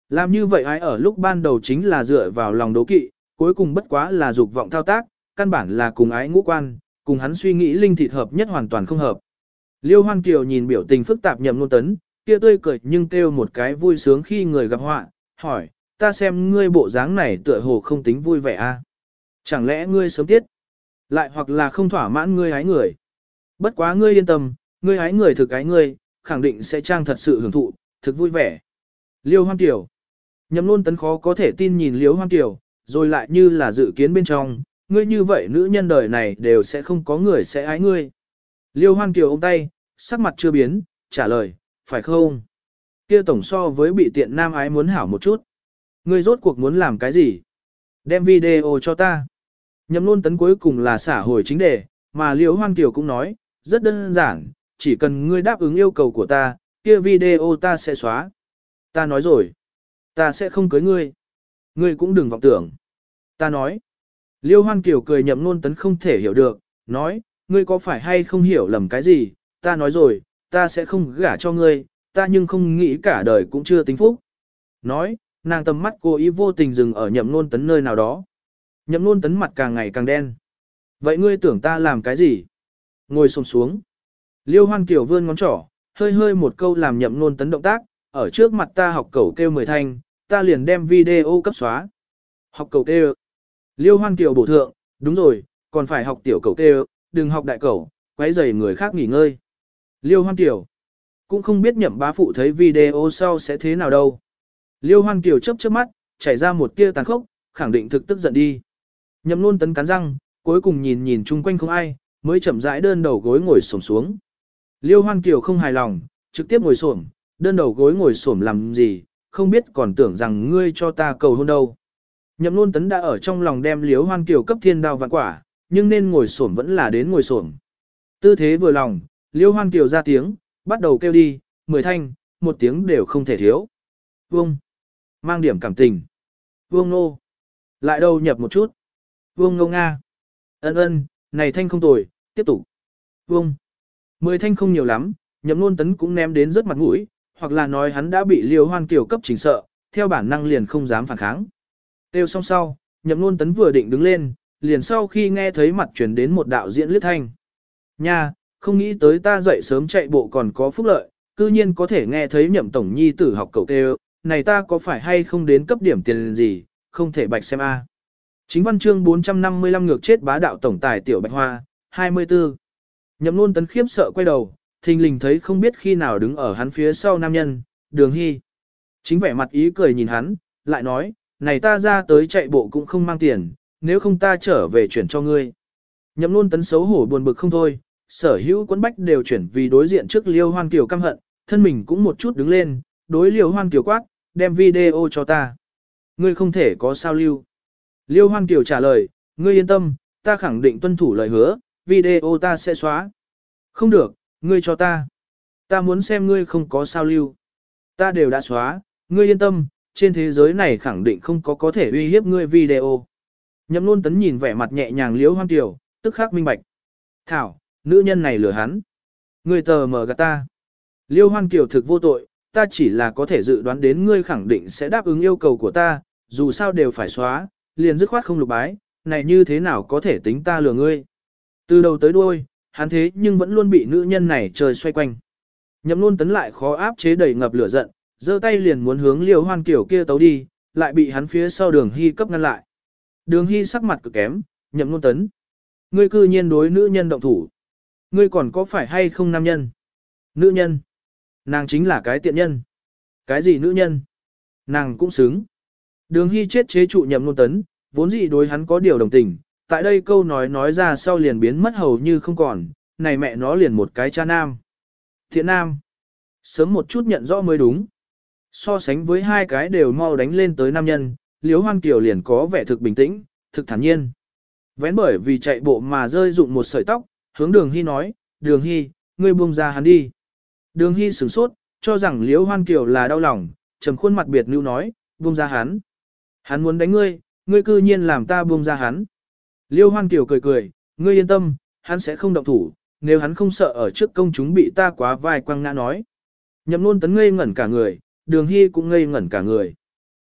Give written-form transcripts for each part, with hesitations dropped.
Làm như vậy ai ở lúc ban đầu chính là dựa vào lòng đố kỵ, cuối cùng bất quá là dục vọng thao tác, căn bản là cùng ái ngũ quan, cùng hắn suy nghĩ linh thịt hợp nhất hoàn toàn không hợp. Liêu Hoan Kiều nhìn biểu tình phức tạp Nhậm Nôn Tấn, kia tươi cười nhưng kêu một cái vui sướng khi người gặp họa, hỏi, ta xem ngươi bộ dáng này tựa hồ không tính vui vẻ a, chẳng lẽ ngươi sớm tiết, lại hoặc là không thỏa mãn ngươi ái người. Bất quá ngươi yên tâm, ngươi ái người thực ái ngươi, khẳng định sẽ trang thật sự hưởng thụ, thực vui vẻ. Liêu Hoan Kiều. Nhậm Nôn Tấn khó có thể tin nhìn Liêu Hoan Kiều, rồi lại như là dự kiến bên trong, ngươi như vậy nữ nhân đời này đều sẽ không có người sẽ ái ngươi. Liêu Hoan Kiều ôm tay, sắc mặt chưa biến, trả lời, phải không? Kia tổng so với bị tiện nam ái muốn hảo một chút. Ngươi rốt cuộc muốn làm cái gì? Đem video cho ta. Nhậm Nôn Tấn cuối cùng là xả hồi chính đề, mà Liêu Hoan Kiều cũng nói, rất đơn giản, chỉ cần ngươi đáp ứng yêu cầu của ta, kia video ta sẽ xóa. Ta nói rồi, ta sẽ không cưới ngươi. Ngươi cũng đừng vọng tưởng. Ta nói. Liêu Hoan Kiều cười. Nhậm Nôn Tấn không thể hiểu được, nói, ngươi có phải hay không hiểu lầm cái gì, ta nói rồi, ta sẽ không gả cho ngươi, ta nhưng không nghĩ cả đời cũng chưa tính phúc. Nói, nàng tầm mắt cố ý vô tình dừng ở Nhậm Nôn Tấn nơi nào đó. Nhậm Nôn Tấn mặt càng ngày càng đen. Vậy ngươi tưởng ta làm cái gì? Ngồi xổm xuống. Liêu Hoan Kiều vươn ngón trỏ, hơi hơi một câu làm Nhậm Nôn Tấn động tác, ở trước mặt ta học cẩu kêu 10 thanh, ta liền đem video cấp xóa. Học cẩu kêu. Liêu Hoan Kiều bổ thượng, đúng rồi, còn phải học tiểu cẩu kêu, đừng học đại cẩu, quấy rầy người khác nghỉ ngơi. Liêu Hoan Kiều. Cũng không biết Nhậm bá phụ thấy video sau sẽ thế nào đâu. Liêu Hoan Kiều chớp chớp mắt, chảy ra một tia tàn khốc, khẳng định thực tức giận đi. Nhậm Nôn Tấn cắn răng, cuối cùng nhìn nhìn chung quanh không ai, mới chậm rãi đơn đầu gối ngồi xổm xuống. Liêu Hoan Kiều không hài lòng, trực tiếp ngồi xổm, đơn đầu gối ngồi xổm làm gì, không biết còn tưởng rằng ngươi cho ta cầu hôn đâu. Nhậm Nôn Tấn đã ở trong lòng đem Liêu Hoan Kiều cấp thiên đao vạn quả, nhưng nên ngồi xổm vẫn là đến ngồi xổm. Tư thế vừa lòng, Liêu Hoan Kiều ra tiếng, bắt đầu kêu đi, 10 thanh, một tiếng đều không thể thiếu. Vương. Mang điểm cảm tình. Vương nô. Lại đầu nhập một chút. Vương ngô nga. Ân ân, này thanh không tồi, tiếp tục. Vương. 10 thanh không nhiều lắm, Nhậm Nôn Tấn cũng ném đến rất mặt mũi, hoặc là nói hắn đã bị Liêu Hoan Kiều cấp chỉnh sợ, theo bản năng liền không dám phản kháng. Tiêu xong sau, Nhậm Nôn Tấn vừa định đứng lên, liền sau khi nghe thấy mặt truyền đến một đạo diễn liếc thanh. Nha, không nghĩ tới ta dậy sớm chạy bộ còn có phúc lợi, cư nhiên có thể nghe thấy Nhậm tổng nhi tử học cậu kêu, này ta có phải hay không đến cấp điểm tiền gì, không thể bạch xem a. Chính văn chương 455 ngược chết bá đạo tổng tài tiểu Bạch Hoa, 24. Nhậm Nôn Tấn khiếp sợ quay đầu, thình lình thấy không biết khi nào đứng ở hắn phía sau nam nhân, Đường Hy. Chính vẻ mặt ý cười nhìn hắn, lại nói, này ta ra tới chạy bộ cũng không mang tiền, nếu không ta trở về chuyển cho ngươi. Nhậm Nôn Tấn xấu hổ buồn bực không thôi, sở hữu quấn bách đều chuyển vì đối diện trước Liêu Hoan Kiều căm hận, thân mình cũng một chút đứng lên, đối Liêu Hoan Kiều quát, đem video cho ta. Ngươi không thể có sao lưu. Liêu Hoan Kiều trả lời, ngươi yên tâm, ta khẳng định tuân thủ lời hứa, video ta sẽ xóa. Không được, ngươi cho ta. Ta muốn xem ngươi không có sao lưu. Ta đều đã xóa, ngươi yên tâm, trên thế giới này khẳng định không có thể uy hiếp ngươi video. Nhậm Nôn Tấn nhìn vẻ mặt nhẹ nhàng Liêu Hoan Kiều, tức khắc minh bạch. Thảo, nữ nhân này lừa hắn. Ngươi tờ mờ gạt ta. Liêu Hoan Kiều thực vô tội, ta chỉ là có thể dự đoán đến ngươi khẳng định sẽ đáp ứng yêu cầu của ta, dù sao đều phải xóa, liền dứt khoát không lục bái, này như thế nào có thể tính ta lừa ngươi. Từ đầu tới đuôi, hắn thế nhưng vẫn luôn bị nữ nhân này trời xoay quanh. Nhậm Nôn Tấn lại khó áp chế đầy ngập lửa giận, giơ tay liền muốn hướng Liêu Hoan Kiều kia tấu đi, lại bị hắn phía sau Đường Hy cấp ngăn lại. Đường Hy sắc mặt cực kém, Nhậm Nôn Tấn. Ngươi cư nhiên đối nữ nhân động thủ. Ngươi còn có phải hay không nam nhân? Nữ nhân. Nàng chính là cái tiện nhân. Cái gì nữ nhân? Nàng cũng xứng. Đường Hy chết chế trụ Nhậm Nôn Tấn, vốn dĩ đối hắn có điều đồng tình. Tại đây câu nói ra sau liền biến mất hầu như không còn. Này mẹ nó liền một cái cha nam. Thiện nam. Sớm một chút nhận rõ mới đúng. So sánh với hai cái đều mau đánh lên tới nam nhân, Liêu Hoan Kiều liền có vẻ thực bình tĩnh, thực thản nhiên. Vén bởi vì chạy bộ mà rơi rụng một sợi tóc, hướng Đường Hy nói, Đường Hy, ngươi buông ra hắn đi. Đường Hy sửng sốt, cho rằng Liêu Hoan Kiều là đau lòng, trầm khuôn mặt biệt lưu nói, buông ra hắn. Hắn muốn đánh ngươi, ngươi cư nhiên làm ta buông ra hắn. Liêu Hoan Kiều cười cười, ngươi yên tâm, hắn sẽ không động thủ, nếu hắn không sợ ở trước công chúng bị ta quá vai quăng ngã nói. Nhậm Nôn Tấn ngây ngẩn cả người, Đường Hy cũng ngây ngẩn cả người.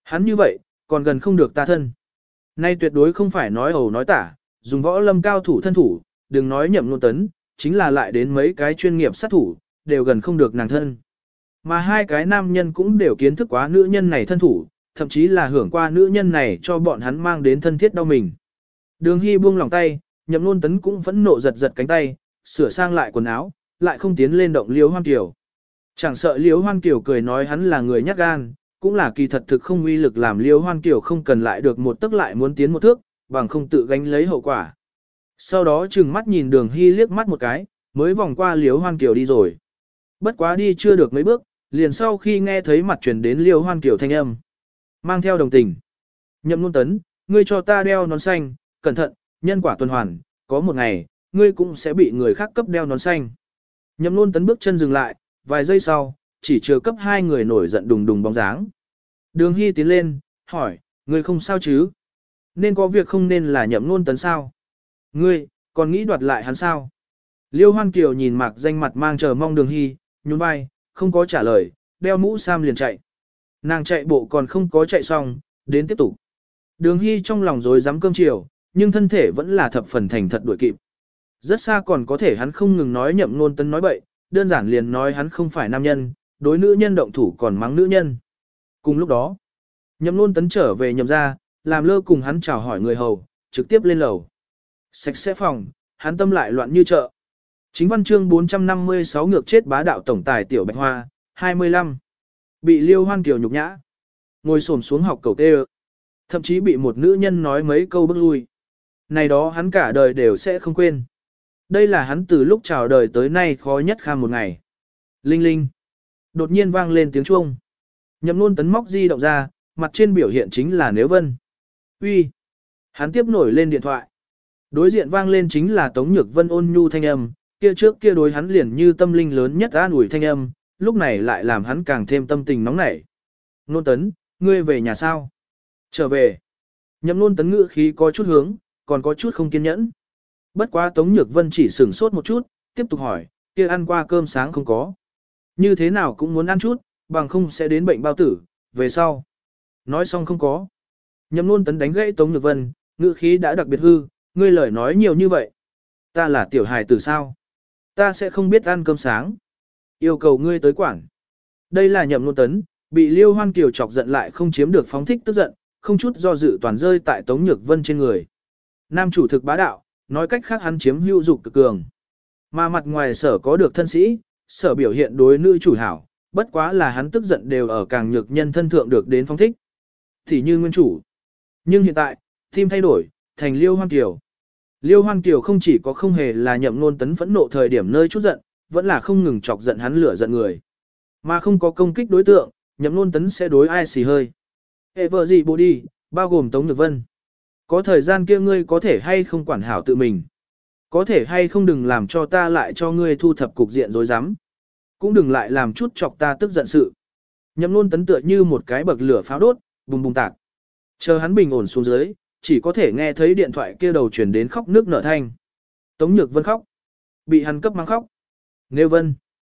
Hắn như vậy, còn gần không được ta thân. Nay tuyệt đối không phải nói ẩu nói tả, dùng võ lâm cao thủ thân thủ, đừng nói Nhậm Nôn Tấn, chính là lại đến mấy cái chuyên nghiệp sát thủ, đều gần không được nàng thân. Mà hai cái nam nhân cũng đều kiến thức quá nữ nhân này thân thủ, thậm chí là hưởng qua nữ nhân này cho bọn hắn mang đến thân thiết đau mình. Đường Hy buông lòng tay, Nhậm Nôn Tấn cũng phẫn nộ giật giật cánh tay, sửa sang lại quần áo, lại không tiến lên động Liễu Hoan Kiều. Chẳng sợ Liễu Hoan Kiều cười nói hắn là người nhát gan, cũng là kỳ thật thực không uy lực làm Liễu Hoan Kiều không cần lại được một tức lại muốn tiến một thước, bằng không tự gánh lấy hậu quả. Sau đó trừng mắt nhìn Đường Hy liếc mắt một cái, mới vòng qua Liễu Hoan Kiều đi rồi. Bất quá đi chưa được mấy bước, liền sau khi nghe thấy mặt truyền đến Liễu Hoan Kiều thanh âm, mang theo đồng tình. Nhậm Nôn Tấn, ngươi cho ta đeo nón xanh, cẩn thận, nhân quả tuần hoàn, có một ngày, ngươi cũng sẽ bị người khác cấp đeo nón xanh. Nhậm Nôn Tấn bước chân dừng lại, vài giây sau, chỉ chưa cấp hai người nổi giận đùng đùng bóng dáng. Đường Hy tiến lên, hỏi, ngươi không sao chứ? Nên có việc không nên là Nhậm Nôn Tấn sao? Ngươi, còn nghĩ đoạt lại hắn sao? Liêu Hoan Kiều nhìn Mạc Danh mặt mang chờ mong Đường Hy, nhún vai, không có trả lời, đeo mũ sam liền chạy. Nàng chạy bộ còn không có chạy xong, đến tiếp tục. Đường Hy trong lòng rối rắm cơm chiều, nhưng thân thể vẫn là thập phần thành thật đuổi kịp. Rất xa còn có thể hắn không ngừng nói Nhậm Nôn Tấn nói bậy, đơn giản liền nói hắn không phải nam nhân, đối nữ nhân động thủ còn mắng nữ nhân. Cùng lúc đó, Nhậm Nôn Tấn trở về Nhậm ra, làm lơ cùng hắn chào hỏi người hầu, trực tiếp lên lầu. Sạch sẽ phòng, hắn tâm lại loạn như chợ. Chính văn chương 456 ngược chết bá đạo tổng tài Tiểu Bạch Hoa, 25. Bị Liêu Hoan Kiều nhục nhã. Ngồi xổm xuống học cầu tê. Thậm chí bị một nữ nhân nói mấy câu bước lui. Này đó hắn cả đời đều sẽ không quên. Đây là hắn từ lúc chào đời tới nay khó nhất kham một ngày. Linh linh. Đột nhiên vang lên tiếng chuông. Nhậm Nôn Tấn móc di động ra, mặt trên biểu hiện chính là Nếu Vân. Uy. Hắn tiếp nổi lên điện thoại. Đối diện vang lên chính là Tống Nhược Vân ôn nhu thanh âm, kia trước kia đối hắn liền như tâm linh lớn nhất an ủi thanh âm, lúc này lại làm hắn càng thêm tâm tình nóng nảy. Nôn Tấn, ngươi về nhà sao? Trở về. Nhậm Nôn Tấn ngữ khí có chút hướng, còn có chút không kiên nhẫn. Bất quá Tống Nhược Vân chỉ sửng sốt một chút, tiếp tục hỏi, kia ăn qua cơm sáng không có? Như thế nào cũng muốn ăn chút, bằng không sẽ đến bệnh bao tử, về sau. Nói xong không có. Nhậm Nôn Tấn đánh gãy Tống Nhược Vân, ngữ khí đã đặc biệt hư, ngươi lời nói nhiều như vậy. Ta là tiểu hài tử sao? Ta sẽ không biết ăn cơm sáng. Yêu cầu ngươi tới quản. Đây là Nhậm Nôn Tấn, bị Liêu Hoan Kiều chọc giận lại không chiếm được phóng thích tức giận, không chút do dự toàn rơi tại Tống Nhược Vân trên người. Nam chủ thực bá đạo, nói cách khác hắn chiếm hữu dục cực cường. Mà mặt ngoài sở có được thân sĩ, sở biểu hiện đối nữ chủ hảo, bất quá là hắn tức giận đều ở càng nhược nhân thân thượng được đến phóng thích. Thì như nguyên chủ. Nhưng hiện tại, team thay đổi, thành Liêu Hoan Kiều. Liêu Hoan Kiều không chỉ có không hề là Nhậm Nôn Tấn phẫn nộ thời điểm nơi chút giận, vẫn là không ngừng chọc giận hắn lửa giận người. Mà không có công kích đối tượng, Nhậm Nôn Tấn sẽ đối ai xì hơi. Hệ vợ gì bố đi, bao gồm Tống Nhược Vân. Có thời gian kia ngươi có thể hay không quản hảo tự mình. Có thể hay không đừng làm cho ta lại cho ngươi thu thập cục diện rối rắm. Cũng đừng lại làm chút chọc ta tức giận sự. Nhậm Nôn Tấn tựa như một cái bậc lửa pháo đốt, bùng bùng tạc. Chờ hắn bình ổn xuống dưới, chỉ có thể nghe thấy điện thoại kia đầu chuyển đến khóc nước nở thanh. Tống Nhược Vân khóc. Bị hắn cấp mang khóc. Nếu Vân.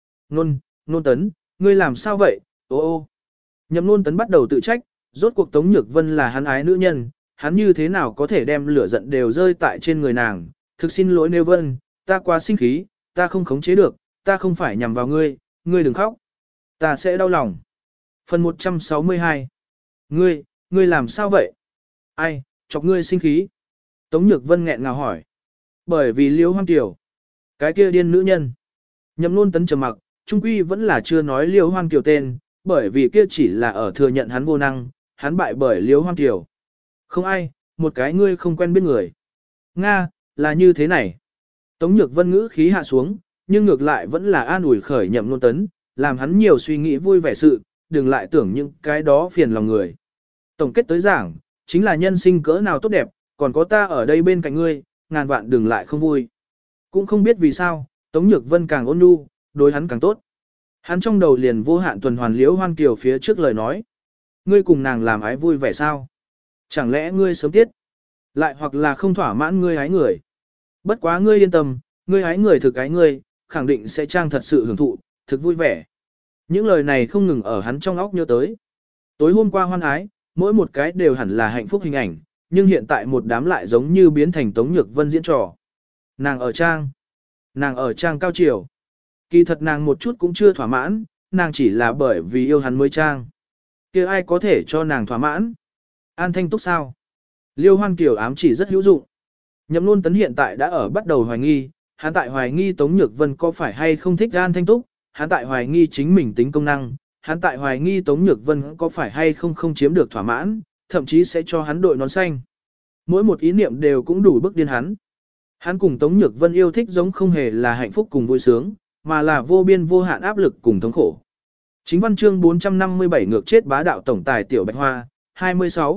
Nôn Tấn, ngươi làm sao vậy? Ô ô. Nhậm Nôn Tấn bắt đầu tự trách, rốt cuộc Tống Nhược Vân là hắn ái nữ nhân, hắn như thế nào có thể đem lửa giận đều rơi tại trên người nàng. Thực xin lỗi Nếu Vân, ta quá sinh khí, ta không khống chế được, ta không phải nhằm vào ngươi, ngươi đừng khóc. Ta sẽ đau lòng. Phần 162. Ngươi làm sao vậy? Ai, chọc ngươi sinh khí? Tống Nhược Vân nghẹn ngào hỏi. Bởi vì Liêu Hoan Kiều. Cái kia điên nữ nhân. Nhậm Nôn Tấn trầm mặc, trung quy vẫn là chưa nói Liêu Hoan Kiều tên, bởi vì kia chỉ là ở thừa nhận hắn vô năng, hắn bại bởi Liêu Hoan Kiều. Không ai, một cái ngươi không quen biết người. Nga, là như thế này. Tống Nhược Vân ngữ khí hạ xuống, nhưng ngược lại vẫn là an ủi khởi Nhậm Nôn Tấn, làm hắn nhiều suy nghĩ vui vẻ sự, đừng lại tưởng những cái đó phiền lòng người. Tổng kết tới giảng, chính là nhân sinh cỡ nào tốt đẹp, còn có ta ở đây bên cạnh ngươi, ngàn vạn đừng lại không vui. Cũng không biết vì sao, Tống Nhược Vân càng ôn nhu, đối hắn càng tốt. Hắn trong đầu liền vô hạn tuần hoàn Liễu Hoan Kiều phía trước lời nói. Ngươi cùng nàng làm ái vui vẻ sao? Chẳng lẽ ngươi sớm tiết? Lại hoặc là không thỏa mãn ngươi ái người? Bất quá ngươi yên tâm, ngươi ái người thực ái ngươi, khẳng định sẽ trang thật sự hưởng thụ, thực vui vẻ. Những lời này không ngừng ở hắn trong óc nhớ tới. Tối hôm qua hoan ái, mỗi một cái đều hẳn là hạnh phúc hình ảnh, nhưng hiện tại một đám lại giống như biến thành Tống Nhược Vân diễn trò. Nàng ở trang cao chiều. Kỳ thật nàng một chút cũng chưa thỏa mãn, nàng chỉ là bởi vì yêu hắn mới trang. Kia ai có thể cho nàng thỏa mãn? An Thanh Túc sao? Liêu Hoan Kiều ám chỉ rất hữu dụng. Nhậm Luân Tấn hiện tại đã ở bắt đầu hoài nghi, hắn tại hoài nghi Tống Nhược Vân có phải hay không thích An Thanh Túc, hắn tại hoài nghi chính mình tính công năng, hắn tại hoài nghi Tống Nhược Vân có phải hay không không chiếm được thỏa mãn, thậm chí sẽ cho hắn đội nón xanh. Mỗi một ý niệm đều cũng đủ bức điên hắn. Hắn cùng Tống Nhược Vân yêu thích giống không hề là hạnh phúc cùng vui sướng, mà là vô biên vô hạn áp lực cùng thống khổ. Chính văn chương 457 ngược chết bá đạo tổng tài Tiểu Bạch Hoa, 26.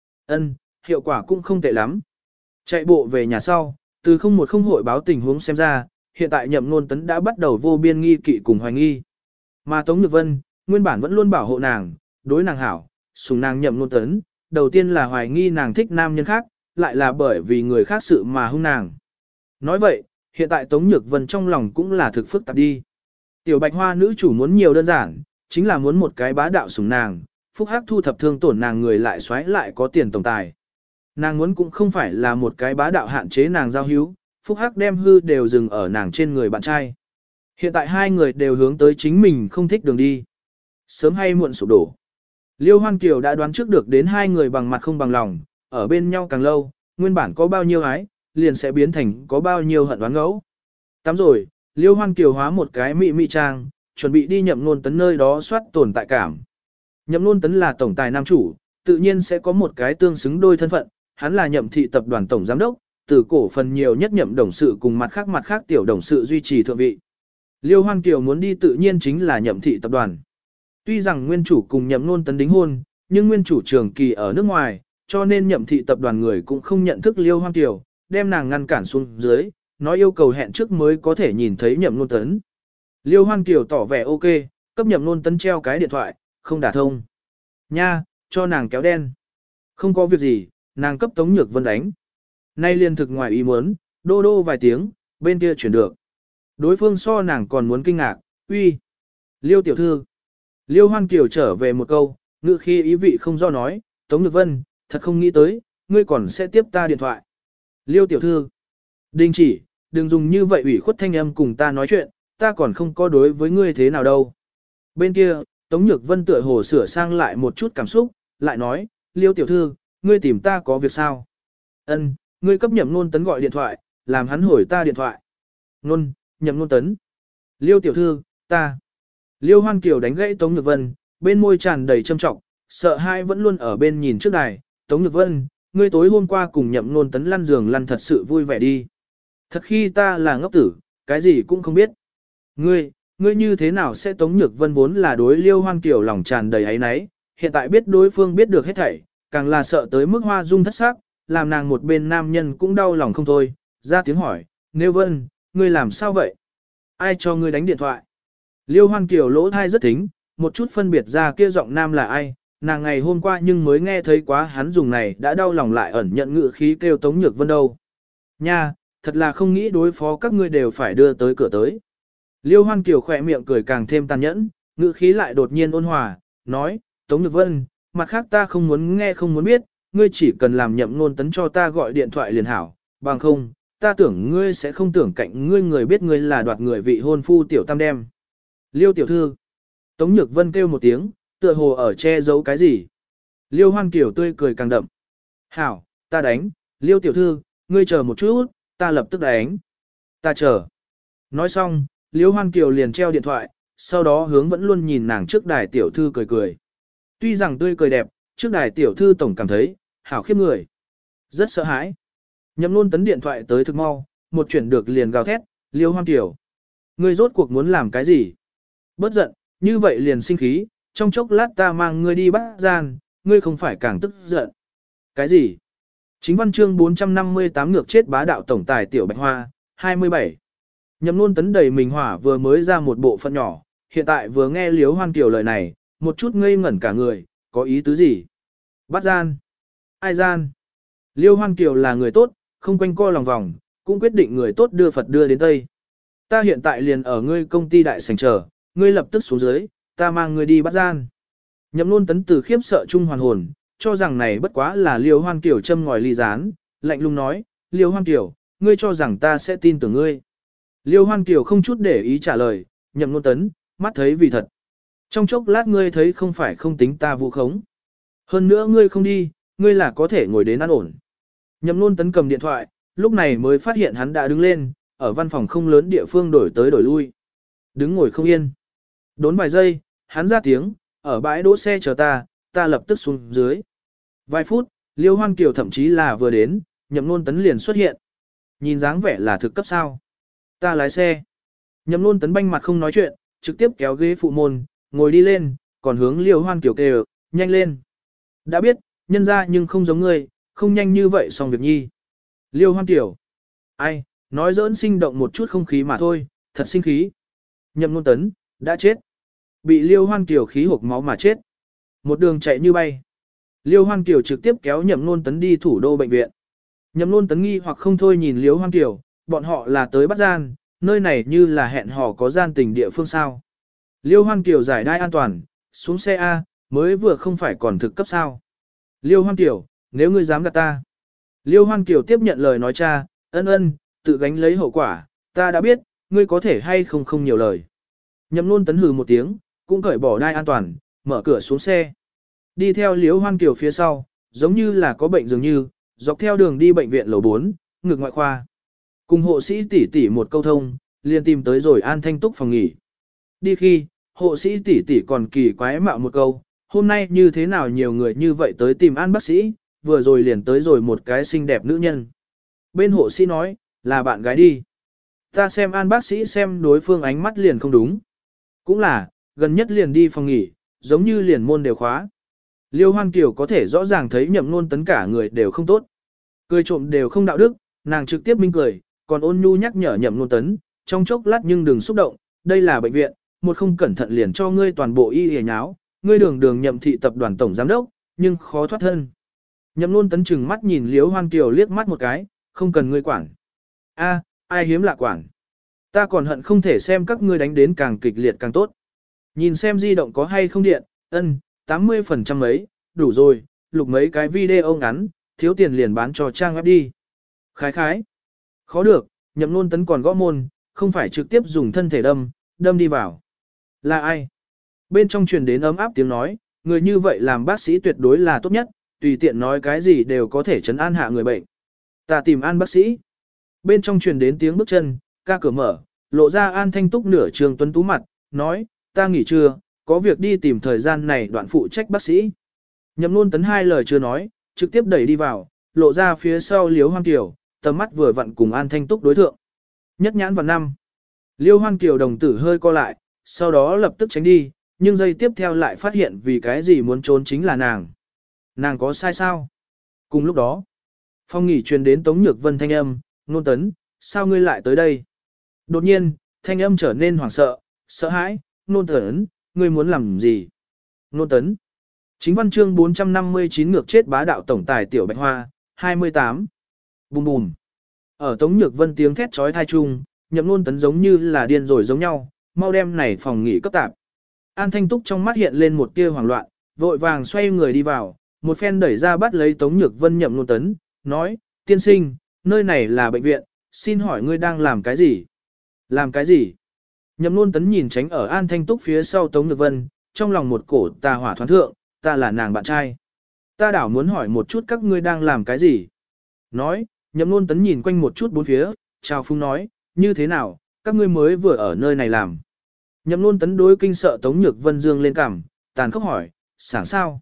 Hiệu quả cũng không tệ lắm. Chạy bộ về nhà sau, từ 010 hội báo tình huống xem ra, hiện tại Nhậm Luân Tấn đã bắt đầu vô biên nghi kỵ cùng hoài nghi. Mà Tống Nhược Vân, nguyên bản vẫn luôn bảo hộ nàng, đối nàng hảo, sủng nàng Nhậm Luân Tấn, đầu tiên là hoài nghi nàng thích nam nhân khác, lại là bởi vì người khác sự mà hung nàng. Nói vậy, hiện tại Tống Nhược Vân trong lòng cũng là thực phức tạp đi. Tiểu Bạch Hoa nữ chủ muốn nhiều đơn giản, chính là muốn một cái bá đạo sủng nàng, phúc hắc thu thập thương tổn nàng người lại xoáy lại có tiền tổng tài. Nàng muốn cũng không phải là một cái bá đạo hạn chế nàng giao hữu, phúc hắc đem hư đều dừng ở nàng trên người bạn trai. Hiện tại hai người đều hướng tới chính mình không thích đường đi. Sớm hay muộn sụp đổ. Liêu Hoan Kiều đã đoán trước được đến hai người bằng mặt không bằng lòng, ở bên nhau càng lâu, nguyên bản có bao nhiêu ái, liền sẽ biến thành có bao nhiêu hận đoán ngẫu. Tắm rồi, Liêu Hoan Kiều hóa một cái mị mị trang, chuẩn bị đi Nhậm Luân Tấn nơi đó soát tồn tại cảm. Nhậm Luân Tấn là tổng tài nam chủ, tự nhiên sẽ có một cái tương xứng đôi thân phận, hắn là Nhậm thị tập đoàn tổng giám đốc, từ cổ phần nhiều nhất Nhậm đồng sự cùng mặt khác tiểu đồng sự duy trì thượng vị. Liêu Hoan Kiều muốn đi tự nhiên chính là Nhậm thị tập đoàn. Tuy rằng nguyên chủ cùng Nhậm Luân Tấn đính hôn, nhưng nguyên chủ trường kỳ ở nước ngoài, cho nên Nhậm thị tập đoàn người cũng không nhận thức Liêu Hoan Kiều, đem nàng ngăn cản xuống dưới, nói yêu cầu hẹn trước mới có thể nhìn thấy Nhậm Luân Tấn. Liêu Hoan Kiều tỏ vẻ ok, cấp Nhậm Luân Tấn treo cái điện thoại, không đả thông. Nha, cho nàng kéo đen. Không có việc gì, nàng cấp Tống Nhược Vân đánh. Nay liên thực ngoài ý muốn, đô đô vài tiếng, bên kia chuyển được. Đối phương so nàng còn muốn kinh ngạc, uy. Liêu tiểu thư. Liêu Hoan Kiều trở về một câu, ngữ khi ý vị không do nói, Tống Nhược Vân, thật không nghĩ tới, ngươi còn sẽ tiếp ta điện thoại. Liêu tiểu thư. Đình chỉ, đừng dùng như vậy ủy khuất thanh âm cùng ta nói chuyện, ta còn không có đối với ngươi thế nào đâu. Bên kia, Tống Nhược Vân tựa hồ sửa sang lại một chút cảm xúc, lại nói, Liêu tiểu thư, ngươi tìm ta có việc sao? Ngươi cấp Nhậm Luân Tấn gọi điện thoại, làm hắn hồi ta điện thoại. Nhậm Luân Tấn. Liêu tiểu thư, ta. Liêu Hoan Kiều đánh gãy Tống Nhược Vân, bên môi tràn đầy châm trọng, sợ hai vẫn luôn ở bên nhìn trước đài. Tống Nhược Vân, ngươi tối hôm qua cùng Nhậm Luân Tấn lăn giường lăn thật sự vui vẻ đi. Thật khi ta là ngốc tử, cái gì cũng không biết. Ngươi như thế nào sẽ Tống Nhược Vân vốn là đối Liêu Hoan Kiều lòng tràn đầy áy náy, hiện tại biết đối phương biết được hết thảy, càng là sợ tới mức hoa dung thất sắc, làm nàng một bên nam nhân cũng đau lòng không thôi, ra tiếng hỏi, Nếu Vân, ngươi làm sao vậy? Ai cho ngươi đánh điện thoại? Liêu Hoan Kiều lỗ thai rất thính, một chút phân biệt ra kia giọng nam là ai, nàng ngày hôm qua nhưng mới nghe thấy quá hắn dùng này đã đau lòng lại ẩn nhận ngự khí kêu Tống Nhược Vân đâu. Nha, thật là không nghĩ đối phó các ngươi đều phải đưa tới cửa tới. Liêu Hoan Kiều khỏe miệng cười càng thêm tàn nhẫn, ngự khí lại đột nhiên ôn hòa, nói, Tống Nhược Vân, mặt khác ta không muốn nghe không muốn biết, ngươi chỉ cần làm Nhậm Luân Tấn cho ta gọi điện thoại liền hảo, bằng không, ta tưởng ngươi sẽ không tưởng cạnh ngươi người biết ngươi là đoạt người vị hôn phu tiểu tam đem. Liêu tiểu thư. Tống Nhược Vân kêu một tiếng, tựa hồ ở che giấu cái gì. Liêu Hoan Kiều tươi cười càng đậm. Hảo, ta đánh, Liêu tiểu thư, ngươi chờ một chút, ta lập tức đánh. Ta chờ. Nói xong, Liêu Hoan Kiều liền treo điện thoại, sau đó hướng vẫn luôn nhìn nàng trước đài tiểu thư cười cười. Tuy rằng tươi cười đẹp, trước đài tiểu thư tổng cảm thấy, hảo khiếp người. Rất sợ hãi. Nhậm Luân Tấn điện thoại tới thực mau, một chuyển được liền gào thét, Liêu Hoan Kiều. Ngươi rốt cuộc muốn làm cái gì? Bớt giận, như vậy liền sinh khí, trong chốc lát ta mang ngươi đi bắt gian, ngươi không phải càng tức giận. Cái gì? Chính văn chương 458 ngược chết bá đạo tổng tài Tiểu Bạch Hoa, 27. Nhậm Luân Tấn đầy mình hỏa vừa mới ra một bộ phận nhỏ, hiện tại vừa nghe Liêu Hoan Kiều lời này, một chút ngây ngẩn cả người, có ý tứ gì? Bắt gian? Ai gian? Liêu Hoan Kiều là người tốt, không quanh co lòng vòng, cũng quyết định người tốt đưa Phật đưa đến Tây. Ta hiện tại liền ở ngươi công ty đại sảnh chờ, ngươi lập tức xuống dưới, ta mang ngươi đi bắt gian. Nhậm Luân Tấn từ khiếp sợ chung hoàn hồn, cho rằng này bất quá là Liêu Hoan Kiều châm ngòi ly gián, lạnh lùng nói, Liêu Hoan Kiều, ngươi cho rằng ta sẽ tin tưởng ngươi. Liêu Hoan Kiều không chút để ý trả lời, Nhậm Nôn Tấn, mắt thấy vì thật. Trong chốc lát ngươi thấy không phải không tính ta vu khống. Hơn nữa ngươi không đi, ngươi là có thể ngồi đến an ổn. Nhậm Nôn Tấn cầm điện thoại, lúc này mới phát hiện hắn đã đứng lên, ở văn phòng không lớn địa phương đổi tới đổi lui. Đứng ngồi không yên. Đốn vài giây, hắn ra tiếng, ở bãi đỗ xe chờ ta lập tức xuống dưới. Vài phút, Liêu Hoan Kiều thậm chí là vừa đến, Nhậm Nôn Tấn liền xuất hiện. Nhìn dáng vẻ là thực cấp sao. Ta lái xe. Nhậm Nôn Tấn banh mặt không nói chuyện, trực tiếp kéo ghế phụ môn, ngồi đi lên, còn hướng Liêu Hoan Kiều kêu, nhanh lên. Đã biết, nhân ra nhưng không giống ngươi, không nhanh như vậy xong việc nhi. Liêu Hoan Kiều. Ai, nói giỡn sinh động một chút không khí mà thôi, thật sinh khí. Nhậm Nôn Tấn, đã chết. Bị Liêu Hoan Kiều khí hộc máu mà chết. Một đường chạy như bay. Liêu Hoan Kiều trực tiếp kéo Nhậm Nôn Tấn đi thủ đô bệnh viện. Nhậm Nôn Tấn nghi hoặc không thôi nhìn Liêu Hoan Kiều, bọn họ là tới bắt gian, nơi này như là hẹn hò có gian tình địa phương sao. Liêu Hoan Kiều giải đai an toàn, xuống xe A, mới vừa không phải còn thực cấp sao. Liêu Hoan Kiều, nếu ngươi dám gạt ta. Liêu Hoan Kiều tiếp nhận lời nói cha, ân, tự gánh lấy hậu quả, ta đã biết, ngươi có thể hay không nhiều lời. Nhậm Nôn Tấn hừ một tiếng, cũng cởi bỏ đai an toàn, mở cửa xuống xe. Đi theo Liêu Hoan Kiều phía sau, giống như là có bệnh dường như, dọc theo đường đi bệnh viện lầu 4, ngực ngoại khoa. Cùng hộ sĩ tỷ tỷ một câu thông, liền tìm tới rồi An Thanh Túc phòng nghỉ. Đi khi, hộ sĩ tỷ tỷ còn kỳ quái mạo một câu, hôm nay như thế nào nhiều người như vậy tới tìm An bác sĩ, vừa rồi liền tới rồi một cái xinh đẹp nữ nhân. Bên hộ sĩ nói, là bạn gái đi. Ta xem An bác sĩ xem đối phương ánh mắt liền không đúng. Cũng là, gần nhất liền đi phòng nghỉ, giống như liền môn đều khóa. Liêu Hoan Kiều có thể rõ ràng thấy Nhậm Nôn Tấn cả người đều không tốt. Cười trộm đều không đạo đức, nàng trực tiếp minh cười, còn ôn nhu nhắc nhở Nhậm Nôn Tấn, trong chốc lát nhưng đừng xúc động, đây là bệnh viện, một không cẩn thận liền cho ngươi toàn bộ y hề nháo, ngươi đường Nhậm thị tập đoàn tổng giám đốc, nhưng khó thoát thân. Nhậm Nôn Tấn chừng mắt nhìn Liêu Hoan Kiều liếc mắt một cái, không cần ngươi quản. A, ai hiếm lạ quản. Ta còn hận không thể xem các ngươi đánh đến càng kịch liệt càng tốt. Nhìn xem di động có hay không điện, 80% ấy, đủ rồi, lục mấy cái video ngắn, thiếu tiền liền bán cho trang web đi. Khái. Khó được, Nhậm Nôn Tấn còn gõ môn, không phải trực tiếp dùng thân thể đâm đi vào. Là ai? Bên trong truyền đến ấm áp tiếng nói, người như vậy làm bác sĩ tuyệt đối là tốt nhất, tùy tiện nói cái gì đều có thể trấn an hạ người bệnh. Ta tìm An bác sĩ. Bên trong truyền đến tiếng bước chân, ca cửa mở, lộ ra An Thanh Túc nửa trường tuấn tú mặt, nói, ta nghỉ trưa, có việc đi tìm thời gian này đoạn phụ trách bác sĩ. Nhậm Nôn Tấn hai lời chưa nói, trực tiếp đẩy đi vào, lộ ra phía sau Liêu Hoan Kiều, tầm mắt vừa vặn cùng An Thanh Túc đối thượng. Nhất nhãn vào năm. Liêu Hoan Kiều đồng tử hơi co lại, sau đó lập tức tránh đi, nhưng giây tiếp theo lại phát hiện vì cái gì muốn trốn chính là nàng. Nàng có sai sao? Cùng lúc đó, phòng nghỉ truyền đến Tống Nhược Vân thanh âm, Nôn Tấn, sao ngươi lại tới đây? Đột nhiên, thanh âm trở nên hoảng sợ, sợ hãi, Nôn Tấn, ngươi muốn làm gì? Nôn Tấn. Chính văn chương 459 ngược chết bá đạo tổng tài Tiểu Bạch Hoa, 28. Bùm bùm. Ở Tống Nhược Vân tiếng thét trói thai chung, Nhậm Nôn Tấn giống như là điên rồi giống nhau, mau đem này phòng nghỉ cấp tạp. An Thanh Túc trong mắt hiện lên một tia hoảng loạn, vội vàng xoay người đi vào, một phen đẩy ra bắt lấy Tống Nhược Vân Nhậm Nôn Tấn, nói, tiên sinh, nơi này là bệnh viện, xin hỏi ngươi đang làm cái gì? Làm cái gì? Nhậm Nôn Tấn nhìn tránh ở An Thanh Túc phía sau Tống Nhược Vân, trong lòng một cổ tà hỏa thoáng thượng, ta là nàng bạn trai. Ta đảo muốn hỏi một chút các ngươi đang làm cái gì? Nói, Nhậm Nôn Tấn nhìn quanh một chút bốn phía, chào phung nói, như thế nào, các ngươi mới vừa ở nơi này làm. Nhậm Nôn Tấn đối kinh sợ Tống Nhược Vân dương lên cằm, tàn khốc hỏi, sảng sao?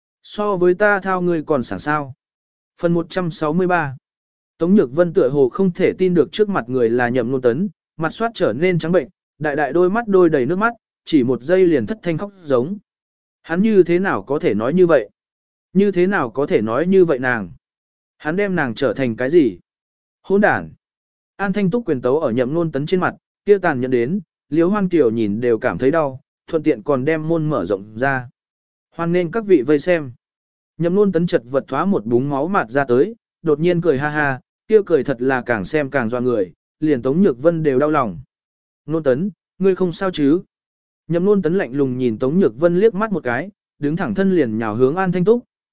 So với ta thao ngươi còn sảng sao? Phần 163. Tống Nhược Vân tựa hồ không thể tin được trước mặt người là Nhậm Nôn Tấn, mặt soát trở nên trắng bệnh, đại đôi mắt đôi đầy nước mắt, chỉ một giây liền thất thanh khóc giống. Hắn như thế nào có thể nói như vậy? Như thế nào có thể nói như vậy nàng? Hắn đem nàng trở thành cái gì? Hỗn đản. An Thanh Túc quyền tấu ở Nhậm Nôn Tấn trên mặt, kia tàn nhẫn đến, Liêu Hoan Kiều nhìn đều cảm thấy đau, thuận tiện còn đem môn mở rộng ra. Hoan nên các vị vây xem. Nhậm Nôn Tấn chật vật thoá một búng máu mạt ra tới, đột nhiên cười ha ha, kia cười thật là càng xem càng doa người, liền Tống Nhược Vân đều đau lòng. Nôn Tấn, ngươi không sao chứ? Nhậm Nôn Tấn lạnh lùng nhìn Tống Nhược Vân liếc mắt một cái, đứng thẳng thân liền nhào hướng An Thanh Túc,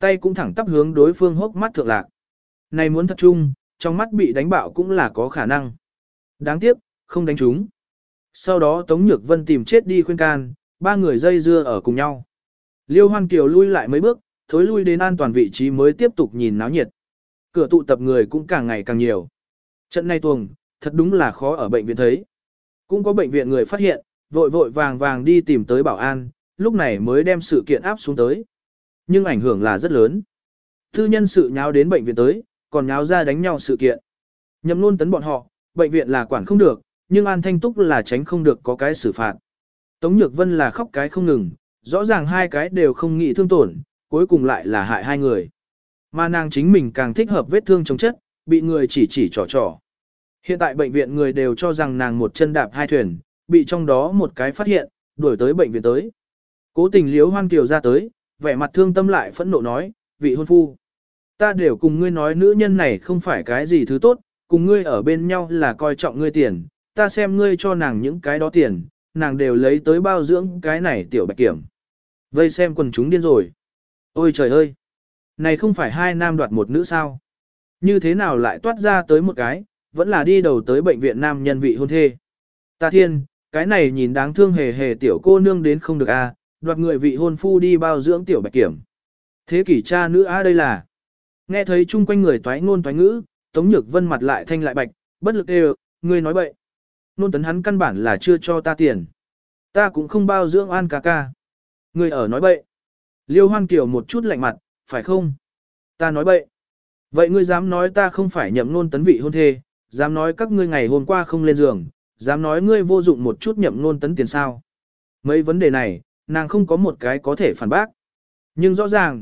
tay cũng thẳng tắp hướng đối phương hốc mắt thượng lạc. Này muốn thật chung, trong mắt bị đánh bạo cũng là có khả năng. Đáng tiếc, không đánh trúng. Sau đó Tống Nhược Vân tìm chết đi khuyên can, ba người dây dưa ở cùng nhau. Liêu Hoan Kiều lui lại mấy bước, thối lui đến an toàn vị trí mới tiếp tục nhìn náo nhiệt. Cửa tụ tập người cũng càng ngày càng nhiều. Trận này tuồng, thật đúng là khó ở bệnh viện thấy. Cũng có bệnh viện người phát hiện, vội vội vàng vàng đi tìm tới bảo an, lúc này mới đem sự kiện áp xuống tới. Nhưng ảnh hưởng là rất lớn. Tư nhân sự nháo đến bệnh viện tới, còn nháo ra đánh nhau sự kiện. Nhậm Nôn Tấn bọn họ, bệnh viện là quản không được, nhưng An Thanh Túc là tránh không được có cái xử phạt. Tống Nhược Vân là khóc cái không ngừng, rõ ràng hai cái đều không nghĩ thương tổn, cuối cùng lại là hại hai người. Mà nàng chính mình càng thích hợp vết thương chống chất, bị người chỉ trò trò. Hiện tại bệnh viện người đều cho rằng nàng một chân đạp hai thuyền, bị trong đó một cái phát hiện, đuổi tới bệnh viện tới. Cố tình Liễu Hoan Kiều ra tới, vẻ mặt thương tâm lại phẫn nộ nói, vị hôn phu. Ta đều cùng ngươi nói nữ nhân này không phải cái gì thứ tốt, cùng ngươi ở bên nhau là coi trọng ngươi tiền, ta xem ngươi cho nàng những cái đó tiền, nàng đều lấy tới bao dưỡng cái này tiểu bạch kiểm. Vây xem quần chúng điên rồi. Ôi trời ơi! Này không phải hai nam đoạt một nữ sao? Như thế nào lại toát ra tới một cái, vẫn là đi đầu tới bệnh viện nam nhân vị hôn thê. Ta thiên, cái này nhìn đáng thương hề hề tiểu cô nương đến không được a, đoạt người vị hôn phu đi bao dưỡng tiểu bạch kiểm. Thế kỷ cha nữ a đây là. Nghe thấy chung quanh người toái ngôn toái ngữ, Tống Nhược Vân mặt lại thanh lại bạch, bất lực đều, ngươi nói bậy. Nôn Tấn hắn căn bản là chưa cho ta tiền. Ta cũng không bao dưỡng An ca ca. Ngươi ở nói bậy. Liêu Hoan Kiều một chút lạnh mặt, phải không? Ta nói bậy. Vậy ngươi dám nói ta không phải Nhậm Nôn Tấn vị hôn thê, dám nói các ngươi ngày hôm qua không lên giường, dám nói ngươi vô dụng một chút Nhậm Nôn Tấn tiền sao? Mấy vấn đề này, nàng không có một cái có thể phản bác. Nhưng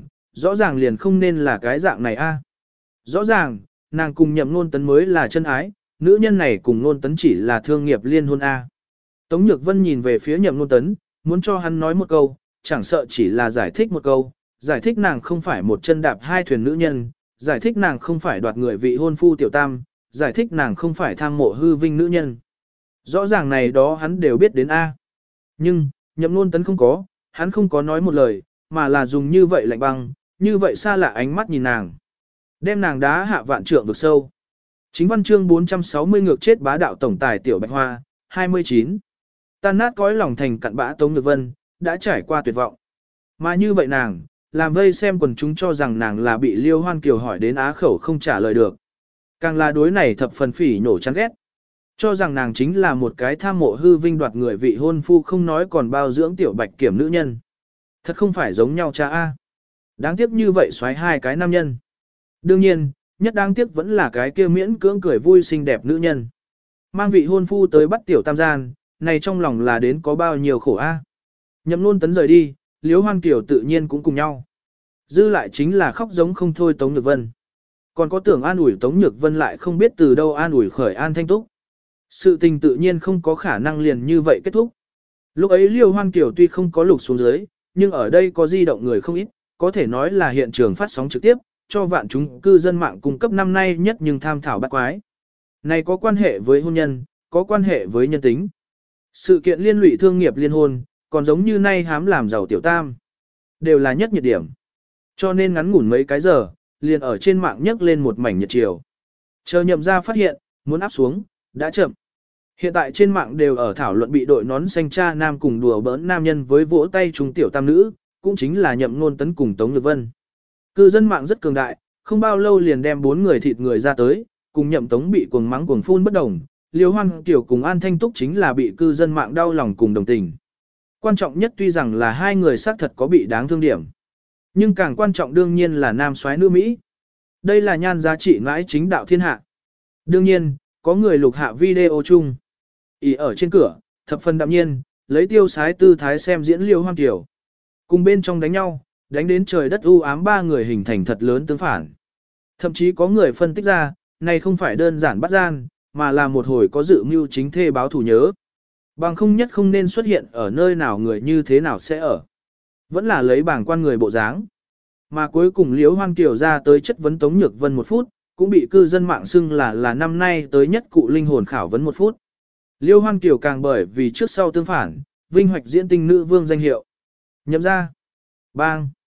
rõ ràng liền không nên là cái dạng này a. Rõ ràng, nàng cùng Nhậm Nôn Tấn mới là chân ái, nữ nhân này cùng Nôn Tấn chỉ là thương nghiệp liên hôn a. Tống Nhược Vân nhìn về phía Nhậm Nôn Tấn, muốn cho hắn nói một câu, chẳng sợ chỉ là giải thích một câu, giải thích nàng không phải một chân đạp hai thuyền nữ nhân, giải thích nàng không phải đoạt người vị hôn phu tiểu tam, giải thích nàng không phải tham mộ hư vinh nữ nhân. Rõ ràng này đó hắn đều biết đến a. Nhưng, Nhậm Nôn Tấn không có, hắn không có nói một lời, mà là dùng như vậy lạnh băng, như vậy xa lạ ánh mắt nhìn nàng. Đem nàng đá hạ vạn trượng vực sâu. Chính văn chương 460 ngược chết bá đạo tổng tài tiểu Bạch Hoa, 29. Tan nát cõi lòng thành cặn bã Tống Nhược Vân, đã trải qua tuyệt vọng. Mà như vậy nàng, làm vây xem quần chúng cho rằng nàng là bị Liêu Hoan Kiều hỏi đến á khẩu không trả lời được. Càng là đối này thập phần phỉ nhổ chán ghét. Cho rằng nàng chính là một cái tham mộ hư vinh đoạt người vị hôn phu không nói còn bao dưỡng tiểu bạch kiểm nữ nhân. Thật không phải giống nhau cha a. Đáng tiếc như vậy xoáy hai cái nam nhân. Đương nhiên, nhất đáng tiếc vẫn là cái kia miễn cưỡng cười vui xinh đẹp nữ nhân. Mang vị hôn phu tới bắt tiểu tam gian, này trong lòng là đến có bao nhiêu khổ a. Nhậm Nôn Tấn rời đi, Liễu Hoan Kiều tự nhiên cũng cùng nhau. Dư lại chính là khóc giống không thôi Tống Nhược Vân. Còn có tưởng an ủi Tống Nhược Vân lại không biết từ đâu an ủi khởi An Thanh Túc. Sự tình tự nhiên không có khả năng liền như vậy kết thúc. Lúc ấy Liêu Hoan Kiều tuy không có lục xuống dưới, nhưng ở đây có di động người không ít, có thể nói là hiện trường phát sóng trực tiếp, cho vạn chúng cư dân mạng cung cấp năm nay nhất nhưng tham thảo bát quái. Này có quan hệ với hôn nhân, có quan hệ với nhân tính. Sự kiện liên lụy thương nghiệp liên hôn, còn giống như nay hám làm giàu tiểu tam. Đều là nhất nhiệt điểm. Cho nên ngắn ngủn mấy cái giờ, liền ở trên mạng nhấc lên một mảnh nhiệt chiều. Chờ Nhậm ra phát hiện, muốn áp xuống, đã chậm. Hiện tại trên mạng đều ở thảo luận bị đội nón xanh cha nam cùng đùa bỡn nam nhân với vỗ tay trúng tiểu tam nữ, cũng chính là Nhậm Nôn Tấn cùng Tống Nhược Vân. Cư dân mạng rất cường đại, không bao lâu liền đem 4 người thịt người ra tới, cùng Nhậm Tống bị cuồng mắng cuồng phun bất đồng, Liêu Hoan Kiều cùng An Thanh Túc chính là bị cư dân mạng đau lòng cùng đồng tình. Quan trọng nhất tuy rằng là hai người xác thật có bị đáng thương điểm, nhưng càng quan trọng đương nhiên là nam soái nữ Mỹ. Đây là nhan giá trị mãi chính đạo thiên hạ. Đương nhiên, có người lục hạ video chung. Ý ở trên cửa, thập phần đạm nhiên, lấy tiêu sái tư thái xem diễn Liêu Hoan Kiều. Cùng bên trong đánh nhau, đánh đến trời đất u ám ba người hình thành thật lớn tương phản. Thậm chí có người phân tích ra, này không phải đơn giản bắt gian, mà là một hồi có dự mưu chính thê báo thù nhớ. Bằng không nhất không nên xuất hiện ở nơi nào người như thế nào sẽ ở. Vẫn là lấy bảng quan người bộ dáng. Mà cuối cùng Liễu Hoan Kiều ra tới chất vấn Tống Nhược Vân 1 phút, cũng bị cư dân mạng xưng là năm nay tới nhất cụ linh hồn khảo vấn 1 phút. Liễu Hoan Kiều càng bởi vì trước sau tương phản, vinh hoạch diễn tinh nữ vương danh hiệu. Nhậm ra. Bang.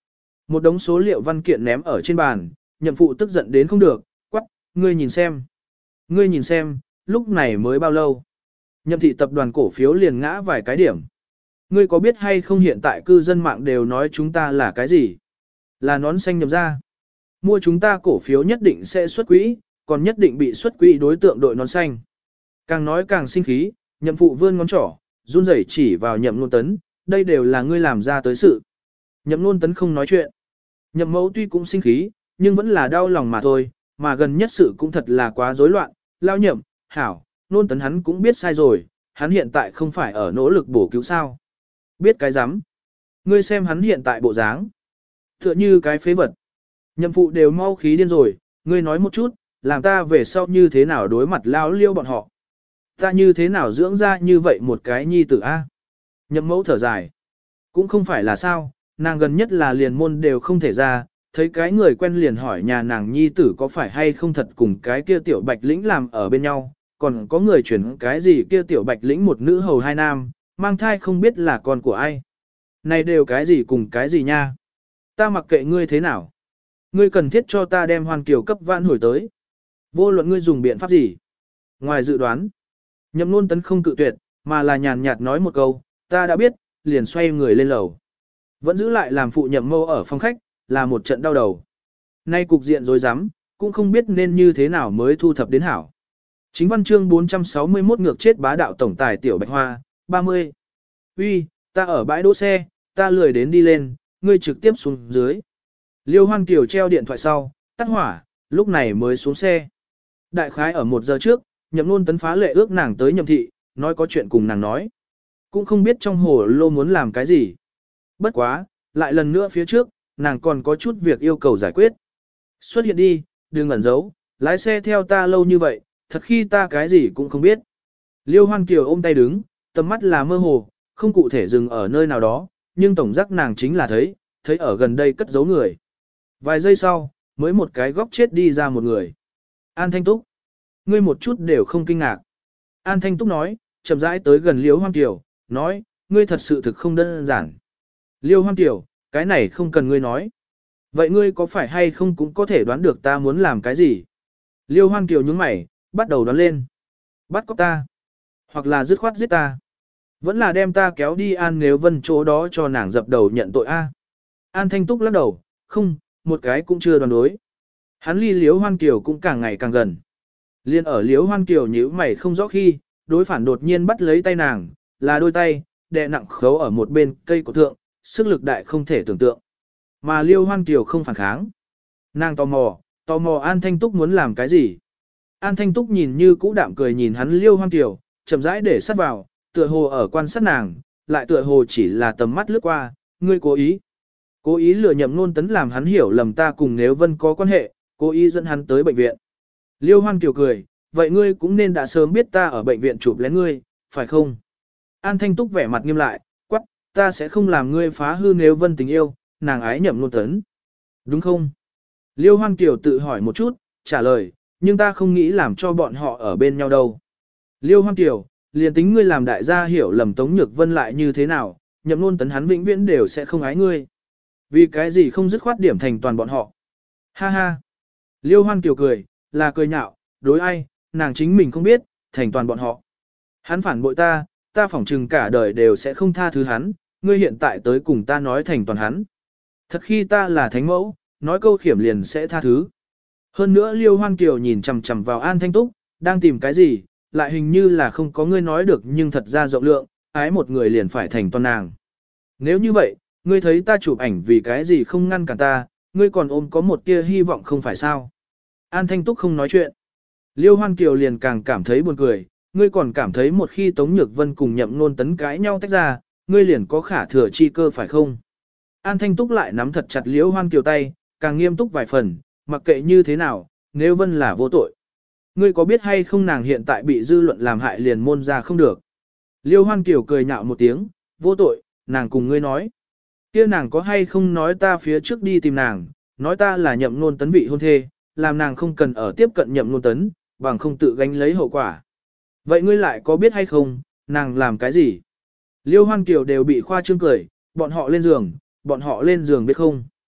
Một đống số liệu văn kiện ném ở trên bàn, nhậm phụ tức giận đến không được, quắc, ngươi nhìn xem. Ngươi nhìn xem, lúc này mới bao lâu. Nhậm thị tập đoàn cổ phiếu liền ngã vài cái điểm. Ngươi có biết hay không hiện tại cư dân mạng đều nói chúng ta là cái gì? Là nón xanh nhậm ra. Mua chúng ta cổ phiếu nhất định sẽ xuất quỹ, còn nhất định bị xuất quỹ đối tượng đội nón xanh. Càng nói càng sinh khí, nhậm phụ vươn ngón trỏ, run rẩy chỉ vào nhậm nôn tấn, đây đều là ngươi làm ra tới sự. Nhậm nôn tấn không nói chuyện. Nhậm mẫu tuy cũng sinh khí, nhưng vẫn là đau lòng mà thôi, mà gần nhất sự cũng thật là quá rối loạn, lao nhậm, hảo, nôn tấn hắn cũng biết sai rồi, hắn hiện tại không phải ở nỗ lực bổ cứu sao. Biết cái rắm Ngươi xem hắn hiện tại bộ dáng. Tựa như cái phế vật. Nhậm phụ đều mau khí điên rồi, ngươi nói một chút, làm ta về sau như thế nào đối mặt lao liêu bọn họ. Ta như thế nào dưỡng ra như vậy một cái nhi tử a? Nhậm mẫu thở dài. Cũng không phải là sao, nàng gần nhất là liền môn đều không thể ra, thấy cái người quen liền hỏi nhà nàng nhi tử có phải hay không thật cùng cái kia tiểu bạch lĩnh làm ở bên nhau, còn có người chuyển cái gì kia tiểu bạch lĩnh một nữ hầu hai nam, mang thai không biết là con của ai. Này đều cái gì cùng cái gì nha? Ta mặc kệ ngươi thế nào. Ngươi cần thiết cho ta đem Hoàn Kiều cấp vãn hồi tới. Vô luận ngươi dùng biện pháp gì? Ngoài dự đoán, Nhậm Nôn Tấn không cự tuyệt, mà là nhàn nhạt nói một câu, ta đã biết, liền xoay người lên lầu. Vẫn giữ lại làm phụ Nhậm Mâu ở phòng khách, là một trận đau đầu. Nay cục diện rối rắm, cũng không biết nên như thế nào mới thu thập đến hảo. Chính văn chương 461 ngược chết bá đạo tổng tài Tiểu Bạch Hoa, 30. Uy, ta ở bãi đỗ xe, ta lười đến đi lên, ngươi trực tiếp xuống dưới. Liêu Hoan Kiều treo điện thoại sau, tắt hỏa, lúc này mới xuống xe. Đại khái ở 1 giờ trước, Nhậm Nôn Tấn phá lệ ước nàng tới Nhậm thị, nói có chuyện cùng nàng nói. Cũng không biết trong hồ lô muốn làm cái gì. Bất quá, lại lần nữa phía trước, nàng còn có chút việc yêu cầu giải quyết. Xuất hiện đi, đừng ẩn giấu, lái xe theo ta lâu như vậy, thật khi ta cái gì cũng không biết. Liêu Hoan Kiều ôm tay đứng, tầm mắt là mơ hồ, không cụ thể dừng ở nơi nào đó, nhưng tổng giác nàng chính là thấy ở gần đây cất giấu người. Vài giây sau, mới một cái góc chết đi ra một người. An Thanh Túc. Ngươi một chút đều không kinh ngạc. An Thanh Túc nói, chậm rãi tới gần Liêu Hoan Kiều, nói, ngươi thật sự thực không đơn giản. Liêu Hoan Kiều, cái này không cần ngươi nói. Vậy ngươi có phải hay không cũng có thể đoán được ta muốn làm cái gì? Liêu Hoan Kiều nhướng mày, bắt đầu đoán lên. Bắt cóc ta. Hoặc là dứt khoát giết ta. Vẫn là đem ta kéo đi An Nếu Vân chỗ đó cho nàng dập đầu nhận tội a. An Thanh Túc lắc đầu, không, một cái cũng chưa đoán đối. Hắn ly Liêu Hoan Kiều cũng càng ngày càng gần. Liên ở Liêu Hoan Kiều nhíu mày không rõ khi, đối phản đột nhiên bắt lấy tay nàng, là đôi tay, đè nặng khấu ở một bên cây cổ thượng, sức lực đại không thể tưởng tượng. Mà Liêu Hoan Kiều không phản kháng. Nàng tò mò An Thanh Túc muốn làm cái gì. An Thanh Túc nhìn như cũ đạm cười nhìn hắn Liêu Hoan Kiều, chậm rãi để sát vào, tựa hồ ở quan sát nàng, lại tựa hồ chỉ là tầm mắt lướt qua, ngươi cố ý. Cố ý lừa Nhậm Nôn Tấn làm hắn hiểu lầm ta cùng Nếu Vân có quan hệ, cố ý dẫn hắn tới bệnh viện. Liêu Hoan Kiều cười, vậy ngươi cũng nên đã sớm biết ta ở bệnh viện chụp lén ngươi, phải không? An Thanh Túc vẻ mặt nghiêm lại, quắc, ta sẽ không làm ngươi phá hư Nếu Vân tình yêu, nàng ái Nhậm Nôn Tấn. Đúng không? Liêu Hoan Kiều tự hỏi một chút, trả lời, nhưng ta không nghĩ làm cho bọn họ ở bên nhau đâu. Liêu Hoan Kiều, liền tính ngươi làm đại gia hiểu lầm Tống Nhược Vân lại như thế nào, Nhậm Nôn Tấn hắn vĩnh viễn đều sẽ không ái ngươi. Vì cái gì không dứt khoát điểm thành toàn bọn họ. Ha ha. Liêu Hoan Kiều cười, là cười nhạo, đối ai, nàng chính mình không biết, thành toàn bọn họ. Hắn phản bội ta phỏng chừng cả đời đều sẽ không tha thứ hắn, ngươi hiện tại tới cùng ta nói thành toàn hắn. Thật khi ta là thánh mẫu, nói câu khiểm liền sẽ tha thứ. Hơn nữa Liêu Hoan Kiều nhìn chằm chằm vào An Thanh Túc, đang tìm cái gì, lại hình như là không có ngươi nói được nhưng thật ra rộng lượng, ái một người liền phải thành toàn nàng. Nếu như vậy, ngươi thấy ta chụp ảnh vì cái gì không ngăn cản ta, ngươi còn ôm có một tia hy vọng không phải sao. An Thanh Túc không nói chuyện. Liêu Hoan Kiều liền càng cảm thấy buồn cười, ngươi còn cảm thấy một khi Tống Nhược Vân cùng Nhậm Nôn Tấn cãi nhau tách ra, ngươi liền có khả thừa chi cơ phải không? An Thanh Túc lại nắm thật chặt Liêu Hoan Kiều tay, càng nghiêm túc vài phần, mặc kệ như thế nào, nếu Vân là vô tội. Ngươi có biết hay không nàng hiện tại bị dư luận làm hại liền môn ra không được. Liêu Hoan Kiều cười nhạo một tiếng, vô tội, nàng cùng ngươi nói. Kia nàng có hay không nói ta phía trước đi tìm nàng, nói ta là Nhậm Nôn Tấn vị hôn thê, làm nàng không cần ở tiếp cận Nhậm Nôn Tấn, bằng không tự gánh lấy hậu quả. Vậy ngươi lại có biết hay không, nàng làm cái gì? Liêu Hoan Kiều đều bị khoa trương cười, bọn họ lên giường biết không?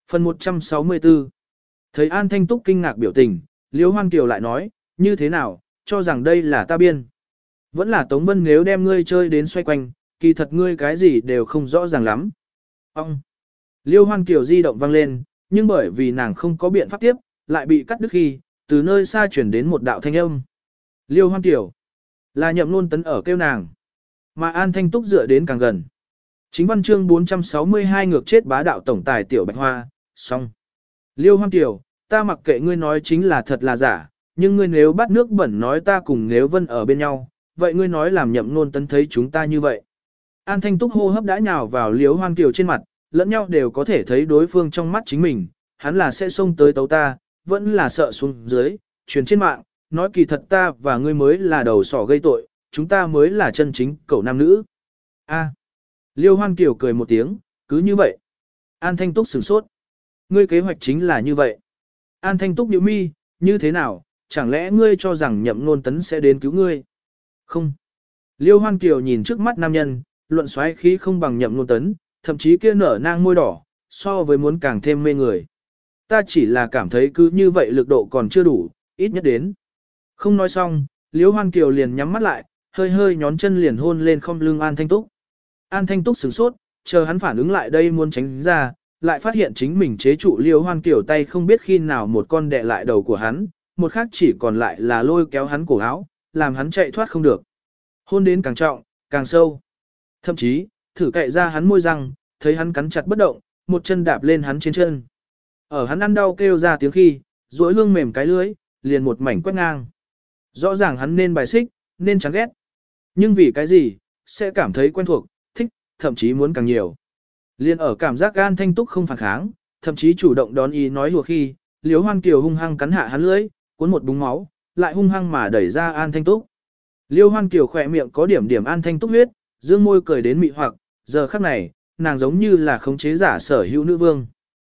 Phần 164. Thấy An Thanh Túc kinh ngạc biểu tình, Liễu Hoan Kiều lại nói, như thế nào, cho rằng đây là ta biên. Vẫn là Tống Vân nếu đem ngươi chơi đến xoay quanh, kỳ thật ngươi cái gì đều không rõ ràng lắm. Ông! Liễu Hoan Kiều di động vang lên, nhưng bởi vì nàng không có biện pháp tiếp, lại bị cắt đứt khi, từ nơi xa chuyển đến một đạo thanh âm. Liễu Hoan Kiều! Là Nhậm Nôn Tấn ở kêu nàng. Mà An Thanh Túc dựa đến càng gần. Chính văn chương 462 ngược chết bá đạo tổng tài Tiểu Bạch Hoa, xong. Liêu Hoan Kiều, ta mặc kệ ngươi nói chính là thật là giả, nhưng ngươi nếu bắt nước bẩn nói ta cùng Nếu Vân ở bên nhau, vậy ngươi nói làm Nhậm Nôn Tấn thấy chúng ta như vậy. An Thanh Túc hô hấp đã nhào vào Liêu Hoan Kiều trên mặt, lẫn nhau đều có thể thấy đối phương trong mắt chính mình, hắn là sẽ xông tới tấu ta, vẫn là sợ xuống dưới, truyền trên mạng, nói kỳ thật ta và ngươi mới là đầu sỏ gây tội, chúng ta mới là chân chính cậu nam nữ. A. Liêu Hoan Kiều cười một tiếng, cứ như vậy. An Thanh Túc sửng sốt. Ngươi kế hoạch chính là như vậy. An Thanh Túc nhíu mi, như thế nào, chẳng lẽ ngươi cho rằng Nhậm Nôn Tấn sẽ đến cứu ngươi? Không. Liêu Hoan Kiều nhìn trước mắt nam nhân, luận xoáy khí không bằng Nhậm Nôn Tấn, thậm chí kia nở nang môi đỏ, so với muốn càng thêm mê người. Ta chỉ là cảm thấy cứ như vậy lực độ còn chưa đủ, ít nhất đến. Không nói xong, Liêu Hoan Kiều liền nhắm mắt lại, hơi hơi nhón chân liền hôn lên không lưng An Thanh Túc. An Thanh Túc sửng sốt, chờ hắn phản ứng lại đây muốn tránh ra, lại phát hiện chính mình chế trụ Liêu Hoan Kiều tay không biết khi nào một con đè lại đầu của hắn, một khác chỉ còn lại là lôi kéo hắn cổ áo, làm hắn chạy thoát không được. Hôn đến càng trọng, càng sâu. Thậm chí, thử cậy ra hắn môi răng, thấy hắn cắn chặt bất động, một chân đạp lên hắn trên chân. Ở hắn ăn đau kêu ra tiếng khi, duỗi hương mềm cái lưới, liền một mảnh quét ngang. Rõ ràng hắn nên bài xích, nên chán ghét. Nhưng vì cái gì, sẽ cảm thấy quen thuộc, thích, thậm chí muốn càng nhiều. Liên ở cảm giác An Thanh Túc không phản kháng, thậm chí chủ động đón ý nói hùa khi, Liễu Hoan Kiều hung hăng cắn hạ hắn lưỡi, cuốn một búng máu, lại hung hăng mà đẩy ra An Thanh Túc. Liễu Hoan Kiều khỏe miệng có điểm điểm An Thanh Túc huyết, dương môi cười đến mị hoặc, giờ khắc này, nàng giống như là khống chế giả sở hữu nữ vương.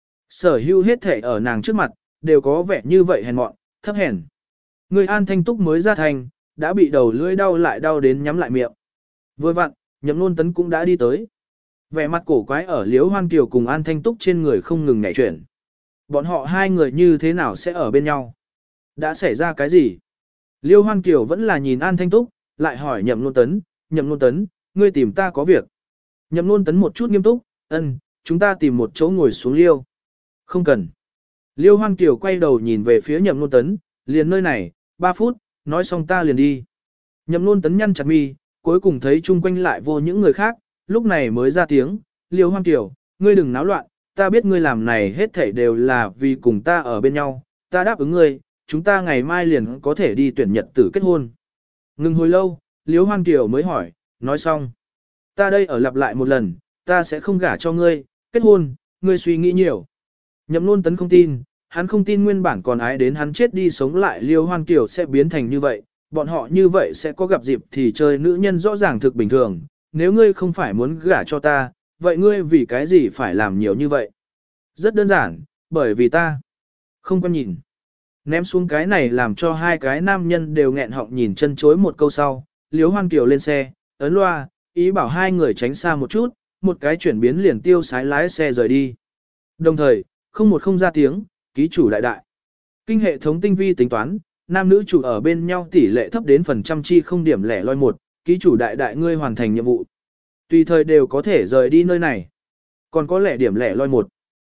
Sở hữu hết thể ở nàng trước mặt, đều có vẻ như vậy hèn mọn, thấp hèn. Người An Thanh Túc mới ra thành, đã bị đầu lưỡi đau lại đau đến nhắm lại miệng. Vừa vặn, Nhậm Nôn Tấn cũng đã đi tới. Vẻ mặt cổ quái ở Liễu Hoan Kiều cùng An Thanh Túc trên người không ngừng nhảy chuyển. Bọn họ hai người như thế nào sẽ ở bên nhau? Đã xảy ra cái gì? Liễu Hoan Kiều vẫn là nhìn An Thanh Túc, lại hỏi Nhậm Nôn Tấn, ngươi tìm ta có việc. Nhậm Nôn Tấn một chút nghiêm túc, chúng ta tìm một chỗ ngồi xuống liêu. Không cần. Liễu Hoan Kiều quay đầu nhìn về phía Nhậm Nôn Tấn, liền nơi này, 3 phút, nói xong ta liền đi. Nhậm Nôn Tấn nhăn chặt mi, cuối cùng thấy chung quanh lại vô những người khác, lúc này mới ra tiếng, Liêu Hoan Kiều, ngươi đừng náo loạn, ta biết ngươi làm này hết thảy đều là vì cùng ta ở bên nhau, ta đáp ứng ngươi, chúng ta ngày mai liền có thể đi tuyển nhật tử kết hôn. Ngừng hồi lâu, Liêu Hoan Kiều mới hỏi, nói xong. Ta đây ở lặp lại một lần, ta sẽ không gả cho ngươi, kết hôn, ngươi suy nghĩ nhiều. Nhậm Nôn Tấn không tin, hắn không tin nguyên bản còn ái đến hắn chết đi sống lại Liêu Hoan Kiều sẽ biến thành như vậy, bọn họ như vậy sẽ có gặp dịp thì chơi nữ nhân rõ ràng thực bình thường, nếu ngươi không phải muốn gả cho ta, vậy ngươi vì cái gì phải làm nhiều như vậy? Rất đơn giản, bởi vì ta không quan nhìn. Ném xuống cái này làm cho hai cái nam nhân đều nghẹn họng nhìn chân chối một câu sau, Liễu Hoan Kiều lên xe, ấn loa, ý bảo hai người tránh xa một chút, một cái chuyển biến liền tiêu sái lái xe rời đi. Đồng thời, không ra tiếng, ký chủ đại đại. Kinh hệ thống tinh vi tính toán, nam nữ chủ ở bên nhau tỷ lệ thấp đến phần trăm chi không điểm lẻ loi một, ký chủ đại đại ngươi hoàn thành nhiệm vụ. Tùy thời đều có thể rời đi nơi này. Còn có lẻ điểm lẻ loi một.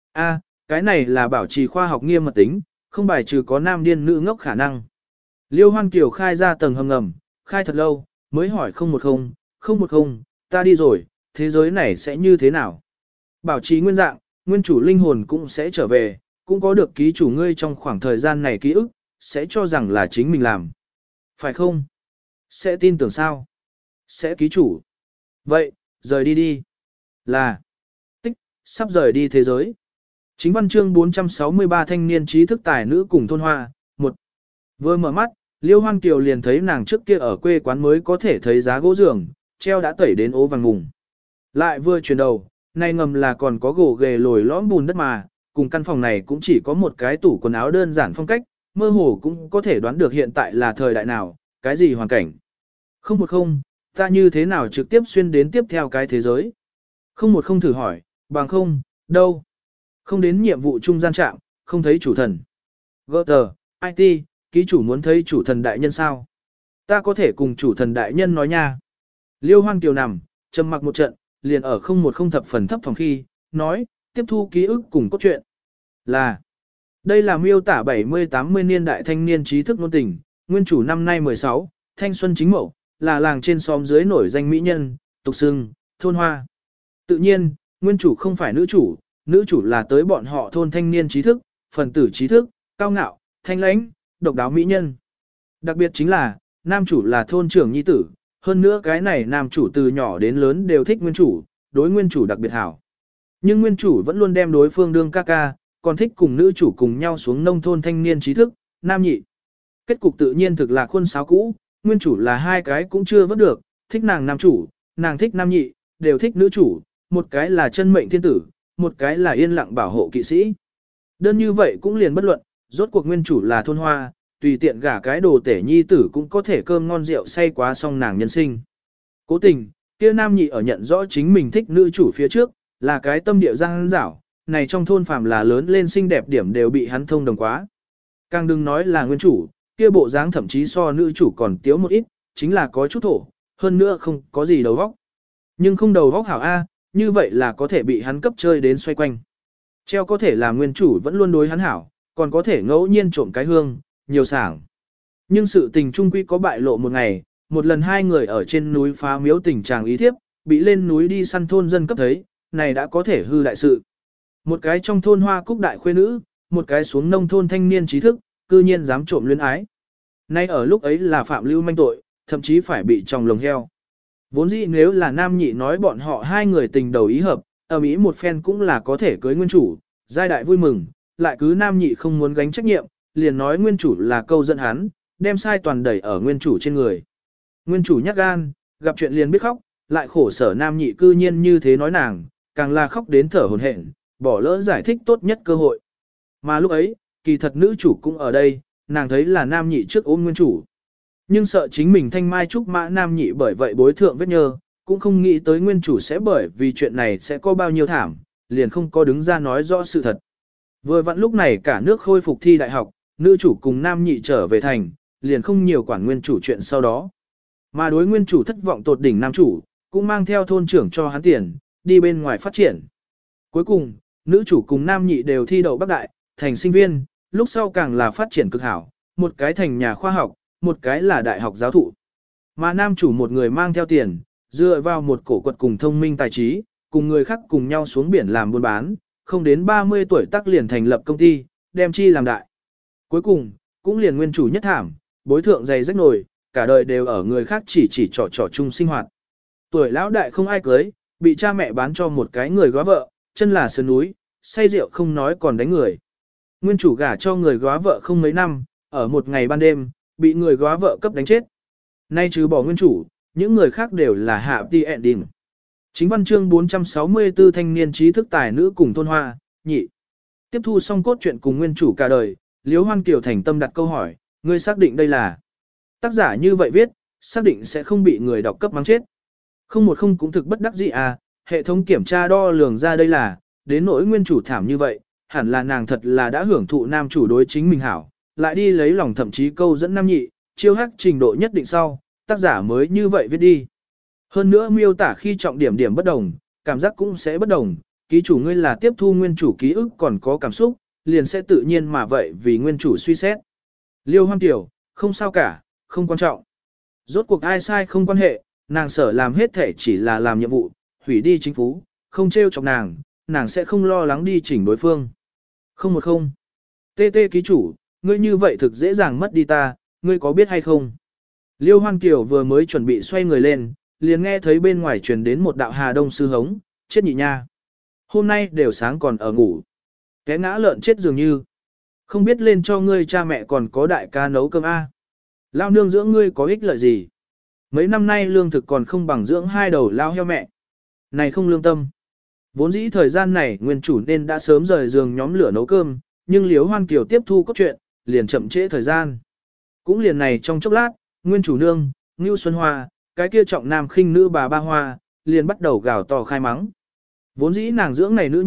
Cái này là bảo trì khoa học nghiêm mật tính, không bài trừ có nam điên nữ ngốc khả năng. Liêu Hoan Kiều khai ra tầng hầm ngầm, khai thật lâu, mới hỏi 010, ta đi rồi, thế giới này sẽ như thế nào? Bảo trì nguyên dạng, nguyên chủ linh hồn cũng sẽ trở về, cũng có được ký chủ ngươi trong khoảng thời gian này ký ức, sẽ cho rằng là chính mình làm. Phải không? Sẽ tin tưởng sao? Sẽ ký chủ. Vậy, rời đi đi. Là. Sắp rời đi thế giới. Chính văn chương 463 thanh niên trí thức tài nữ cùng thôn hoa. 1. Vừa mở mắt, Liêu Hoan Kiều liền thấy nàng trước kia ở quê quán mới có thể thấy giá gỗ giường, treo đã tẩy đến ố vàng mùng. Lại vừa chuyển đầu, nay ngầm là còn có gỗ ghề lồi lõm bùn đất mà, cùng căn phòng này cũng chỉ có một cái tủ quần áo đơn giản phong cách, mơ hồ cũng có thể đoán được hiện tại là thời đại nào, cái gì hoàn cảnh. 010, ta như thế nào trực tiếp xuyên đến tiếp theo cái thế giới? 010 thử hỏi, bằng không, đâu? Không đến nhiệm vụ trung gian trạm, không thấy chủ thần. Gơ tờ, IT, ký chủ muốn thấy chủ thần đại nhân sao? Ta có thể cùng chủ thần đại nhân nói nha. Liêu Hoan Kiều nằm, trầm mặc một trận, liền ở 010 thập phần thấp phòng khi, nói, tiếp thu ký ức cùng cốt truyện. Đây là miêu tả 70-80 niên đại thanh niên trí thức ngôn tình, nguyên chủ năm nay 16, thanh xuân chính mậu, là làng trên xóm dưới nổi danh mỹ nhân, tục xưng, thôn hoa. Tự nhiên, nguyên chủ không phải nữ chủ là tới bọn họ thôn thanh niên trí thức, phần tử trí thức, cao ngạo, thanh lãnh, độc đáo mỹ nhân. Đặc biệt chính là, nam chủ là thôn trưởng nhi tử, hơn nữa cái này nam chủ từ nhỏ đến lớn đều thích nguyên chủ, đối nguyên chủ đặc biệt hảo. Nhưng nguyên chủ vẫn luôn đem đối phương đương ca ca, còn thích cùng nữ chủ cùng nhau xuống nông thôn thanh niên trí thức, nam nhị. Kết cục tự nhiên thực là khuôn sáo cũ, nguyên chủ là hai cái cũng chưa vớt được, thích nàng nam chủ, nàng thích nam nhị, đều thích nữ chủ, một cái là chân mệnh thiên tử, một cái là yên lặng bảo hộ kỵ sĩ. Đơn như vậy cũng liền bất luận, rốt cuộc nguyên chủ là thôn hoa, tùy tiện gả cái đồ tể nhi tử cũng có thể cơm ngon rượu say quá xong nàng nhân sinh. Cố tình, kia nam nhị ở nhận rõ chính mình thích nữ chủ phía trước, là cái tâm địa giang dảo, này trong thôn phàm là lớn lên xinh đẹp điểm đều bị hắn thông đồng quá. Càng đừng nói là nguyên chủ, kia bộ dáng thậm chí so nữ chủ còn tiếu một ít, chính là có chút thổ, hơn nữa không có gì đầu vóc. Nhưng không đầu vóc hảo A, như vậy là có thể bị hắn cấp chơi đến xoay quanh. Treo có thể là nguyên chủ vẫn luôn đối hắn hảo, còn có thể ngẫu nhiên trộm cái hương, nhiều sảng. Nhưng sự tình trung quy có bại lộ một ngày, một lần hai người ở trên núi phá miếu tình chàng ý thiếp, bị lên núi đi săn thôn dân cấp thấy, này đã có thể hư đại sự. Một cái trong thôn hoa cúc đại khuê nữ, một cái xuống nông thôn thanh niên trí thức, cư nhiên dám trộm luyến ái. Nay ở lúc ấy là phạm lưu manh tội, thậm chí phải bị tròng lồng heo. Vốn dĩ nếu là nam nhị nói bọn họ hai người tình đầu ý hợp, ở Mỹ một phen cũng là có thể cưới nguyên chủ, giai đại vui mừng, lại cứ nam nhị không muốn gánh trách nhiệm, liền nói nguyên chủ là câu dẫn hắn, đem sai toàn đẩy ở nguyên chủ trên người. Nguyên chủ nhát gan, gặp chuyện liền biết khóc, lại khổ sở nam nhị cư nhiên như thế nói nàng, càng là khóc đến thở hổn hển, bỏ lỡ giải thích tốt nhất cơ hội. Mà lúc ấy, kỳ thật nữ chủ cũng ở đây, nàng thấy là nam nhị trước ôm nguyên chủ. Nhưng sợ chính mình thanh mai trúc mã nam nhị bởi vậy bối thượng vết nhơ, cũng không nghĩ tới nguyên chủ sẽ bởi vì chuyện này sẽ có bao nhiêu thảm, liền không có đứng ra nói rõ sự thật. Vừa vặn lúc này cả nước khôi phục thi đại học, nữ chủ cùng nam nhị trở về thành, liền không nhiều quản nguyên chủ chuyện sau đó. Mà đối nguyên chủ thất vọng tột đỉnh nam chủ, cũng mang theo thôn trưởng cho hắn tiền, đi bên ngoài phát triển. Cuối cùng, nữ chủ cùng nam nhị đều thi đậu Bắc Đại, thành sinh viên, lúc sau càng là phát triển cực hảo, một cái thành nhà khoa học, một cái là đại học giáo thụ. Mà nam chủ một người mang theo tiền, dựa vào một cổ quật cùng thông minh tài trí, cùng người khác cùng nhau xuống biển làm buôn bán, không đến 30 tuổi tác liền thành lập công ty, đem chi làm đại. Cuối cùng, cũng liền nguyên chủ nhất thảm, bối thượng dày rách nổi, cả đời đều ở người khác chỉ trò chung sinh hoạt. Tuổi lão đại không ai cưới, bị cha mẹ bán cho một cái người góa vợ, chân là sườn núi, say rượu không nói còn đánh người. Nguyên chủ gả cho người góa vợ không mấy năm, ở một ngày ban đêm, bị người góa vợ cấp đánh chết. Nay trừ bỏ nguyên chủ, những người khác đều là happy ending. Chính văn chương 464 thanh niên trí thức tài nữ cùng thôn hoa, nhị. Tiếp thu xong cốt truyện cùng nguyên chủ cả đời, Liễu Hoan Kiều thành tâm đặt câu hỏi, ngươi xác định đây là tác giả như vậy viết, xác định sẽ không bị người đọc cấp mắng chết. 010 cũng thực bất đắc dĩ à, hệ thống kiểm tra đo lường ra đây là, đến nỗi nguyên chủ thảm như vậy, hẳn là nàng thật là đã hưởng thụ nam chủ đối chính mình hảo, lại đi lấy lòng thậm chí câu dẫn nam nhị, chiêu hắc trình độ nhất định sau, tác giả mới như vậy viết đi. Hơn nữa miêu tả khi trọng điểm điểm bất đồng, cảm giác cũng sẽ bất đồng, ký chủ ngươi là tiếp thu nguyên chủ ký ức còn có cảm xúc, liền sẽ tự nhiên mà vậy vì nguyên chủ suy xét. Liêu Hoan Kiều, không sao cả, không quan trọng. Rốt cuộc ai sai không quan hệ, nàng sở làm hết thể chỉ là làm nhiệm vụ, hủy đi chính phủ, không trêu chọc nàng sẽ không lo lắng đi chỉnh đối phương. 010. TT ký chủ, ngươi như vậy thực dễ dàng mất đi ta, ngươi có biết hay không? Liêu Hoan Kiều vừa mới chuẩn bị xoay người lên, liền nghe thấy bên ngoài truyền đến một đạo Hà Đông sư hống, chết nhị nha. Hôm nay đều sáng còn ở ngủ. Té ngã lợn chết dường như. Không biết lên cho ngươi cha mẹ còn có đại ca nấu cơm A. Lao nương dưỡng ngươi có ích lợi gì? Mấy năm nay lương thực còn không bằng dưỡng hai đầu lao heo mẹ. Này không lương tâm. Vốn dĩ thời gian này nguyên chủ nên đã sớm rời giường nhóm lửa nấu cơm, nhưng Liễu Hoan Kiều tiếp thu cốt truyện, liền chậm trễ thời gian. Cũng liền này trong chốc lát, nguyên chủ nương, Ngưu Xuân Hoa, cái kia trọng nam khinh nữ bà Ba Hoa, liền bắt đầu gào to khai mắng. Vốn dĩ nàng dưỡng này nữ nhi,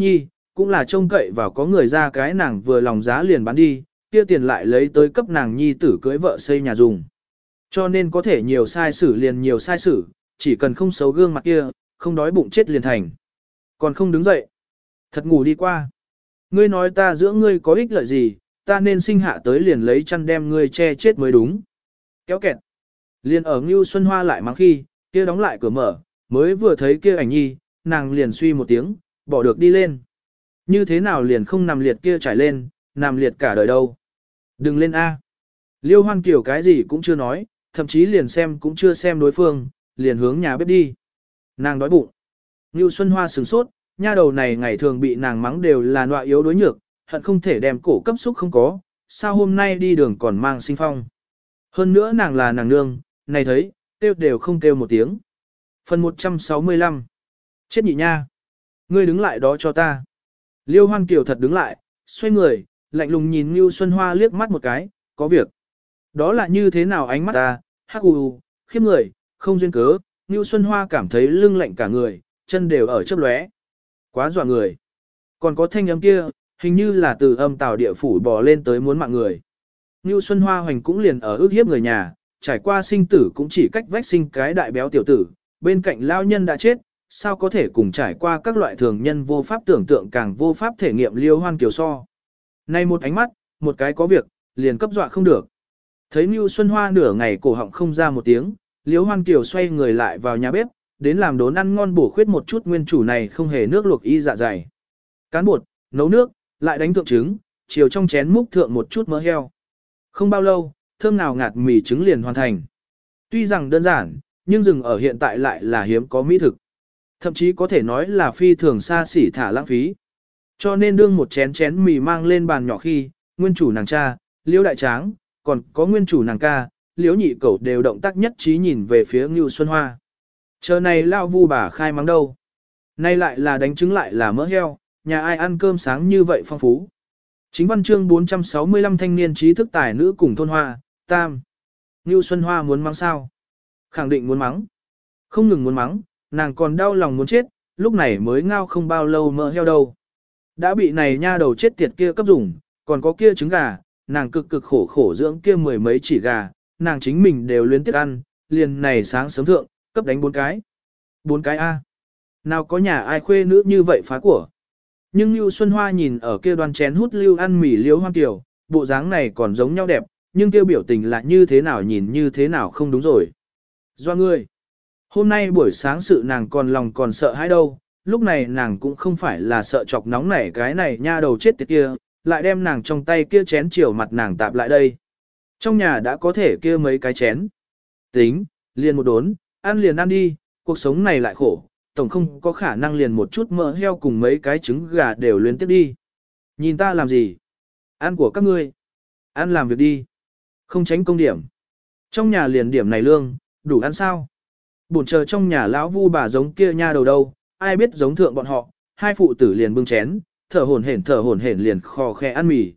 cũng là trông cậy vào có người ra cái nàng vừa lòng giá liền bán đi, kia tiền lại lấy tới cấp nàng nhi tử cưới vợ xây nhà dùng. Cho nên có thể nhiều sai sử liền nhiều sai sử, chỉ cần không xấu gương mặt kia, không đói bụng chết liền thành. Còn không đứng dậy, thật ngủ đi qua. Ngươi nói ta giữa ngươi có ích lợi gì, ta nên sinh hạ tới liền lấy chăn đem ngươi che chết mới đúng. Kéo kẹt. Liền ở Ngưu Xuân Hoa lại mắng khi, kia đóng lại cửa mở, mới vừa thấy kia ảnh nhi, nàng liền suy một tiếng, bỏ được đi lên. Như thế nào liền không nằm liệt kia trải lên, nằm liệt cả đời đâu. Đừng lên A. Liêu Hoan Kiều cái gì cũng chưa nói, thậm chí liền xem cũng chưa xem đối phương, liền hướng nhà bếp đi. Nàng đói bụng. Ngưu Xuân Hoa sửng sốt, nha đầu này ngày thường bị nàng mắng đều là nọa yếu đối nhược, hận không thể đem cổ cấp xúc không có, sao hôm nay đi đường còn mang sinh phong. Hơn nữa nàng là nàng nương, này thấy, kêu đều không kêu một tiếng. Phần 165. Chết nhị nha. Ngươi đứng lại đó cho ta. Liêu Hoan Kiều thật đứng lại, xoay người, lạnh lùng nhìn Ngưu Xuân Hoa liếc mắt một cái, có việc. Đó là như thế nào ánh mắt ta, hắc u, khiếp người, không duyên cớ, Ngưu Xuân Hoa cảm thấy lưng lạnh cả người, chân đều ở chớp lóe. Quá dọa người. Còn có thanh âm kia, hình như là từ âm tào địa phủ bò lên tới muốn mạng người. Ngưu Xuân Hoa hoành cũng liền ở ước hiếp người nhà, trải qua sinh tử cũng chỉ cách vách sinh cái đại béo tiểu tử, bên cạnh lao nhân đã chết, sao có thể cùng trải qua các loại thường nhân vô pháp tưởng tượng càng vô pháp thể nghiệm Liêu Hoan Kiều so. Nay một ánh mắt, một cái có việc, liền cấp dọa không được. Thấy Ngưu Xuân Hoa nửa ngày cổ họng không ra một tiếng, Liêu Hoan Kiều xoay người lại vào nhà bếp, đến làm đốn ăn ngon bổ khuyết một chút nguyên chủ này không hề nước luộc y dạ dày. Cán bột, nấu nước, lại đánh thượng trứng, chiều trong chén múc thượng một chút mỡ heo. Không bao lâu, thơm nào ngạt mì trứng liền hoàn thành. Tuy rằng đơn giản, nhưng dừng ở hiện tại lại là hiếm có mỹ thực. Thậm chí có thể nói là phi thường xa xỉ thả lãng phí. Cho nên đương một chén mì mang lên bàn nhỏ khi, nguyên chủ nàng cha, Liễu đại tráng, còn có nguyên chủ nàng ca, Liễu nhị cẩu đều động tác nhất trí nhìn về phía Ngưu Xuân Hoa. Chờ này lao vu bà khai mắng đâu. Nay lại là đánh trứng lại là mỡ heo, nhà ai ăn cơm sáng như vậy phong phú. Chính văn chương 465 thanh niên trí thức tài nữ cùng thôn hoa, tam. Ngưu Xuân Hoa muốn mắng sao? Khẳng định muốn mắng. Không ngừng muốn mắng, nàng còn đau lòng muốn chết, lúc này mới ngao không bao lâu mỡ heo đâu. Đã bị này nha đầu chết tiệt kia cấp dùng, còn có kia trứng gà, nàng cực cực khổ khổ dưỡng kia mười mấy chỉ gà, nàng chính mình đều luyến tiếc ăn, liền này sáng sớm thượng, cấp đánh 4 cái. 4 cái A. Nào có nhà ai khuê nữ như vậy phá của. Nhưng Lưu Xuân Hoa nhìn ở kia đoan chén hút lưu ăn mì Liễu Hoan Kiều, bộ dáng này còn giống nhau đẹp, nhưng kêu biểu tình là như thế nào nhìn như thế nào không đúng rồi. Do ngươi, hôm nay buổi sáng sự nàng còn lòng còn sợ hãi đâu, lúc này nàng cũng không phải là sợ chọc nóng nảy cái này nha đầu chết tiệt kia, lại đem nàng trong tay kia chén chiều mặt nàng tạp lại đây. Trong nhà đã có thể kia mấy cái chén. Tính, liền một đốn, ăn liền ăn đi, cuộc sống này lại khổ, tổng không có khả năng liền một chút mỡ heo cùng mấy cái trứng gà đều luyến tiếp đi. Nhìn ta làm gì? Ăn của các ngươi. Ăn làm việc đi. Không tránh công điểm. Trong nhà liền điểm này lương, đủ ăn sao? Bổn chờ trong nhà lão vu bà giống kia nha đầu đâu, ai biết giống thượng bọn họ, hai phụ tử liền bưng chén, thở hổn hển liền khò khè ăn mì,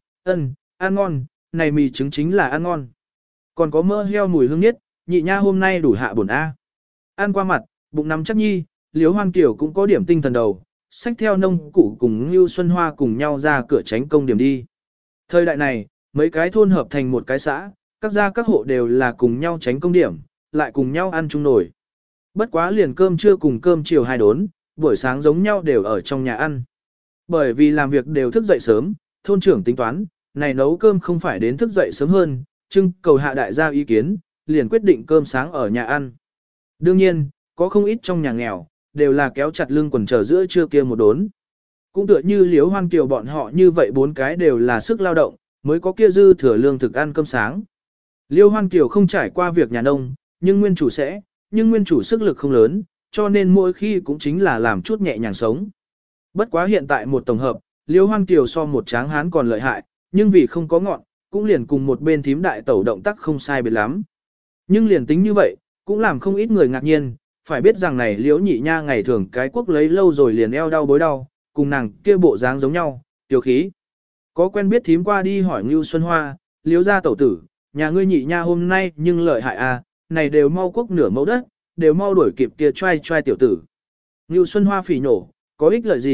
ăn ngon, này mì trứng chính là ăn ngon. Còn có mỡ heo mùi hương nhất, nhị nha hôm nay đủ hạ bổn A. Ăn qua mặt, bụng nắm chắc nhi, Liễu Hoan Kiều cũng có điểm tinh thần đầu, xách theo nông cụ cùng Lưu Xuân Hoa cùng nhau ra cửa tránh công điểm đi. Thời đại này, mấy cái thôn hợp thành một cái xã, các gia các hộ đều là cùng nhau tránh công điểm, lại cùng nhau ăn chung nổi. Bất quá liền cơm trưa cùng cơm chiều hai đốn, buổi sáng giống nhau đều ở trong nhà ăn. Bởi vì làm việc đều thức dậy sớm, thôn trưởng tính toán, này nấu cơm không phải đến thức dậy sớm hơn, trưng cầu hạ đại gia ý kiến, liền quyết định cơm sáng ở nhà ăn. Đương nhiên, có không ít trong nhà nghèo, đều là kéo chặt lưng quần chờ giữa trưa kia một đốn. Cũng tựa như Liễu Hoan Kiều bọn họ như vậy 4 cái đều là sức lao động, mới có kia dư thừa lương thực ăn cơm sáng. Liễu Hoan Kiều không trải qua việc nhà nông, nhưng nguyên chủ sức lực không lớn, cho nên mỗi khi cũng chính là làm chút nhẹ nhàng sống. Bất quá hiện tại một tổng hợp, Liễu Hoan Kiều so một tráng hán còn lợi hại, nhưng vì không có ngọn, cũng liền cùng một bên thím đại tẩu động tác không sai biệt lắm. Nhưng liền tính như vậy, cũng làm không ít người ngạc nhiên, phải biết rằng này Liễu nhị nha ngày thường cái quốc lấy lâu rồi liền eo đau bối đau, cùng nàng kia bộ dáng giống nhau, tiểu khí. Có quen biết thím qua đi hỏi Ngưu Xuân Hoa, Liễu gia tẩu tử, nhà ngươi nhị nha hôm nay nhưng lợi hại à, này đều mau quốc nửa mẫu đất, đều mau đuổi kịp kia trai tiểu tử. Ngưu Xuân Hoa phỉ nổ, có ích lợi gì,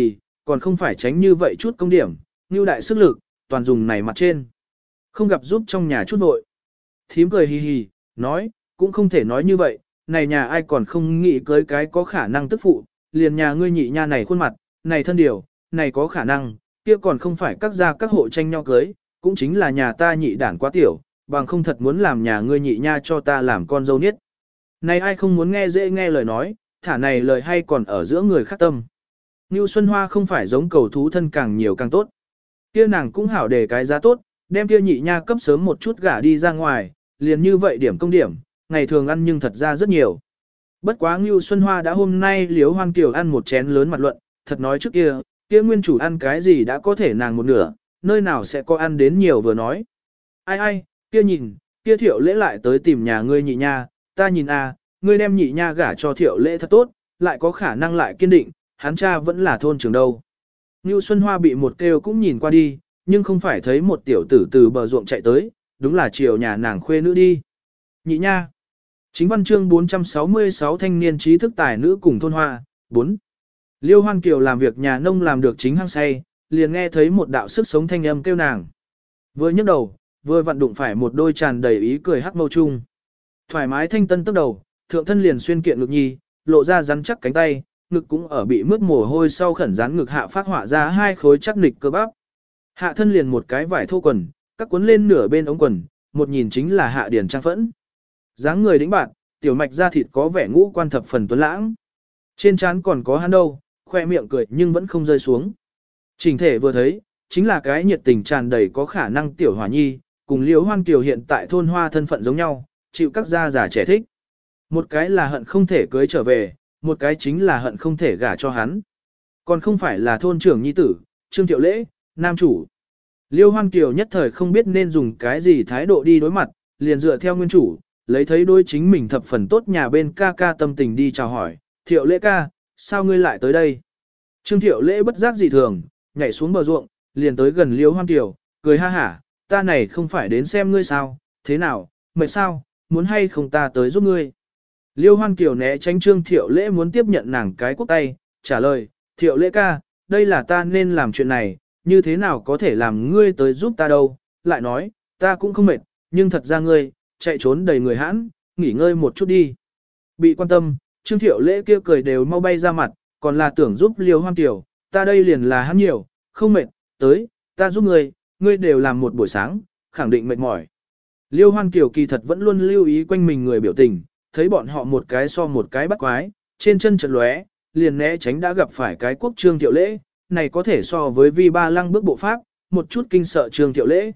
còn không phải tránh như vậy chút công điểm, như đại sức lực, toàn dùng này mặt trên. Không gặp giúp trong nhà chút vội. Thím cười hì hì, nói, cũng không thể nói như vậy, này nhà ai còn không nghĩ cưới cái có khả năng tức phụ, liền nhà ngươi nhị nha này khuôn mặt, này thân điều, này có khả năng, kia còn không phải các gia các hộ tranh nhau cưới, cũng chính là nhà ta nhị đản quá tiểu, bằng không thật muốn làm nhà ngươi nhị nha cho ta làm con dâu niết. Này ai không muốn nghe dễ nghe lời nói, thả này lời hay còn ở giữa người khác tâm. Ngưu Xuân Hoa không phải giống cầu thú thân càng nhiều càng tốt. Kia nàng cũng hảo để cái giá tốt, đem kia nhị nha cấp sớm một chút gả đi ra ngoài, liền như vậy điểm công điểm, ngày thường ăn nhưng thật ra rất nhiều. Bất quá Ngưu Xuân Hoa đã hôm nay Liếu Hoan Kiều ăn một chén lớn mặt luận, thật nói trước kia, kia nguyên chủ ăn cái gì đã có thể nàng một nửa, nơi nào sẽ có ăn đến nhiều vừa nói. Ai ai, kia nhìn, kia Thiệu Lễ lại tới tìm nhà ngươi nhị nha, ta nhìn à, ngươi đem nhị nha gả cho Thiệu Lễ thật tốt, lại có khả năng lại kiên định, hắn cha vẫn là thôn trưởng đâu. Ngưu Xuân Hoa bị một kêu cũng nhìn qua đi, nhưng không phải thấy một tiểu tử từ bờ ruộng chạy tới, đúng là chiều nhà nàng khuê nữ đi. Nhị nha. Chính văn chương 466 thanh niên trí thức tài nữ cùng thôn hoa. 4. Liêu Hoan Kiều làm việc nhà nông làm được chính hăng say, liền nghe thấy một đạo sức sống thanh âm kêu nàng. Vừa nhấc đầu, vừa vặn đụng phải một đôi tràn đầy ý cười hắc mâu chung. Thoải mái thanh tân tức đầu, thượng thân liền xuyên kiện ngực nhi, lộ ra rắn chắc cánh tay, ngực cũng ở bị mướt mồ hôi sau khẩn rán ngực hạ phát họa ra hai khối chắc nịch cơ bắp. Hạ thân liền một cái vải thô quần, các cuốn lên nửa bên ống quần, một nhìn chính là hạ điển trang phẫn. Dáng người đĩnh bạn, tiểu mạch da thịt có vẻ ngũ quan thập phần tuấn lãng. Trên trán còn có hắn đâu, khoe miệng cười nhưng vẫn không rơi xuống. Trình thể vừa thấy, chính là cái nhiệt tình tràn đầy có khả năng tiểu hỏa nhi, cùng Liễu Hoan Kiều hiện tại thôn hoa thân phận giống nhau, chịu các gia già trẻ thích. Một cái là hận không thể cưới trở về, một cái chính là hận không thể gả cho hắn. Còn không phải là thôn trưởng nhi tử, Trương Thiệu Lễ, nam chủ. Liêu Hoan Kiều nhất thời không biết nên dùng cái gì thái độ đi đối mặt, liền dựa theo nguyên chủ, lấy thấy đối chính mình thập phần tốt nhà bên ca ca tâm tình đi chào hỏi, Thiệu Lễ ca, sao ngươi lại tới đây? Trương Thiệu Lễ bất giác dị thường, nhảy xuống bờ ruộng, liền tới gần Liêu Hoan Kiều, cười ha hả, ta này không phải đến xem ngươi sao, thế nào, mệt sao, muốn hay không ta tới giúp ngươi? Liêu Hoan Kiều né tránh Trương Thiệu Lễ muốn tiếp nhận nàng cái quốc tay, trả lời, Thiệu Lễ ca, đây là ta nên làm chuyện này, như thế nào có thể làm ngươi tới giúp ta đâu, lại nói, ta cũng không mệt, nhưng thật ra ngươi, chạy trốn đầy người hãn, nghỉ ngơi một chút đi. Bị quan tâm, Trương Thiệu Lễ kia cười đều mau bay ra mặt, còn là tưởng giúp Liêu Hoan Kiều, ta đây liền là hắn nhiều, không mệt, tới, ta giúp ngươi đều làm một buổi sáng, khẳng định mệt mỏi. Liêu Hoan Kiều kỳ thật vẫn luôn lưu ý quanh mình người biểu tình, thấy bọn họ một cái so một cái bắt quái, trên chân chợt lóe, liền né tránh đã gặp phải cái quốc Trương Thiệu Lễ, này có thể so với vi ba lăng bước bộ pháp, một chút kinh sợ Trương Thiệu Lễ.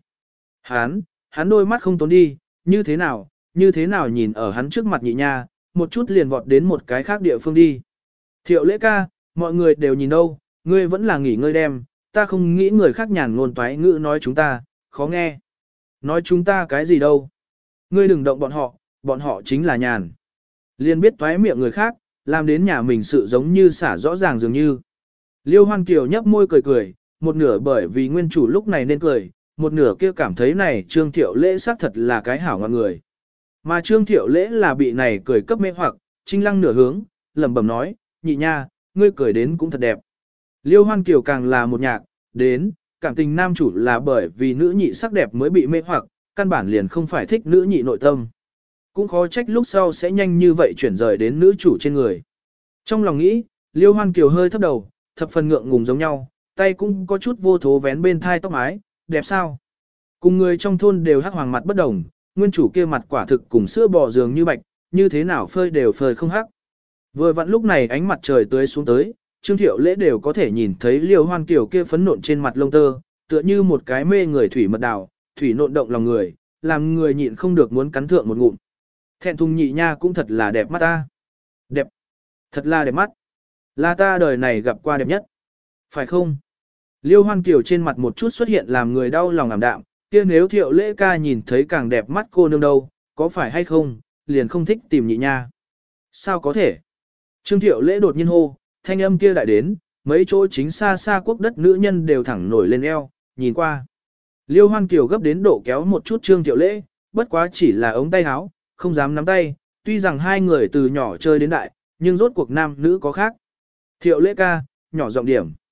Hắn đôi mắt không tốn đi, như thế nào nhìn ở hắn trước mặt nhị nha, một chút liền vọt đến một cái khác địa phương đi. Thiệu Lễ ca, mọi người đều nhìn đâu, ngươi vẫn là nghỉ ngơi đem, ta không nghĩ người khác nhàn ngôn toái ngữ nói chúng ta, khó nghe. Nói chúng ta cái gì đâu. Ngươi đừng động bọn họ chính là nhàn. Liên biết toái miệng người khác, làm đến nhà mình sự giống như xả rõ ràng dường như. Liêu Hoan Kiều nhấp môi cười cười, một nửa bởi vì nguyên chủ lúc này nên cười, một nửa kia cảm thấy này Trương Thiệu Lễ xác thật là cái hảo ngọn người. Mà Trương Thiệu Lễ là bị này cười cấp mê hoặc, trinh lăng nửa hướng, lẩm bẩm nói, nhị nha, ngươi cười đến cũng thật đẹp. Liêu Hoan Kiều càng là một nhạc, đến, cảm tình nam chủ là bởi vì nữ nhị sắc đẹp mới bị mê hoặc, căn bản liền không phải thích nữ nhị nội tâm. Cũng khó trách lúc sau sẽ nhanh như vậy chuyển rời đến nữ chủ trên người. Trong lòng nghĩ, Liêu Hoan Kiều hơi thấp đầu, thập phần ngượng ngùng giống nhau, tay cũng có chút vô thố vén bên thai tóc mái, đẹp sao? Cùng người trong thôn đều hắc hoàng mặt bất đồng, nguyên chủ kia mặt quả thực cùng sữa bò dường như bạch, như thế nào phơi đều phơi không hắc. Vừa vặn lúc này ánh mặt trời tươi xuống tới, Trương Thiệu Lễ đều có thể nhìn thấy Liêu Hoan Kiều kia phấn nộn trên mặt lông tơ, tựa như một cái mê người thủy mật đào, thủy nộn động lòng người, làm người nhịn không được muốn cắn thượng một ngụm. Thẹn thùng nhị nha cũng thật là đẹp mắt ta. Đẹp. Thật là đẹp mắt. Là ta đời này gặp qua đẹp nhất. Phải không? Liêu Hoan Kiều trên mặt một chút xuất hiện làm người đau lòng ảm đạm, kia nếu Thiệu Lễ ca nhìn thấy càng đẹp mắt cô nương đâu, có phải hay không, liền không thích tìm nhị nha. Sao có thể? Trương Thiệu Lễ đột nhiên hô, thanh âm kia đại đến, mấy chỗ chính xa xa quốc đất nữ nhân đều thẳng nổi lên eo, nhìn qua. Liêu Hoan Kiều gấp đến độ kéo một chút Trương Thiệu Lễ, bất quá chỉ là ống tay áo, không dám nắm tay, tuy rằng hai người từ nhỏ chơi đến đại, nhưng rốt cuộc nam nữ có khác. Thiệu Lễ ca, nhỏ giọng điểm.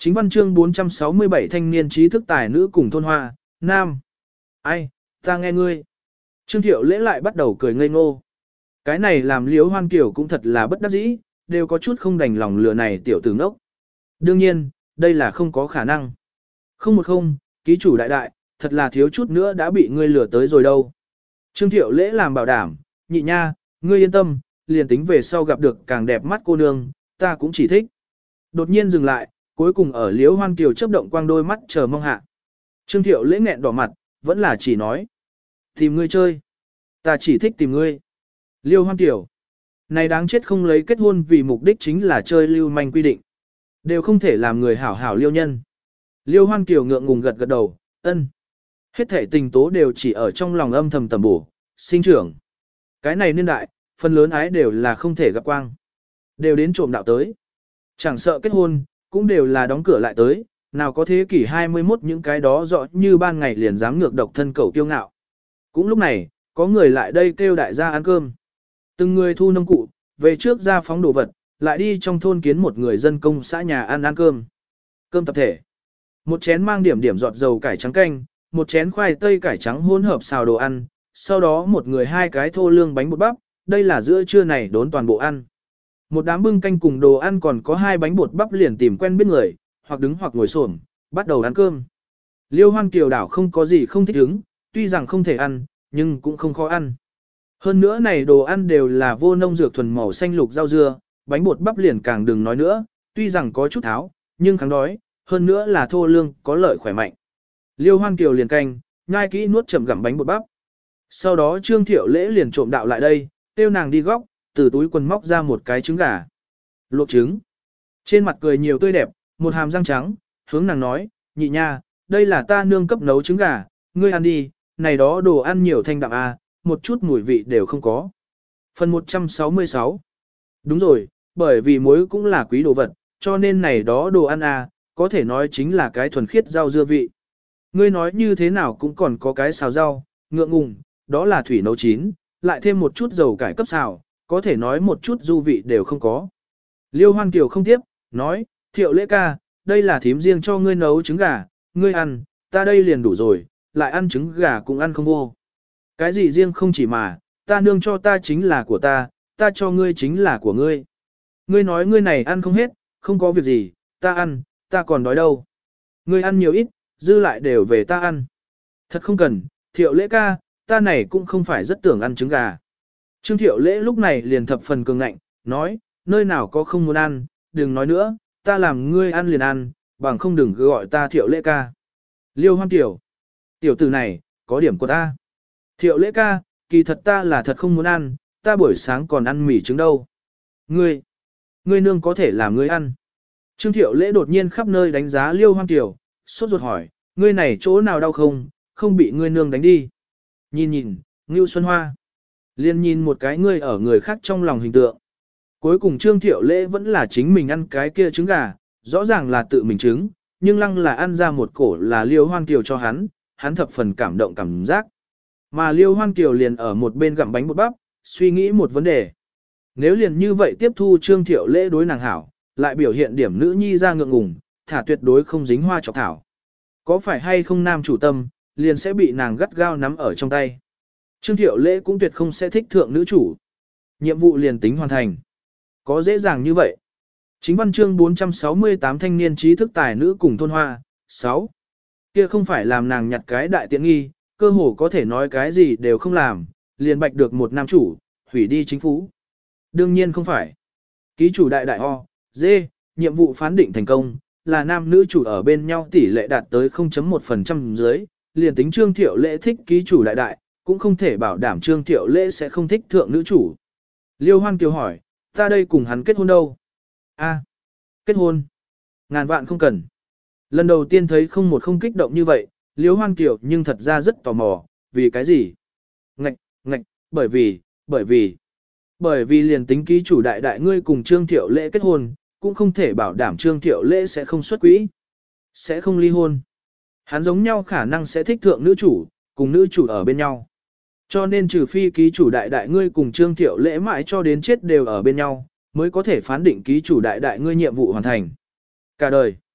Chính văn chương 467 thanh niên trí thức tài nữ cùng thôn hoa, nam. Ai, ta nghe ngươi. Trương Thiệu Lễ lại bắt đầu cười ngây ngô. Cái này làm Liễu Hoan Kiều cũng thật là bất đắc dĩ, đều có chút không đành lòng lừa này tiểu tử ngốc. Đương nhiên, đây là không có khả năng. Không một không, ký chủ đại đại, thật là thiếu chút nữa đã bị ngươi lừa tới rồi đâu. Trương Thiệu Lễ làm bảo đảm, nhị nha, ngươi yên tâm, liền tính về sau gặp được càng đẹp mắt cô nương, ta cũng chỉ thích. Đột nhiên dừng lại, cuối cùng ở Liễu Hoan Kiều chớp động quang đôi mắt chờ mong hạ. Trương Thiệu Lễ nghẹn đỏ mặt, vẫn là chỉ nói. Tìm ngươi chơi. Ta chỉ thích tìm ngươi. Liêu Hoan Kiều. Này đáng chết không lấy kết hôn vì mục đích chính là chơi lưu manh quy định. Đều không thể làm người hảo hảo liêu nhân. Liêu Hoan Kiều ngượng ngùng gật gật đầu, ân. Hết thể tình tố đều chỉ ở trong lòng âm thầm tầm bổ, sinh trưởng. Cái này niên đại, phần lớn ái đều là không thể gặp quang. Đều đến trộm đạo tới. Chẳng sợ kết hôn, cũng đều là đóng cửa lại tới, nào có thế kỷ 21 những cái đó rõ như ban ngày liền dám ngược độc thân cầu kiêu ngạo. Cũng lúc này, có người lại đây kêu đại gia ăn cơm. Từng người thu nông cụ, về trước ra phóng đồ vật, lại đi trong thôn kiến một người dân công xã nhà ăn cơm. Cơm tập thể. Một chén mang điểm điểm giọt dầu cải trắng canh, một chén khoai tây cải trắng hỗn hợp xào đồ ăn, sau đó một người hai cái thô lương bánh bột bắp, đây là giữa trưa này đốn toàn bộ ăn. Một đám bưng canh cùng đồ ăn còn có hai bánh bột bắp liền tìm quen biết người, hoặc đứng hoặc ngồi xổm, bắt đầu ăn cơm. Liêu Hoan Kiều đảo không có gì không thích ứng, tuy rằng không thể ăn, nhưng cũng không khó ăn. Hơn nữa này đồ ăn đều là vô nông dược thuần màu xanh lục rau dưa, bánh bột bắp liền càng đừng nói nữa, tuy rằng có chút tháo, nhưng kháng đói, hơn nữa là thô lương, có lợi khỏe mạnh. Liêu Hoan Kiều liền canh, nhai kỹ nuốt chậm gặm bánh bột bắp. Sau đó Trương Thiệu Lễ liền trộm đạo lại đây, tiêu nàng đi góc, từ túi quần móc ra một cái trứng gà. Luộc trứng. Trên mặt cười nhiều tươi đẹp, một hàm răng trắng, hướng nàng nói, nhị nha, đây là ta nương cấp nấu trứng gà, ngươi ăn đi, này đó đồ ăn nhiều thanh đạm à, một chút mùi vị đều không có. Phần 166. Đúng rồi, bởi vì muối cũng là quý đồ vật, cho nên này đó đồ ăn à, có thể nói chính là cái thuần khiết rau dưa vị. Ngươi nói như thế nào cũng còn có cái xào rau, ngượng ngùng, đó là thủy nấu chín, lại thêm một chút dầu cải cấp xào, có thể nói một chút du vị đều không có. Liêu Hoan Kiều không tiếp, nói, Thiệu Lễ ca, đây là thím riêng cho ngươi nấu trứng gà, ngươi ăn, ta đây liền đủ rồi, lại ăn trứng gà cũng ăn không vô. Cái gì riêng không chỉ mà, ta nương cho ta chính là của ta cho ngươi chính là của ngươi. Ngươi nói ngươi này ăn không hết, không có việc gì, ta ăn, ta còn đói đâu. Ngươi ăn nhiều ít, dư lại đều về ta ăn. Thật không cần, Thiệu Lễ ca, ta này cũng không phải rất tưởng ăn trứng gà. Trương Thiệu Lễ lúc này liền thập phần cường ngạnh, nói, nơi nào có không muốn ăn, đừng nói nữa, ta làm ngươi ăn liền ăn, bằng không đừng cứ gọi ta Thiệu Lễ ca. Liêu Hoan Kiều, tiểu tử này, có điểm của ta. Thiệu Lễ ca, kỳ thật ta là thật không muốn ăn, ta buổi sáng còn ăn mì trứng đâu. Ngươi nương có thể làm ngươi ăn. Trương Thiệu Lễ đột nhiên khắp nơi đánh giá Liêu Hoan Kiều, sốt ruột hỏi, ngươi này chỗ nào đau không bị ngươi nương đánh đi. Nhìn, Ngưu Xuân Hoa. Liên nhìn một cái ngươi ở người khác trong lòng hình tượng. Cuối cùng Trương Thiệu Lễ vẫn là chính mình ăn cái kia trứng gà, rõ ràng là tự mình trứng, nhưng lăng là ăn ra một cổ là Liêu Hoan Kiều cho hắn thập phần cảm động cảm giác. Mà Liêu Hoan Kiều liền ở một bên gặm bánh bột bắp, suy nghĩ một vấn đề. Nếu liền như vậy tiếp thu Trương Thiệu Lễ đối nàng hảo, lại biểu hiện điểm nữ nhi ra ngượng ngùng, thả tuyệt đối không dính hoa chọc thảo. Có phải hay không nam chủ tâm, liền sẽ bị nàng gắt gao nắm ở trong tay. Trương Thiệu Lễ cũng tuyệt không sẽ thích thượng nữ chủ. Nhiệm vụ liền tính hoàn thành. Có dễ dàng như vậy. Chính văn chương 468 thanh niên trí thức tài nữ cùng thôn hoa. 6. Kia không phải làm nàng nhặt cái đại tiện nghi, cơ hồ có thể nói cái gì đều không làm, liền bạch được một nam chủ, hủy đi chính phủ. Đương nhiên không phải. Ký chủ đại đại O, dê, nhiệm vụ phán định thành công, là nam nữ chủ ở bên nhau tỷ lệ đạt tới 0.1% dưới, liền tính Trương Thiệu Lễ thích ký chủ đại đại, cũng không thể bảo đảm Trương Thiệu Lễ sẽ không thích thượng nữ chủ. Liêu Hoan Kiều hỏi, ta đây cùng hắn kết hôn đâu? A, kết hôn. Ngàn vạn không cần. Lần đầu tiên thấy không kích động như vậy, Liêu Hoan Kiều nhưng thật ra rất tò mò, vì cái gì? Ngạch, bởi vì liền tính ký chủ đại đại ngươi cùng Trương Thiệu Lễ kết hôn, cũng không thể bảo đảm Trương Thiệu Lễ sẽ không xuất quỹ, sẽ không ly hôn. Hắn giống nhau khả năng sẽ thích thượng nữ chủ, cùng nữ chủ ở bên nhau. Cho nên trừ phi ký chủ đại đại ngươi cùng Trương Thiệu Lễ mãi cho đến chết đều ở bên nhau, mới có thể phán định ký chủ đại đại ngươi nhiệm vụ hoàn thành. Cả đời.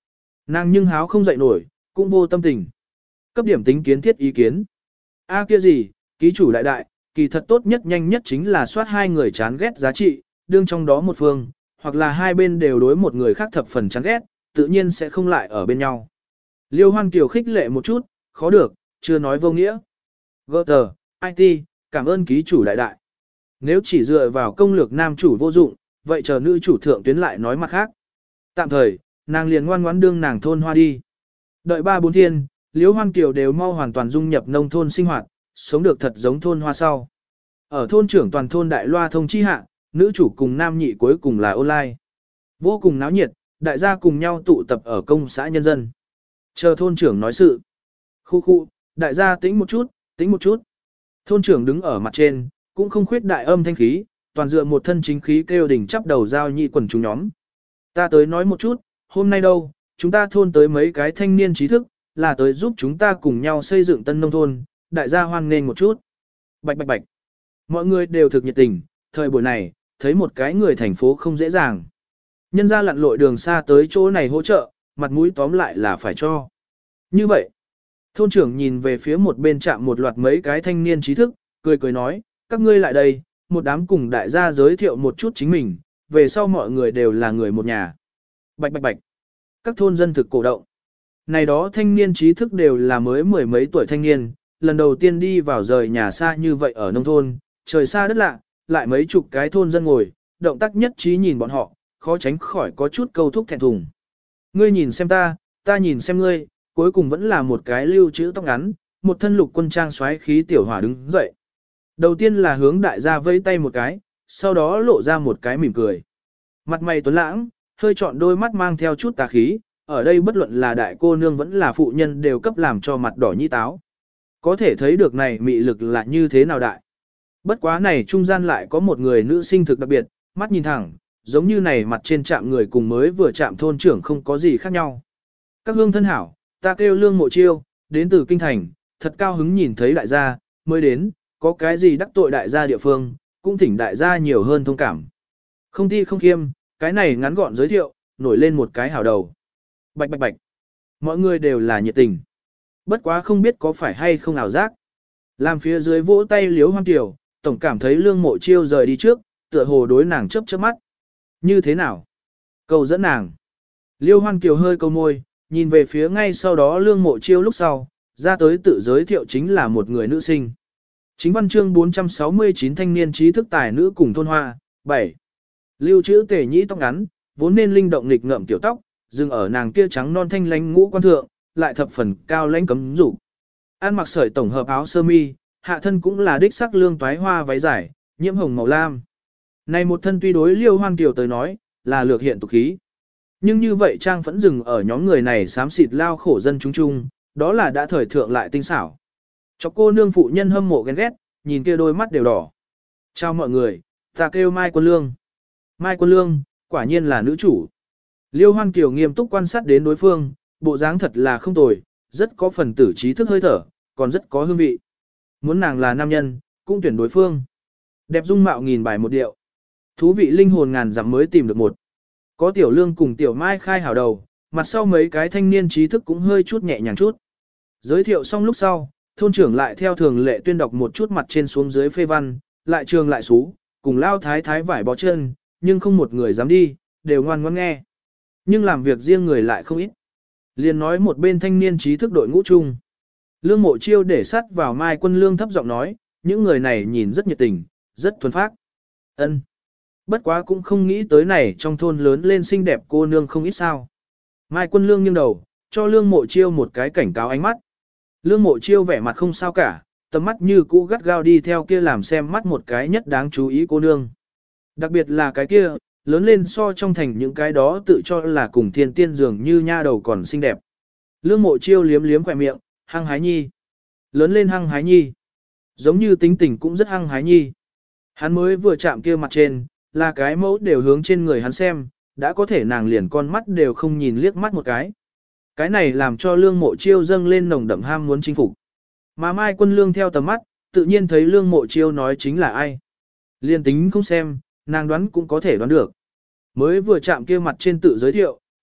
Nàng nhưng háo không dậy nổi, cũng vô tâm tình. Cấp điểm tính kiến thiết ý kiến. A kia gì, ký chủ đại đại, kỳ thật tốt nhất nhanh nhất chính là soát hai người chán ghét giá trị, đương trong đó một phương, hoặc là hai bên đều đối một người khác thập phần chán ghét, tự nhiên sẽ không lại ở bên nhau. Liêu Hoan Kiều khích lệ một chút, khó được, chưa nói vô nghĩa. Gutter, IT, cảm ơn ký chủ đại đại. Nếu chỉ dựa vào công lược nam chủ vô dụng, vậy chờ nữ chủ thượng tuyến lại nói mặt khác. Tạm thời, nàng liền ngoan ngoãn đương nàng thôn hoa đi. Đợi 3-4 thiên, Liêu Hoan Kiều đều mau hoàn toàn dung nhập nông thôn sinh hoạt, sống được thật giống thôn hoa sau. Ở thôn trưởng toàn thôn đại loa thông chi hạ, nữ chủ cùng nam nhị cuối cùng là online. Vô cùng náo nhiệt, đại gia cùng nhau tụ tập ở công xã nhân dân. Chờ thôn trưởng nói sự. Khu, đại gia tĩnh một chút, tĩnh một chút. Thôn trưởng đứng ở mặt trên, cũng không khuyết đại âm thanh khí, toàn dựa một thân chính khí kêu đỉnh chắp đầu giao nhị quần chúng nhóm. Ta tới nói một chút, hôm nay đâu, chúng ta thôn tới mấy cái thanh niên trí thức, là tới giúp chúng ta cùng nhau xây dựng tân nông thôn, đại gia hoan nghênh một chút. Bạch bạch bạch. Mọi người đều thực nhiệt tình, thời buổi này, thấy một cái người thành phố không dễ dàng. Nhân ra lặn lội đường xa tới chỗ này hỗ trợ, mặt mũi tóm lại là phải cho. Như vậy, thôn trưởng nhìn về phía một bên trạm một loạt mấy cái thanh niên trí thức, cười cười nói, các ngươi lại đây, một đám cùng đại gia giới thiệu một chút chính mình, về sau mọi người đều là người một nhà. Bạch bạch bạch. Các thôn dân thực cổ động. Này đó thanh niên trí thức đều là mới mười mấy tuổi thanh niên, lần đầu tiên đi vào rời nhà xa như vậy ở nông thôn, trời xa đất lạ, lại mấy chục cái thôn dân ngồi, động tác nhất trí nhìn bọn họ, khó tránh khỏi có chút câu thúc thẹn thùng. Ngươi nhìn xem ta nhìn xem ngươi, cuối cùng vẫn là một cái lưu trữ tóc ngắn, một thân lục quân trang xoáy khí tiểu hỏa đứng dậy. Đầu tiên là hướng đại gia vẫy tay một cái, sau đó lộ ra một cái mỉm cười. Mặt mày tuấn lãng, hơi trọn đôi mắt mang theo chút tà khí, ở đây bất luận là đại cô nương vẫn là phụ nhân đều cấp làm cho mặt đỏ như táo. Có thể thấy được này mị lực là như thế nào đại. Bất quá này trung gian lại có một người nữ sinh thực đặc biệt, mắt nhìn thẳng, giống như này mặt trên chạm người cùng mới vừa chạm thôn trưởng không có gì khác nhau. Các hương thân hảo, ta kêu Lương Mộ Chiêu, đến từ Kinh Thành, thật cao hứng nhìn thấy đại gia, mới đến, có cái gì đắc tội đại gia địa phương, cũng thỉnh đại gia nhiều hơn thông cảm. Không thi không khiêm, cái này ngắn gọn giới thiệu, nổi lên một cái hảo đầu. Bạch bạch bạch. Mọi người đều là nhiệt tình. Bất quá không biết có phải hay không ảo giác. Làm phía dưới vỗ tay Liếu Hoan Kiều, tổng cảm thấy Lương Mộ Chiêu rời đi trước, tựa hồ đối nàng chớp chớp mắt. Như thế nào? Cầu dẫn nàng. Liêu Hoan Kiều hơi câu môi, nhìn về phía ngay sau đó Lương Mộ Chiêu lúc sau, ra tới tự giới thiệu chính là một người nữ sinh. Chính văn chương 469 thanh niên trí thức tài nữ cùng thôn hoa, 7. Lưu trữ tể nhĩ tóc ngắn, vốn nên linh động nghịch ngợm tiểu tóc, dừng ở nàng kia trắng non thanh lánh ngũ quan thượng, lại thập phần cao lãnh cấm dục. Ăn mặc sợi tổng hợp áo sơ mi, hạ thân cũng là đích sắc lương toái hoa váy dài, nhiễm hồng màu lam. Này một thân tuy đối Liêu Hoan Kiều tới nói, là lược hiện tục khí. Nhưng như vậy trang phẫn dừng ở nhóm người này xám xịt lao khổ dân chúng chung, đó là đã thời thượng lại tinh xảo. Cho cô nương phụ nhân hâm mộ ghen ghét, nhìn kia đôi mắt đều đỏ. Chào mọi người, ta kêu Mai Quân Lương. Mai Quân Lương, quả nhiên là nữ chủ. Liêu Hoan Kiều nghiêm túc quan sát đến đối phương, bộ dáng thật là không tồi, rất có phần tử trí thức hơi thở, còn rất có hương vị. Muốn nàng là nam nhân, cũng tuyển đối phương. Đẹp dung mạo nghìn bài một điệu. Thú vị linh hồn ngàn dặm mới tìm được một. Có Tiểu Lương cùng Tiểu Mai khai hảo đầu, mặt sau mấy cái thanh niên trí thức cũng hơi chút nhẹ nhàng chút. Giới thiệu xong lúc sau, thôn trưởng lại theo thường lệ tuyên đọc một chút mặt trên xuống dưới phê văn, lại trường lại xú, cùng lao thái thái vải bó chân, nhưng không một người dám đi, đều ngoan ngoãn nghe. Nhưng làm việc riêng người lại không ít. Liền nói một bên thanh niên trí thức đội ngũ chung. Lương Mộ Chiêu để sắt vào Mai Quân Lương thấp giọng nói, những người này nhìn rất nhiệt tình, rất thuần phác. Ân. Bất quá cũng không nghĩ tới này trong thôn lớn lên xinh đẹp cô nương không ít sao. Mai Quân Lương nghiêng đầu, cho Lương Mộ Chiêu một cái cảnh cáo ánh mắt. Lương Mộ Chiêu vẻ mặt không sao cả, tầm mắt như cũ gắt gao đi theo kia làm xem mắt một cái nhất đáng chú ý cô nương. Đặc biệt là cái kia, lớn lên so trong thành những cái đó tự cho là cùng thiên tiên dường như nha đầu còn xinh đẹp. Lương Mộ Chiêu liếm liếm khỏe miệng, hăng hái nhi. Lớn lên hăng hái nhi. Giống như tính tình cũng rất hăng hái nhi. Hắn mới vừa chạm kia mặt trên, là cái mẫu đều hướng trên người hắn xem, đã có thể nàng liền con mắt đều không nhìn liếc mắt một cái. Cái này làm cho Lương Mộ Chiêu dâng lên nồng đậm ham muốn chinh phục. Mà Mai Quân Lương theo tầm mắt, tự nhiên thấy Lương Mộ Chiêu nói chính là ai. Liên tính không xem, nàng đoán cũng có thể đoán được. Mới vừa chạm kia mặt trên tự giới thiệu,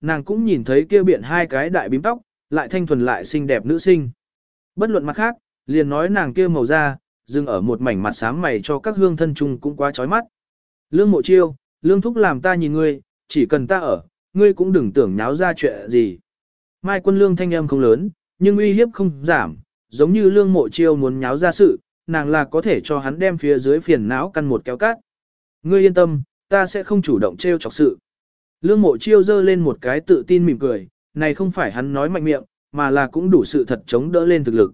nàng cũng nhìn thấy kia biện hai cái đại bím tóc, lại thanh thuần lại xinh đẹp nữ sinh. Bất luận mặt khác, liền nói nàng kia màu da, dừng ở một mảnh mặt xám mày cho các hương thân chung cũng quá chói mắt. Lương Mộ Chiêu, Lương Thúc làm ta nhìn ngươi, chỉ cần ta ở, ngươi cũng đừng tưởng nháo ra chuyện gì. Mai Quân Lương thanh âm không lớn, nhưng uy hiếp không giảm, giống như Lương Mộ Chiêu muốn nháo ra sự, nàng là có thể cho hắn đem phía dưới phiền não căn một kéo cát. Ngươi yên tâm, ta sẽ không chủ động trêu chọc sự. Lương Mộ Chiêu giơ lên một cái tự tin mỉm cười, này không phải hắn nói mạnh miệng, mà là cũng đủ sự thật chống đỡ lên thực lực.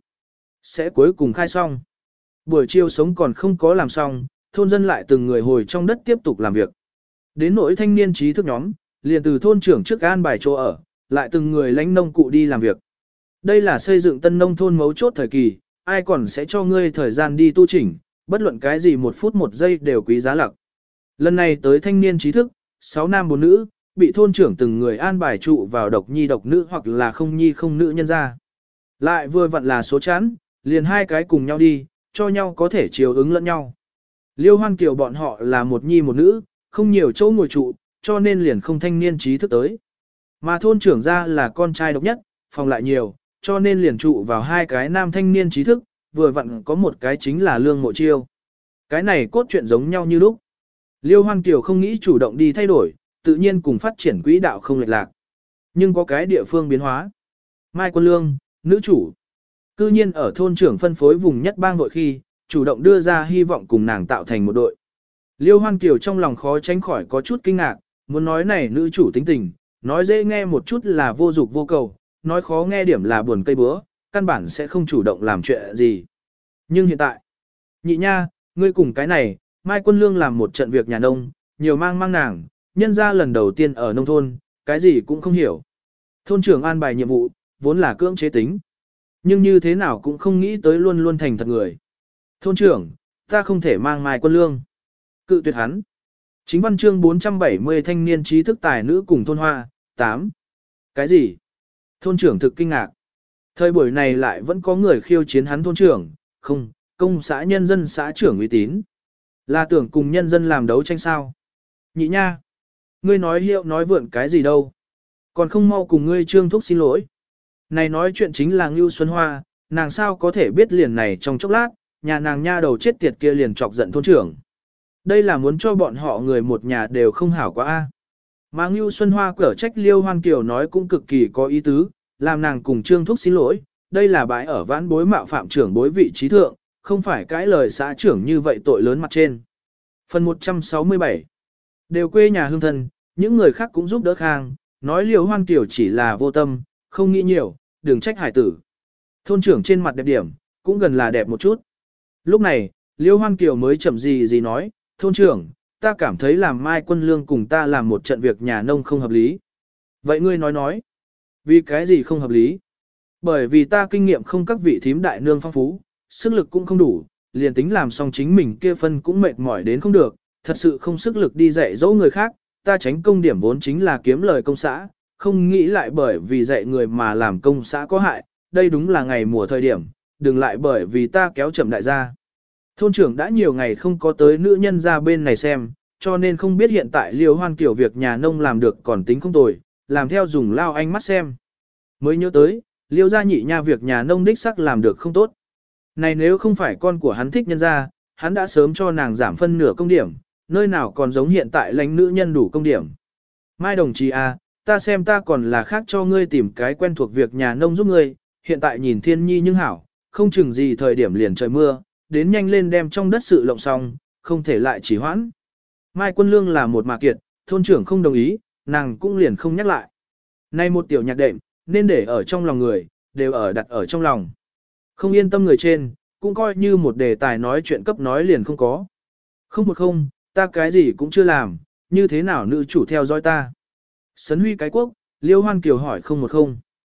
Sẽ cuối cùng khai xong. Buổi chiều sống còn không có làm xong, thôn dân lại từng người hồi trong đất tiếp tục làm việc. Đến nỗi thanh niên trí thức nhóm, liền từ thôn trưởng trước an bài chỗ ở, lại từng người lãnh nông cụ đi làm việc. Đây là xây dựng tân nông thôn mấu chốt thời kỳ, ai còn sẽ cho ngươi thời gian đi tu chỉnh, bất luận cái gì 1 phút 1 giây đều quý giá lặc. Lần này tới thanh niên trí thức, 6 nam 4 nữ, bị thôn trưởng từng người an bài trụ vào độc nhi độc nữ hoặc là không nhi không nữ nhân ra. Lại vừa vặn là số chán, liền 2 cái cùng nhau đi, cho nhau có thể chiều ứng lẫn nhau. Liêu Hoan Kiều bọn họ là 1 nhi 1 nữ, không nhiều chỗ ngồi trụ, cho nên liền không thanh niên trí thức tới. Mà thôn trưởng ra là con trai độc nhất, phòng lại nhiều, cho nên liền trụ vào 2 cái nam thanh niên trí thức, vừa vặn có một cái chính là Lương Mộ Chiêu. Cái này cốt truyện giống nhau như lúc. Liêu Hoan Kiều không nghĩ chủ động đi thay đổi, tự nhiên cùng phát triển quỹ đạo không lệch lạc. Nhưng có cái địa phương biến hóa. Mai Quân Lương, nữ chủ. Cư nhiên ở thôn trưởng phân phối vùng nhất bang nội khi, chủ động đưa ra hy vọng cùng nàng tạo thành một đội. Liêu Hoan Kiều trong lòng khó tránh khỏi có chút kinh ngạc, muốn nói này nữ chủ tính tình, nói dễ nghe một chút là vô dục vô cầu, nói khó nghe điểm là buồn cây bữa, căn bản sẽ không chủ động làm chuyện gì. Nhưng hiện tại, nhị nha, ngươi cùng cái này, Mai Quân Lương làm một trận việc nhà nông, nhiều mang nàng, nhân ra lần đầu tiên ở nông thôn, cái gì cũng không hiểu. Thôn trưởng an bài nhiệm vụ, vốn là cưỡng chế tính. Nhưng như thế nào cũng không nghĩ tới luôn luôn thành thật người. Thôn trưởng, ta không thể mang Mai Quân Lương. Cự tuyệt hắn. Chính văn chương 470 thanh niên trí thức tài nữ cùng thôn hoa, 8. Cái gì? Thôn trưởng thực kinh ngạc. Thời buổi này lại vẫn có người khiêu chiến hắn thôn trưởng, không, công xã nhân dân xã trưởng uy tín. Là tưởng cùng nhân dân làm đấu tranh sao? Nhị nha. Ngươi nói hiệu nói vượn cái gì đâu? Còn không mau cùng ngươi Trương Thúc xin lỗi. Này nói chuyện chính là Ngưu Xuân Hoa, nàng sao có thể biết liền này trong chốc lát, nhà nàng nha đầu chết tiệt kia liền chọc giận thôn trưởng. Đây là muốn cho bọn họ người một nhà đều không hảo quá a. Mà Ngưu Xuân Hoa cở trách Liêu Hoan Kiều nói cũng cực kỳ có ý tứ, làm nàng cùng Trương Thúc xin lỗi, đây là bãi ở vãn bối mạo phạm trưởng bối vị trí thượng, không phải cái lời xã trưởng như vậy tội lớn mặt trên. Phần 167 đều quê nhà hương thân, những người khác cũng giúp đỡ khang, nói Liêu Hoan Kiều chỉ là vô tâm, không nghĩ nhiều, đừng trách hải tử. Thôn trưởng trên mặt đẹp điểm, cũng gần là đẹp một chút. Lúc này, Liêu Hoan Kiều mới chậm gì nói, thôn trưởng, ta cảm thấy làm Mai Quân Lương cùng ta làm một trận việc nhà nông không hợp lý. Vậy ngươi nói, vì cái gì không hợp lý? Bởi vì ta kinh nghiệm không các vị thím đại nương phong phú, sức lực cũng không đủ, liền tính làm xong chính mình kia phân cũng mệt mỏi đến không được, thật sự không sức lực đi dạy dỗ người khác, ta tránh công điểm vốn chính là kiếm lời công xã, không nghĩ lại bởi vì dạy người mà làm công xã có hại, đây đúng là ngày mùa thời điểm, đừng lại bởi vì ta kéo chậm đại gia. Thôn trưởng đã nhiều ngày không có tới nữ nhân ra bên này xem, cho nên không biết hiện tại Liêu Hoan Kiều việc nhà nông làm được còn tính không tồi, làm theo dùng lao ánh mắt xem. Mới nhớ tới, Liêu gia nhị nha việc nhà nông đích sắc làm được không tốt. Này nếu không phải con của hắn thích nhân ra, hắn đã sớm cho nàng giảm phân nửa công điểm, nơi nào còn giống hiện tại lãnh nữ nhân đủ công điểm. Mai đồng chí à, ta xem ta còn là khác cho ngươi tìm cái quen thuộc việc nhà nông giúp ngươi, hiện tại nhìn thiên nhi nhưng hảo, không chừng gì thời điểm liền trời mưa, đến nhanh lên đem trong đất sự lộng xong, không thể lại chỉ hoãn. Mai Quân Lương là một mà kiệt, thôn trưởng không đồng ý, nàng cũng liền không nhắc lại. Nay một tiểu nhạc đệm, nên để ở trong lòng người, đều ở đặt ở trong lòng. Không yên tâm người trên, cũng coi như một đề tài nói chuyện cấp nói liền không có. Không, ta cái gì cũng chưa làm, như thế nào nữ chủ theo dõi ta. Sấn huy cái quốc, Liêu Hoan Kiều hỏi 010.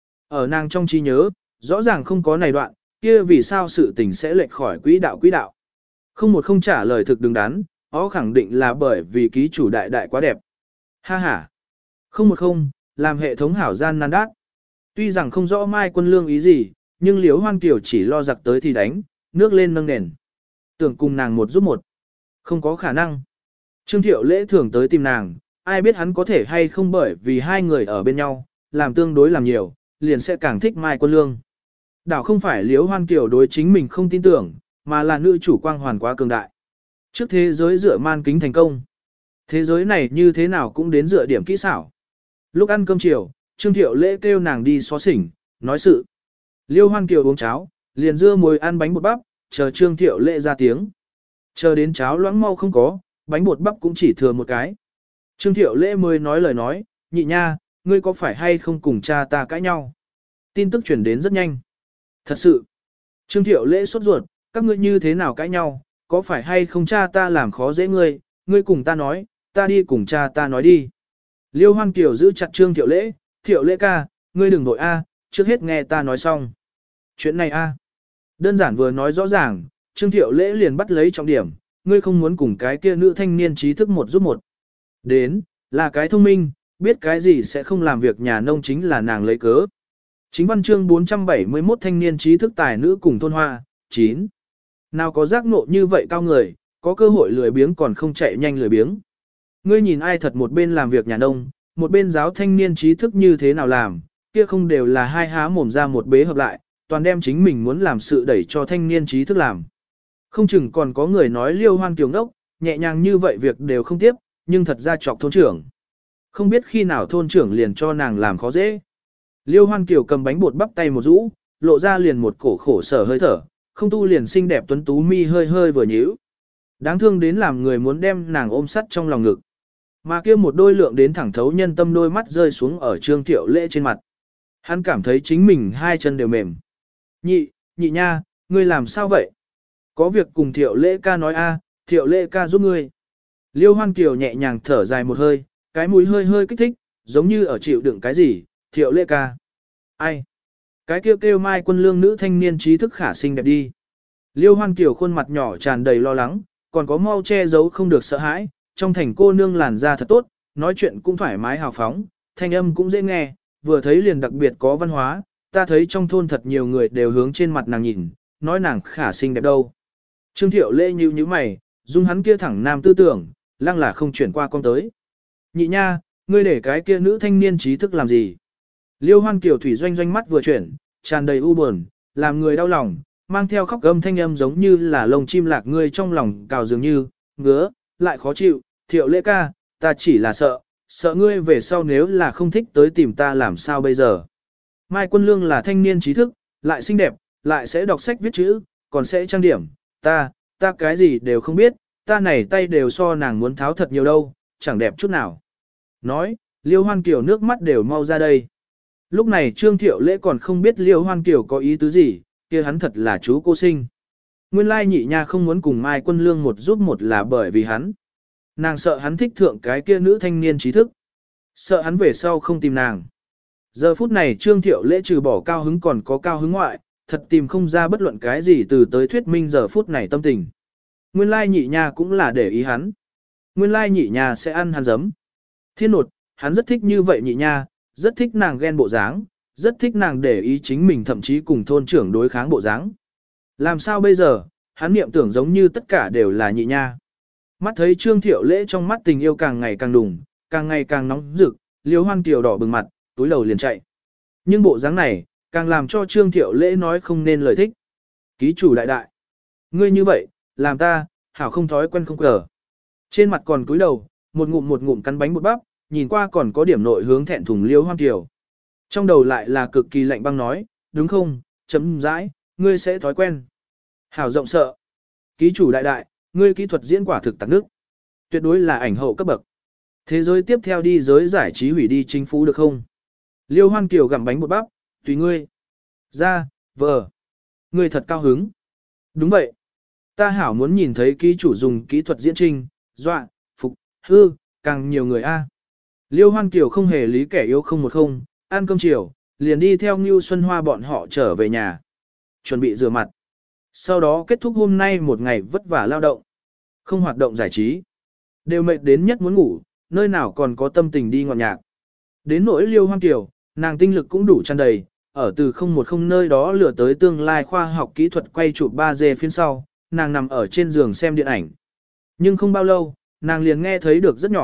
Ở nàng trong trí nhớ, rõ ràng không có này đoạn, kia vì sao sự tình sẽ lệch khỏi quỹ đạo. 010 trả lời thực đứng đắn, ó khẳng định là bởi vì ký chủ đại quá đẹp. Ha ha. 010, làm hệ thống hảo gian nan đát. Tuy rằng không rõ Mai Quân Lương ý gì, nhưng Liêu Hoan Kiều chỉ lo giặc tới thì đánh, nước lên nâng nền. Tưởng cùng nàng một giúp một. Không có khả năng. Trương Thiệu Lễ thường tới tìm nàng, ai biết hắn có thể hay không bởi vì hai người ở bên nhau, làm tương đối làm nhiều, liền sẽ càng thích Mai Quân Lương. Đảo không phải Liễu Hoan Kiều đối chính mình không tin tưởng, mà là nữ chủ quang hoàn quá cường đại. Trước thế giới dựa man kính thành công. Thế giới này như thế nào cũng đến dựa điểm kỹ xảo. Lúc ăn cơm chiều, Trương Thiệu Lễ kêu nàng đi xó xỉnh, nói sự. Liêu Hoan Kiều uống cháo, liền dưa muối ăn bánh bột bắp, chờ Trương Thiệu Lễ ra tiếng. Chờ đến cháo loãng mau không có, bánh bột bắp cũng chỉ thừa một cái. Trương Thiệu Lễ mới nói lời nói, nhị nha, ngươi có phải hay không cùng cha ta cãi nhau? Tin tức chuyển đến rất nhanh. Thật sự, Trương Thiệu Lễ sốt ruột, các ngươi như thế nào cãi nhau, có phải hay không cha ta làm khó dễ ngươi, ngươi cùng ta nói, ta đi cùng cha ta nói đi. Liêu Hoan Kiều giữ chặt Trương Thiệu Lễ ca, ngươi đừng nội a, trước hết nghe ta nói xong. Chuyện này a, đơn giản vừa nói rõ ràng, Trương Thiệu Lễ liền bắt lấy trọng điểm, ngươi không muốn cùng cái kia nữ thanh niên trí thức một giúp một. Đến, là cái thông minh, biết cái gì sẽ không làm việc nhà nông chính là nàng lấy cớ. Chính văn chương 471 thanh niên trí thức tài nữ cùng thôn hoa, 9. Nào có giác ngộ như vậy cao người, có cơ hội lười biếng còn không chạy nhanh lười biếng. Ngươi nhìn ai thật một bên làm việc nhà nông, một bên giáo thanh niên trí thức như thế nào làm, kia không đều là hai há mồm ra một bế hợp lại, toàn đem chính mình muốn làm sự đẩy cho thanh niên trí thức làm. Không chừng còn có người nói Liêu Hoan Kiều ngốc, nhẹ nhàng như vậy việc đều không tiếp, nhưng thật ra chọc thôn trưởng. Không biết khi nào thôn trưởng liền cho nàng làm khó dễ. Liêu Hoan Kiều cầm bánh bột bắp tay một rũ, lộ ra liền một cổ khổ sở hơi thở, không tu liền xinh đẹp tuấn tú mi hơi hơi vừa nhíu. Đáng thương đến làm người muốn đem nàng ôm sắt trong lòng ngực. Mà kia một đôi lượng đến thẳng thấu nhân tâm đôi mắt rơi xuống ở Trương Thiệu Lễ trên mặt. Hắn cảm thấy chính mình hai chân đều mềm. Nhị nha, ngươi làm sao vậy? Có việc cùng Thiệu Lễ ca nói a, Thiệu Lễ ca giúp ngươi. Liêu Hoan Kiều nhẹ nhàng thở dài một hơi, cái mũi hơi hơi kích thích, giống như ở chịu đựng cái gì, Thiệu Lễ ca. Ai? Cái kêu Mai Quân Lương nữ thanh niên trí thức khả xinh đẹp đi. Liêu Hoan Kiều khuôn mặt nhỏ tràn đầy lo lắng, còn có mau che giấu không được sợ hãi, trong thành cô nương làn da thật tốt, nói chuyện cũng thoải mái hào phóng, thanh âm cũng dễ nghe, vừa thấy liền đặc biệt có văn hóa, ta thấy trong thôn thật nhiều người đều hướng trên mặt nàng nhìn, nói nàng khả xinh đẹp đâu. Trương Thiệu Lễ như mày, dung hắn kia thẳng nam tư tưởng, lăng là không chuyển qua con tới. Nhị nha, ngươi để cái kia nữ thanh niên trí thức làm gì? Liêu Hoan Kiều thủy doanh doanh mắt vừa chuyển, tràn đầy u buồn, làm người đau lòng, mang theo khóc gầm thanh âm giống như là lông chim lạc ngươi trong lòng cào dường như, ngứa, lại khó chịu, Thiệu Lễ ca, ta chỉ là sợ ngươi về sau nếu là không thích tới tìm ta làm sao bây giờ. Mai Quân Lương là thanh niên trí thức, lại xinh đẹp, lại sẽ đọc sách viết chữ, còn sẽ trang điểm, ta cái gì đều không biết, ta này tay đều so nàng muốn tháo thật nhiều đâu, chẳng đẹp chút nào. Nói, Liêu Hoan Kiều nước mắt đều mau ra đây. Lúc này Trương Thiệu Lễ còn không biết Liêu Hoan Kiều có ý tứ gì, kia hắn thật là chú cô sinh. Nguyên lai nhị nha không muốn cùng Mai Quân Lương một giúp một là bởi vì hắn. Nàng sợ hắn thích thượng cái kia nữ thanh niên trí thức. Sợ hắn về sau không tìm nàng. Giờ phút này Trương Thiệu Lễ trừ bỏ cao hứng còn có cao hứng ngoại, thật tìm không ra bất luận cái gì từ tới thuyết minh giờ phút này tâm tình. Nguyên lai nhị nha cũng là để ý hắn. Nguyên lai nhị nha sẽ ăn hắn giấm. Thiên nột, hắn rất thích như vậy nhị nha, rất thích nàng ghen bộ dáng, rất thích nàng để ý chính mình thậm chí cùng thôn trưởng đối kháng bộ dáng. Làm sao bây giờ, hắn niệm tưởng giống như tất cả đều là nhị nha. Mắt thấy Trương Thiệu Lễ trong mắt tình yêu càng ngày càng đùng, càng ngày càng nóng rực, Liêu Hoan Kiều đỏ bừng mặt, túi đầu liền chạy. Nhưng bộ dáng này, càng làm cho Trương Thiệu Lễ nói không nên lời thích. Ký chủ đại đại. Ngươi như vậy, làm ta, hảo không thói quen không cờ. Trên mặt còn cúi đầu, một ngụm cắn bánh bột bắp, nhìn qua còn có điểm nội hướng thẹn thùng Liêu Hoan Kiều. Trong đầu lại là cực kỳ lạnh băng nói, đúng không, chấm dãi, ngươi sẽ thói quen. Hảo rộng sợ. Ký chủ đại đại, ngươi kỹ thuật diễn quả thực tạc nước. Tuyệt đối là ảnh hậu cấp bậc. Thế giới tiếp theo đi giới giải trí hủy đi chính phủ được không? Liêu Hoan Kiều gặm bánh bột bắp, tùy ngươi. Ra, vờ. Ngươi thật cao hứng. Đúng vậy. Ta hảo muốn nhìn thấy ký chủ dùng kỹ thuật diễn trình, dọa, phục, hư, càng nhiều người a. Liêu Hoan Kiều không hề lý kẻ yếu không một không, ăn cơm chiều, liền đi theo Ngưu Xuân Hoa bọn họ trở về nhà. Chuẩn bị rửa mặt. Sau đó kết thúc hôm nay một ngày vất vả lao động. Không hoạt động giải trí. Đều mệt đến nhất muốn ngủ, nơi nào còn có tâm tình đi ngọt nhạc. Đến nỗi Liêu Hoan Kiều, nàng tinh lực cũng đủ tràn đầy, ở từ 010 nơi đó lừa tới tương lai khoa học kỹ thuật quay chụp 3D phiên sau, nàng nằm ở trên giường xem điện ảnh. Nhưng không bao lâu, nàng liền nghe thấy được rất nhỏ,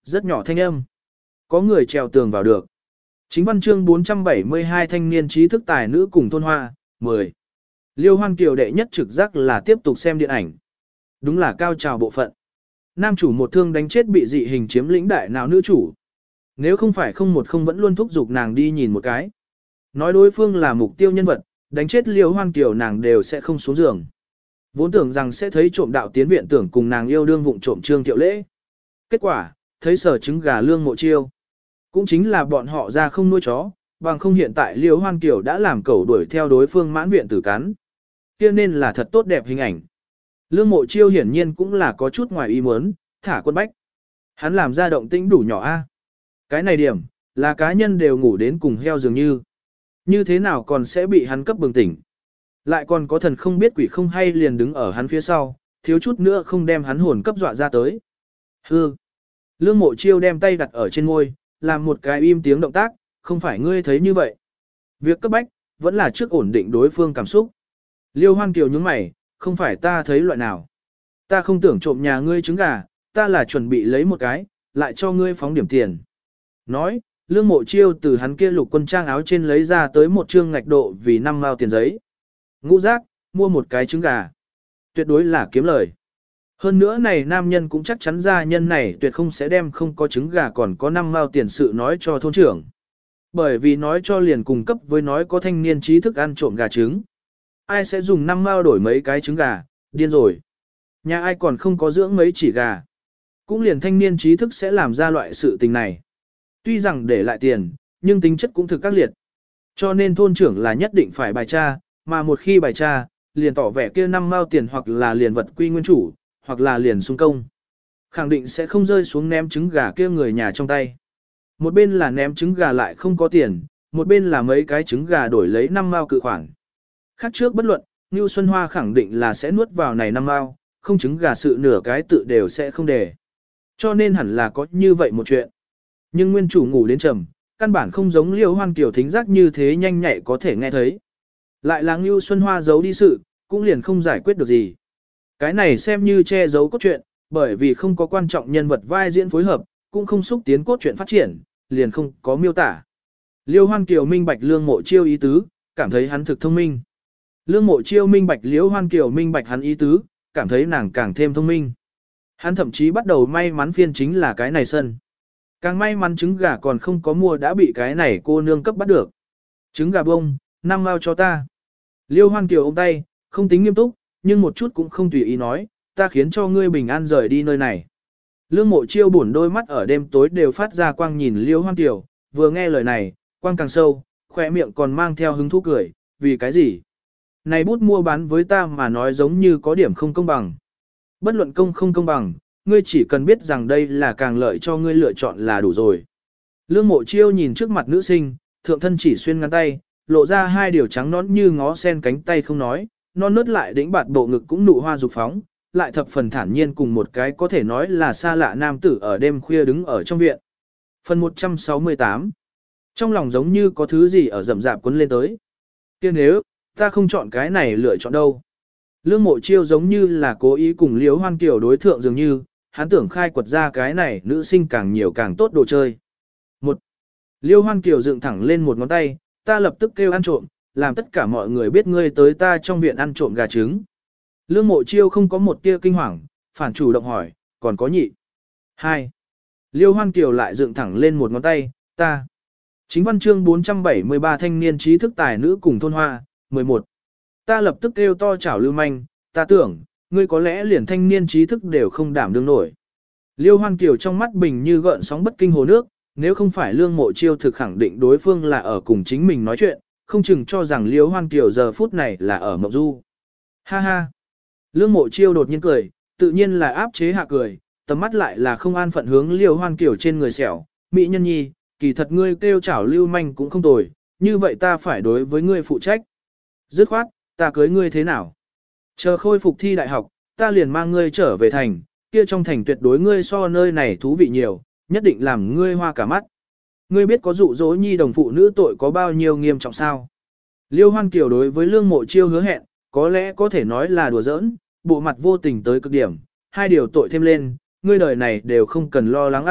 rất nhỏ thanh âm. Có người trèo tường vào được. Chính văn chương 472 thanh niên trí thức tài nữ cùng thôn hoa, 10. Liêu Hoan Kiều đệ nhất trực giác là tiếp tục xem điện ảnh. Đúng là cao trào bộ phận. Nam chủ một thương đánh chết bị dị hình chiếm lĩnh đại nào nữ chủ. Nếu không phải không một không vẫn luôn thúc giục nàng đi nhìn một cái. Nói đối phương là mục tiêu nhân vật, đánh chết Liêu Hoan Kiều nàng đều sẽ không xuống giường. Vốn tưởng rằng sẽ thấy trộm đạo tiến viện tưởng cùng nàng yêu đương vụng trộm Trương Thiệu Lễ. Kết quả, thấy sở trứng gà Lương Mộ Chiêu. Cũng chính là bọn họ ra không nuôi chó, bằng không hiện tại Liêu Hoan Kiều đã làm cẩu đuổi theo đối phương mãn viện tử cắn. Kia nên là thật tốt đẹp hình ảnh. Lương Mộ Chiêu hiển nhiên cũng là có chút ngoài ý muốn, thả quân bách. Hắn làm ra động tĩnh đủ nhỏ a. Cái này điểm, là cá nhân đều ngủ đến cùng heo dường như. Như thế nào còn sẽ bị hắn cấp bừng tỉnh. Lại còn có thần không biết quỷ không hay liền đứng ở hắn phía sau, thiếu chút nữa không đem hắn hồn cấp dọa ra tới. Hư. Lương Mộ Chiêu đem tay đặt ở trên môi, làm một cái im tiếng động tác, không phải ngươi thấy như vậy. Việc cấp bách, vẫn là trước ổn định đối phương cảm xúc. Liêu Hoan Kiều nhướng mày, không phải ta thấy loại nào. Ta không tưởng trộm nhà ngươi trứng gà, ta là chuẩn bị lấy một cái, lại cho ngươi phóng điểm tiền. Nói, Lương Mộ Chiêu từ hắn kia lục quân trang áo trên lấy ra tới một trương ngạch độ vì 5 mao tiền giấy. Ngũ giác, mua một cái trứng gà. Tuyệt đối là kiếm lời. Hơn nữa này nam nhân cũng chắc chắn gia nhân này tuyệt không sẽ đem không có trứng gà còn có 5 mao tiền sự nói cho thôn trưởng. Bởi vì nói cho liền cùng cấp với nói có thanh niên trí thức ăn trộm gà trứng. Ai sẽ dùng 5 mao đổi mấy cái trứng gà, điên rồi. Nhà ai còn không có dưỡng mấy chỉ gà. Cũng liền thanh niên trí thức sẽ làm ra loại sự tình này. Tuy rằng để lại tiền, nhưng tính chất cũng thực các liệt. Cho nên thôn trưởng là nhất định phải bài tra, mà một khi bài tra, liền tỏ vẻ kia 5 mao tiền hoặc là liền vật quy nguyên chủ, hoặc là liền xung công. Khẳng định sẽ không rơi xuống ném trứng gà kia người nhà trong tay. Một bên là ném trứng gà lại không có tiền, một bên là mấy cái trứng gà đổi lấy 5 mao cự khoản. Khác trước bất luận, Ngưu Xuân Hoa khẳng định là sẽ nuốt vào này 5 mao, không trứng gà sự nửa cái tự đều sẽ không để. Cho nên hẳn là có như vậy một chuyện. Nhưng nguyên chủ ngủ đến trầm, căn bản không giống Liêu Hoan Kiều thính giác như thế nhanh nhạy có thể nghe thấy. Lại là Ngưu Xuân Hoa giấu đi sự, cũng liền không giải quyết được gì. Cái này xem như che giấu cốt truyện, bởi vì không có quan trọng nhân vật vai diễn phối hợp, cũng không xúc tiến cốt truyện phát triển, liền không có miêu tả. Liêu Hoan Kiều minh bạch Lương Mộ Chiêu ý tứ, cảm thấy hắn thực thông minh. Lương Mộ Chiêu minh bạch Liêu Hoan Kiều minh bạch hắn ý tứ, cảm thấy nàng càng thêm thông minh. Hắn thậm chí bắt đầu may mắn phiên chính là cái này sân. Càng may mắn trứng gà còn không có mua đã bị cái này cô nương cấp bắt được. Trứng gà bông, 5 mao cho ta. Liêu Hoan Kiều ôm tay, không tính nghiêm túc, nhưng một chút cũng không tùy ý nói, ta khiến cho ngươi bình an rời đi nơi này. Lương Mộ Chiêu buồn đôi mắt ở đêm tối đều phát ra quang nhìn Liêu Hoan Kiều, vừa nghe lời này, quang càng sâu, khỏe miệng còn mang theo hứng thú cười, vì cái gì? Này bút mua bán với ta mà nói giống như có điểm không công bằng. Bất luận công không công bằng, ngươi chỉ cần biết rằng đây là càng lợi cho ngươi lựa chọn là đủ rồi. Lương Mộ Chiêu nhìn trước mặt nữ sinh, thượng thân chỉ xuyên ngắn tay, lộ ra hai điều trắng nón như ngó sen cánh tay không nói, non nớt lại đĩnh bạt bộ ngực cũng nụ hoa dục phóng, lại thập phần thản nhiên cùng một cái có thể nói là xa lạ nam tử ở đêm khuya đứng ở trong viện. Phần 168. Trong lòng giống như có thứ gì ở rậm rạp cuốn lên tới. Kia nếu, ta không chọn cái này lựa chọn đâu. Lương Mộ Chiêu giống như là cố ý cùng Liễu Hoan Kiều đối thượng dường như, hắn tưởng khai quật ra cái này nữ sinh càng nhiều càng tốt đồ chơi. Một. Liễu Hoan Kiều dựng thẳng lên một ngón tay, ta lập tức kêu ăn trộm, làm tất cả mọi người biết ngươi tới ta trong viện ăn trộm gà trứng. Lương Mộ Chiêu không có một tia kinh hoàng, phản chủ động hỏi, còn có nhị. 2. Liêu Hoan Kiều lại dựng thẳng lên một ngón tay, ta. Chính văn chương 473 thanh niên trí thức tài nữ cùng thôn hoa, 11. Ta lập tức kêu to chảo lưu manh, ta tưởng, ngươi có lẽ liền thanh niên trí thức đều không đảm đương nổi. Liêu Hoan Kiều trong mắt bình như gợn sóng bất kinh hồ nước, nếu không phải Lương Mộ Chiêu thực khẳng định đối phương là ở cùng chính mình nói chuyện, không chừng cho rằng Liêu Hoan Kiều giờ phút này là ở mộng du. Ha ha. Lương Mộ Chiêu đột nhiên cười, tự nhiên là áp chế hạ cười, tầm mắt lại là không an phận hướng Liêu Hoan Kiều trên người xẻo, mỹ nhân nhi, kỳ thật ngươi kêu chảo lưu manh cũng không tồi, như vậy ta phải đối với ngươi phụ trách. Dứt khoát, ta cưới ngươi thế nào? Chờ khôi phục thi đại học, ta liền mang ngươi trở về thành, kia trong thành tuyệt đối ngươi so nơi này thú vị nhiều, nhất định làm ngươi hoa cả mắt. Ngươi biết có dụ dỗ nhi đồng phụ nữ tội có bao nhiêu nghiêm trọng sao? Liêu Hoan Kiều đối với Lương Mộ Chiêu hứa hẹn, có lẽ có thể nói là đùa giỡn, bộ mặt vô tình tới cực điểm, hai điều tội thêm lên, ngươi đời này đều không cần lo lắng ăn mặc,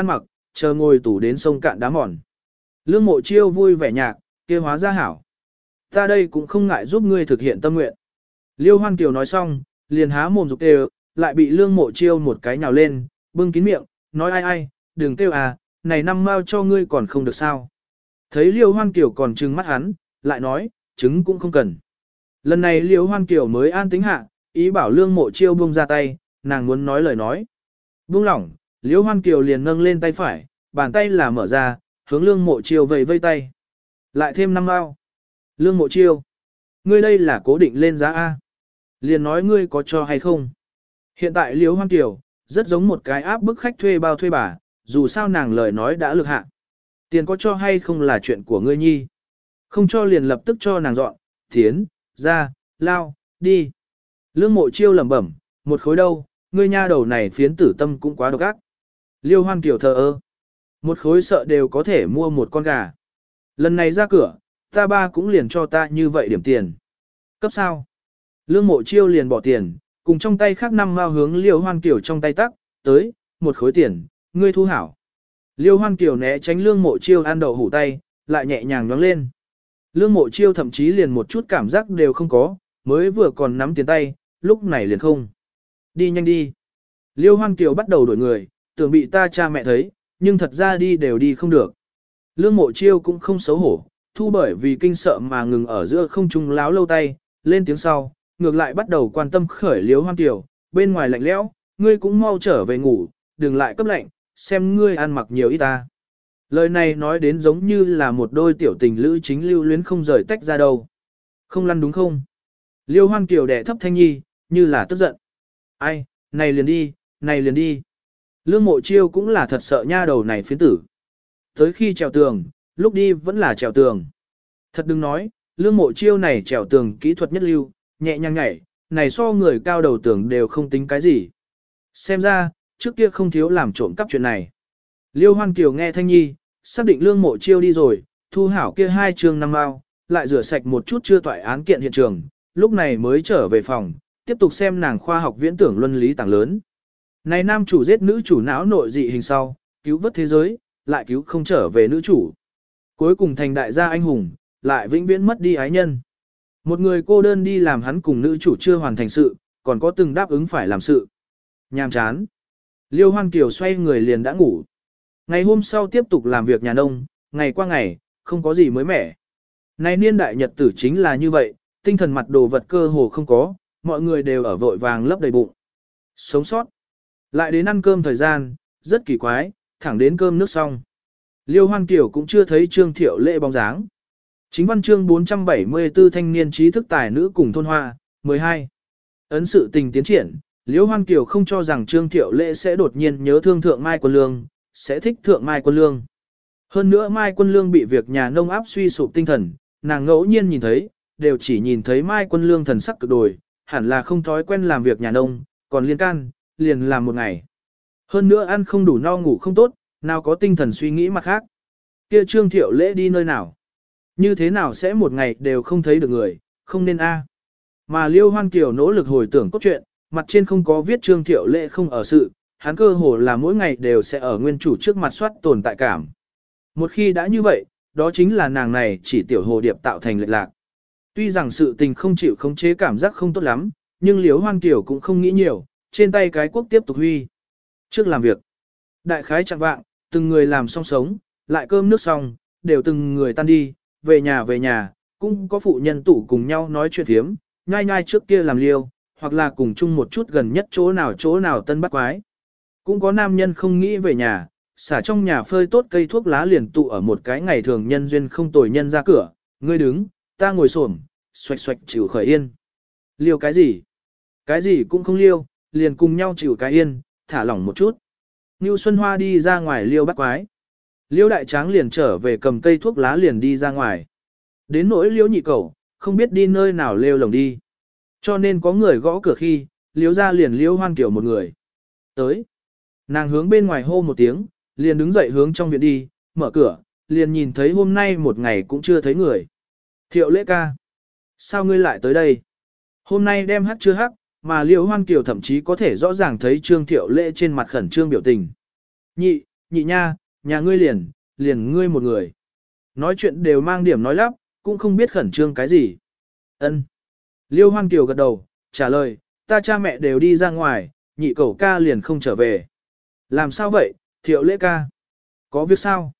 chờ ngồi tủ đến sông cạn đá mòn. Lương Mộ Chiêu vui vẻ nhạc, kia hóa ra hảo. Ta đây cũng không ngại giúp ngươi thực hiện tâm nguyện. Liêu Hoan Kiều nói xong, liền há mồm dục đều, lại bị Lương Mộ Chiêu một cái nhào lên, bưng kín miệng, nói ai ai, đừng kêu à, này năm mao cho ngươi còn không được sao. Thấy Liêu Hoan Kiều còn trừng mắt hắn, lại nói, trứng cũng không cần. Lần này Liêu Hoan Kiều mới an tính hạ, ý bảo Lương Mộ Chiêu buông ra tay, nàng muốn nói lời nói. Buông lỏng, Liêu Hoan Kiều liền nâng lên tay phải, bàn tay là mở ra, hướng Lương Mộ Chiêu vẫy vây tay. Lại thêm 5 mao. Lương Mộ Chiêu, ngươi đây là cố định lên giá A. Liền nói ngươi có cho hay không. Hiện tại Liêu Hoan Kiều, rất giống một cái áp bức khách thuê bao thuê bà, dù sao nàng lời nói đã lực hạ. Tiền có cho hay không là chuyện của ngươi nhi. Không cho liền lập tức cho nàng dọn, tiến, ra, lao, đi. Lương Mộ Chiêu lẩm bẩm, một khối đâu, ngươi nha đầu này phiến tử tâm cũng quá độc ác. Liêu Hoan Kiều thờ ơ. Một khối sợ đều có thể mua một con gà. Lần này ra cửa, ta ba cũng liền cho ta như vậy điểm tiền. Cấp sao? Lương Mộ Chiêu liền bỏ tiền, cùng trong tay khác 5 mao hướng Liêu Hoan Kiều trong tay tắc, tới, một khối tiền, ngươi thu hảo. Liêu Hoan Kiều né tránh Lương Mộ Chiêu ăn đậu hủ tay, lại nhẹ nhàng nhoáng lên. Lương Mộ Chiêu thậm chí liền một chút cảm giác đều không có, mới vừa còn nắm tiền tay, lúc này liền không. Đi nhanh đi. Liêu Hoan Kiều bắt đầu đổi người, tưởng bị ta cha mẹ thấy, nhưng thật ra đi đều đi không được. Lương Mộ Chiêu cũng không xấu hổ, thu bởi vì kinh sợ mà ngừng ở giữa không trung láo lâu tay, lên tiếng sau, ngược lại bắt đầu quan tâm khởi Liêu Hoan Kiều, bên ngoài lạnh lẽo, ngươi cũng mau trở về ngủ, đừng lại cấp lạnh, xem ngươi ăn mặc nhiều ít ta. Lời này nói đến giống như là một đôi tiểu tình lữ chính lưu luyến không rời tách ra đâu. Không lăn đúng không? Liêu Hoan Kiều đẻ thấp thanh nhi, như là tức giận. Ai, này liền đi, này liền đi. Lương Mộ Chiêu cũng là thật sợ nha đầu này phiến tử. Tới khi trèo tường, lúc đi vẫn là trèo tường. Thật đừng nói, Lương Mộ Chiêu này trèo tường kỹ thuật nhất lưu, nhẹ nhàng nhảy, này so người cao đầu tường đều không tính cái gì. Xem ra, trước kia không thiếu làm trộm cắp chuyện này. Liêu Hoan Kiều nghe thanh nhi, xác định Lương Mộ Chiêu đi rồi, thu hảo kia 2 chương 5 mao, lại rửa sạch một chút chưa toại án kiện hiện trường, lúc này mới trở về phòng, tiếp tục xem nàng khoa học viễn tưởng luân lý tảng lớn. Này nam chủ giết nữ chủ não nội dị hình sau, cứu vớt thế giới, lại cứu không trở về nữ chủ. Cuối cùng thành đại gia anh hùng, lại vĩnh viễn mất đi ái nhân. Một người cô đơn đi làm hắn cùng nữ chủ chưa hoàn thành sự, còn có từng đáp ứng phải làm sự. Nhàm chán. Liêu Hoan Kiều xoay người liền đã ngủ. Ngày hôm sau tiếp tục làm việc nhà nông, ngày qua ngày, không có gì mới mẻ. Này niên đại nhật tử chính là như vậy, tinh thần mặt đồ vật cơ hồ không có, mọi người đều ở vội vàng lấp đầy bụng. Sống sót. Lại đến ăn cơm thời gian, rất kỳ quái, thẳng đến cơm nước xong. Liêu Hoan Kiều cũng chưa thấy Trương Thiệu Lệ bóng dáng. Chính văn chương 474 thanh niên trí thức tài nữ cùng thôn hoa, 12. Ấn sự tình tiến triển, Liêu Hoan Kiều không cho rằng Trương Thiệu Lệ sẽ đột nhiên nhớ thương Thượng Mai Quân Lương, sẽ thích Thượng Mai Quân Lương. Hơn nữa Mai Quân Lương bị việc nhà nông áp suy sụp tinh thần, nàng ngẫu nhiên nhìn thấy, đều chỉ nhìn thấy Mai Quân Lương thần sắc cực đồi, hẳn là không thói quen làm việc nhà nông, còn liên can, liền làm một ngày. Hơn nữa ăn không đủ no ngủ không tốt, nào có tinh thần suy nghĩ mặt khác. Kia Trương Thiệu Lễ đi nơi nào? Như thế nào sẽ một ngày đều không thấy được người, không nên a. Mà Liêu Hoan Kiều nỗ lực hồi tưởng cốt truyện, mặt trên không có viết Trương Thiệu Lễ không ở sự, hắn cơ hồ là mỗi ngày đều sẽ ở nguyên chủ trước mặt soát tồn tại cảm. Một khi đã như vậy, đó chính là nàng này chỉ tiểu hồ điệp tạo thành lệch lạc. Tuy rằng sự tình không chịu khống chế cảm giác không tốt lắm, nhưng Liêu Hoan Kiều cũng không nghĩ nhiều, trên tay cái quốc tiếp tục huy. Trước làm việc, đại khái chẳng vạng, từng người làm xong sống, lại cơm nước xong, đều từng người tan đi, về nhà, cũng có phụ nhân tủ cùng nhau nói chuyện thiếm, nhai nhai trước kia làm liêu, hoặc là cùng chung một chút gần nhất chỗ nào tân bắt quái. Cũng có nam nhân không nghĩ về nhà, xả trong nhà phơi tốt cây thuốc lá liền tụ ở một cái ngày thường nhân duyên không tồi nhân ra cửa, ngươi đứng, ta ngồi xổm, xoạch xoạch chịu khởi yên. Liêu cái gì? Cái gì cũng không liêu, liền cùng nhau chịu cái yên, thả lỏng một chút. Ngưu Xuân Hoa đi ra ngoài liêu bắt quái. Liêu đại tráng liền trở về cầm cây thuốc lá liền đi ra ngoài. Đến nỗi liêu nhị cẩu, không biết đi nơi nào lêu lồng đi. Cho nên có người gõ cửa khi, liêu ra liền Liêu Hoan Kiều một người. Tới. Nàng hướng bên ngoài hô một tiếng, liền đứng dậy hướng trong viện đi, mở cửa, liền nhìn thấy hôm nay một ngày cũng chưa thấy người. Thiệu Lễ ca. Sao ngươi lại tới đây? Hôm nay đem hắc chưa hắc, mà Liêu Hoan Kiều thậm chí có thể rõ ràng thấy Trương Thiệu Lễ trên mặt khẩn trương biểu tình. Nhị nha, nhà ngươi liền ngươi một người. Nói chuyện đều mang điểm nói lắp, cũng không biết khẩn trương cái gì. Ân. Liêu Hoan Kiều gật đầu, trả lời, ta cha mẹ đều đi ra ngoài, nhị cẩu ca liền không trở về. Làm sao vậy, Thiệu Lễ ca? Có việc sao?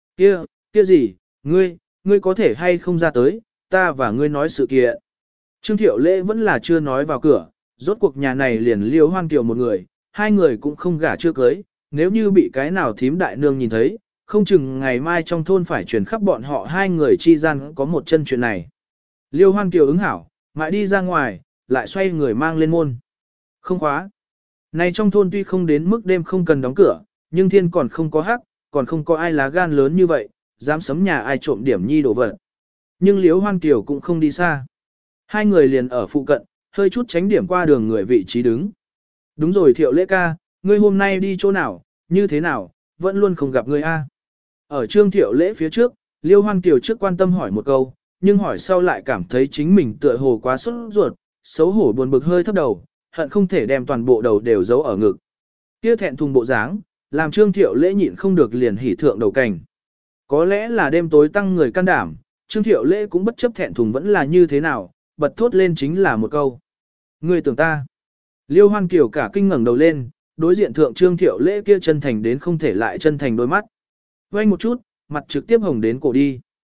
Kia gì, ngươi có thể hay không ra tới, ta và ngươi nói sự kiện. Trương Thiệu Lễ vẫn là chưa nói vào cửa, rốt cuộc nhà này liền Liêu Hoan Kiều một người, hai người cũng không gả chưa cưới, nếu như bị cái nào thím đại nương nhìn thấy, không chừng ngày mai trong thôn phải truyền khắp bọn họ hai người chi gian có một chân chuyện này. Liêu Hoan Kiều ứng hảo, mãi đi ra ngoài, lại xoay người mang lên môn. Không khóa. Này trong thôn tuy không đến mức đêm không cần đóng cửa, nhưng thiên còn không có hắc, còn không có ai lá gan lớn như vậy, dám sấm nhà ai trộm điểm nhi đồ vật. Nhưng Liêu Hoan Kiều cũng không đi xa. Hai người liền ở phụ cận, hơi chút tránh điểm qua đường người vị trí đứng. Đúng rồi Thiệu Lễ ca, ngươi hôm nay đi chỗ nào, như thế nào, vẫn luôn không gặp ngươi a. Ở Trương Thiệu Lễ phía trước, Liêu Hoan Kiều trước quan tâm hỏi một câu, nhưng hỏi sau lại cảm thấy chính mình tựa hồ quá sốt ruột, xấu hổ buồn bực hơi thấp đầu, hận không thể đem toàn bộ đầu đều giấu ở ngực. Kia thẹn thùng bộ dáng, làm Trương Thiệu Lễ nhịn không được liền hỉ thượng đầu cảnh. Có lẽ là đêm tối tăng người can đảm, Trương Thiệu Lễ cũng bất chấp thẹn thùng vẫn là như thế nào, bật thốt lên chính là một câu. Ngươi tưởng ta. Liêu Hoan Kiều cả kinh ngẩng đầu lên, đối diện thượng Trương Thiệu Lễ kia chân thành đến không thể lại chân thành đôi mắt. Quay một chút, mặt trực tiếp hồng đến cổ đi.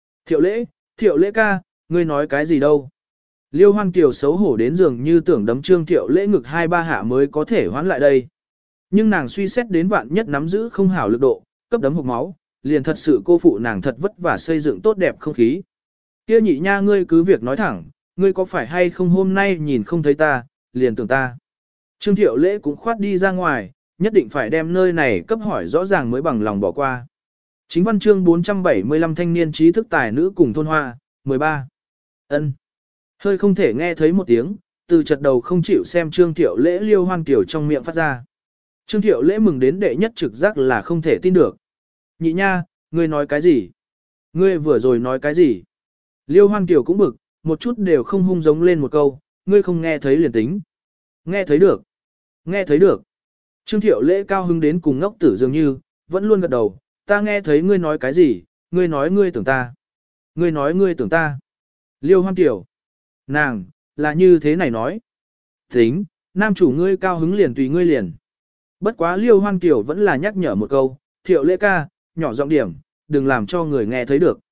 Thiệu Lễ ca, ngươi nói cái gì đâu? Liêu Hoan Kiều xấu hổ đến dường như tưởng đấm Trương Thiệu Lễ ngực 2-3 hạ mới có thể hoán lại đây. Nhưng nàng suy xét đến vạn nhất nắm giữ không hảo lực độ, cấp đấm hộc máu, liền thật sự cô phụ nàng thật vất vả xây dựng tốt đẹp không khí. Kia nhị nha ngươi cứ việc nói thẳng, ngươi có phải hay không hôm nay nhìn không thấy ta, liền tưởng ta. Trương Thiệu Lễ cũng khoát đi ra ngoài, nhất định phải đem nơi này cấp hỏi rõ ràng mới bằng lòng bỏ qua. Chính văn chương 475 thanh niên trí thức tài nữ cùng thôn hoa, 13. Ân. Hơi không thể nghe thấy một tiếng, từ chật đầu không chịu xem Trương Thiệu Lễ Liêu Hoan Kiều trong miệng phát ra. Trương Thiệu Lễ mừng đến đệ nhất trực giác là không thể tin được. Nhị nha, ngươi nói cái gì? Ngươi vừa rồi nói cái gì? Liêu Hoan Kiều cũng bực, một chút đều không hung giống lên một câu, ngươi không nghe thấy liền tính. Nghe thấy được. Nghe thấy được. Trương Thiệu Lễ cao hứng đến cùng ngốc tử dường như, vẫn luôn gật đầu, ta nghe thấy ngươi nói cái gì, ngươi nói ngươi tưởng ta. Ngươi nói ngươi tưởng ta. Liêu Hoan Kiều. Nàng, là như thế này nói. Tính, nam chủ ngươi cao hứng liền tùy ngươi liền. Bất quá Liêu Hoan Kiều vẫn là nhắc nhở một câu, Thiệu Lễ ca, nhỏ giọng điểm, đừng làm cho người nghe thấy được.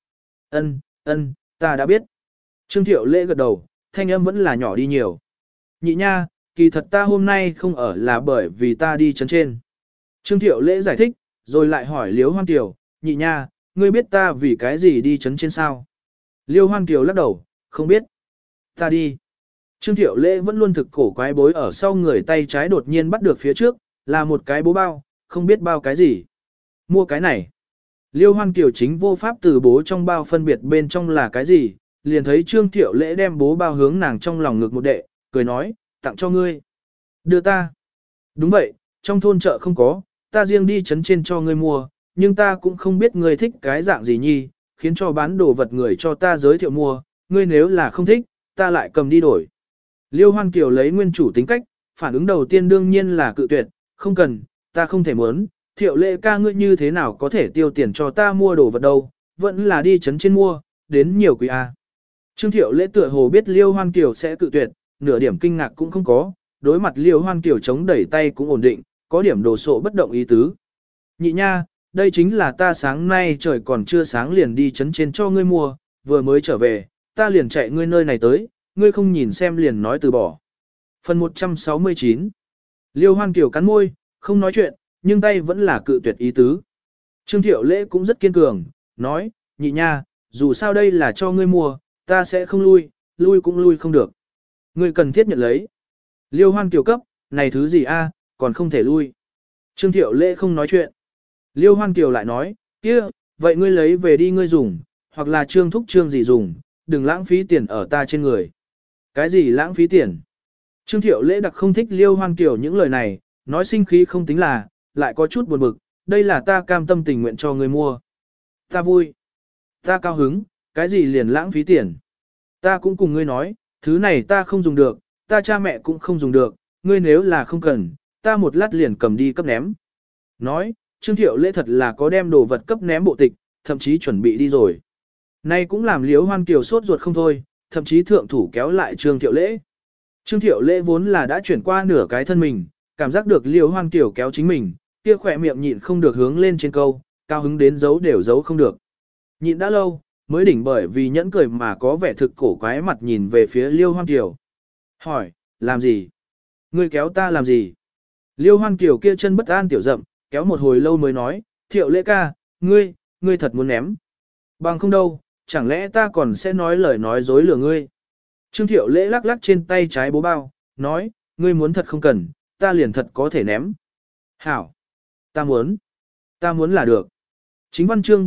Ân, ta đã biết. Trương Thiệu Lễ gật đầu, thanh âm vẫn là nhỏ đi nhiều. Nhị nha, kỳ thật ta hôm nay không ở là bởi vì ta đi chấn trên. Trương Thiệu Lễ giải thích, rồi lại hỏi Liêu Hoan Kiều, nhị nha, ngươi biết ta vì cái gì đi chấn trên sao? Liêu Hoan Kiều lắc đầu, không biết. Ta đi. Trương Thiệu Lễ vẫn luôn thực cổ quái bối ở sau người tay trái đột nhiên bắt được phía trước, là một cái bố bao, không biết bao cái gì. Mua cái này. Liêu Hoan Kiều chính vô pháp từ bố trong bao phân biệt bên trong là cái gì, liền thấy Trương Thiệu Lễ đem bố bao hướng nàng trong lòng ngực một đệ, cười nói, tặng cho ngươi. Đưa ta. Đúng vậy, trong thôn chợ không có, ta riêng đi chấn trên cho ngươi mua, nhưng ta cũng không biết ngươi thích cái dạng gì nhi, khiến cho bán đồ vật người cho ta giới thiệu mua, ngươi nếu là không thích, ta lại cầm đi đổi. Liêu Hoan Kiều lấy nguyên chủ tính cách, phản ứng đầu tiên đương nhiên là cự tuyệt, không cần, ta không thể muốn, Thiệu Lễ ca ngươi như thế nào có thể tiêu tiền cho ta mua đồ vật đâu, vẫn là đi chấn trên mua, đến nhiều quý a. Trương Thiệu Lễ tựa hồ biết Liêu Hoan Kiều sẽ cự tuyệt, nửa điểm kinh ngạc cũng không có, đối mặt Liêu Hoan Kiều chống đẩy tay cũng ổn định, có điểm đồ sộ bất động ý tứ. Nhị nha, đây chính là ta sáng nay trời còn chưa sáng liền đi chấn trên cho ngươi mua, vừa mới trở về, ta liền chạy ngươi nơi này tới, ngươi không nhìn xem liền nói từ bỏ. Phần 169. Liêu Hoan Kiều cắn môi, không nói chuyện, nhưng tay vẫn là cự tuyệt ý tứ. Trương Thiệu Lễ cũng rất kiên cường, nói, nhị nha, dù sao đây là cho ngươi mua, ta sẽ không lui cũng lui không được. Ngươi cần thiết nhận lấy. Liêu Hoan Kiều cấp, này thứ gì a, còn không thể lui. Trương Thiệu Lễ không nói chuyện. Liêu Hoan Kiều lại nói, kia, vậy ngươi lấy về đi ngươi dùng, hoặc là Trương thúc Trương gì dùng, đừng lãng phí tiền ở ta trên người. Cái gì lãng phí tiền? Trương Thiệu Lễ đặc không thích Liêu Hoan Kiều những lời này, nói sinh khí không tính là, lại có chút buồn bực, đây là ta cam tâm tình nguyện cho ngươi mua. Ta vui. Ta cao hứng, cái gì liền lãng phí tiền. Ta cũng cùng ngươi nói, thứ này ta không dùng được, ta cha mẹ cũng không dùng được, ngươi nếu là không cần, ta một lát liền cầm đi cấp ném. Nói, Trương Thiệu Lễ thật là có đem đồ vật cấp ném bộ tịch, thậm chí chuẩn bị đi rồi. Nay cũng làm Liễu Hoan Kiều sốt ruột không thôi, thậm chí thượng thủ kéo lại Trương Thiệu Lễ. Trương Thiệu Lễ vốn là đã chuyển qua nửa cái thân mình, cảm giác được Liễu Hoan Kiều kéo chính mình, kia khỏe miệng nhịn không được hướng lên trên câu, cao hứng đến giấu đều giấu không được. Nhịn đã lâu, mới đỉnh bởi vì nhẫn cười mà có vẻ thực cổ quái mặt nhìn về phía Liễu Hoan Kiều. Hỏi, làm gì? Ngươi kéo ta làm gì? Liễu Hoan Kiều kia chân bất an tiểu dậm, kéo một hồi lâu mới nói, Thiệu Lễ ca, ngươi thật muốn ném. Bằng không đâu, chẳng lẽ ta còn sẽ nói lời nói dối lừa ngươi. Trương Thiệu Lễ lắc lắc trên tay trái bố bao, nói, ngươi muốn thật không cần, ta liền thật có thể ném. Hảo, ta muốn là được. Chính văn chương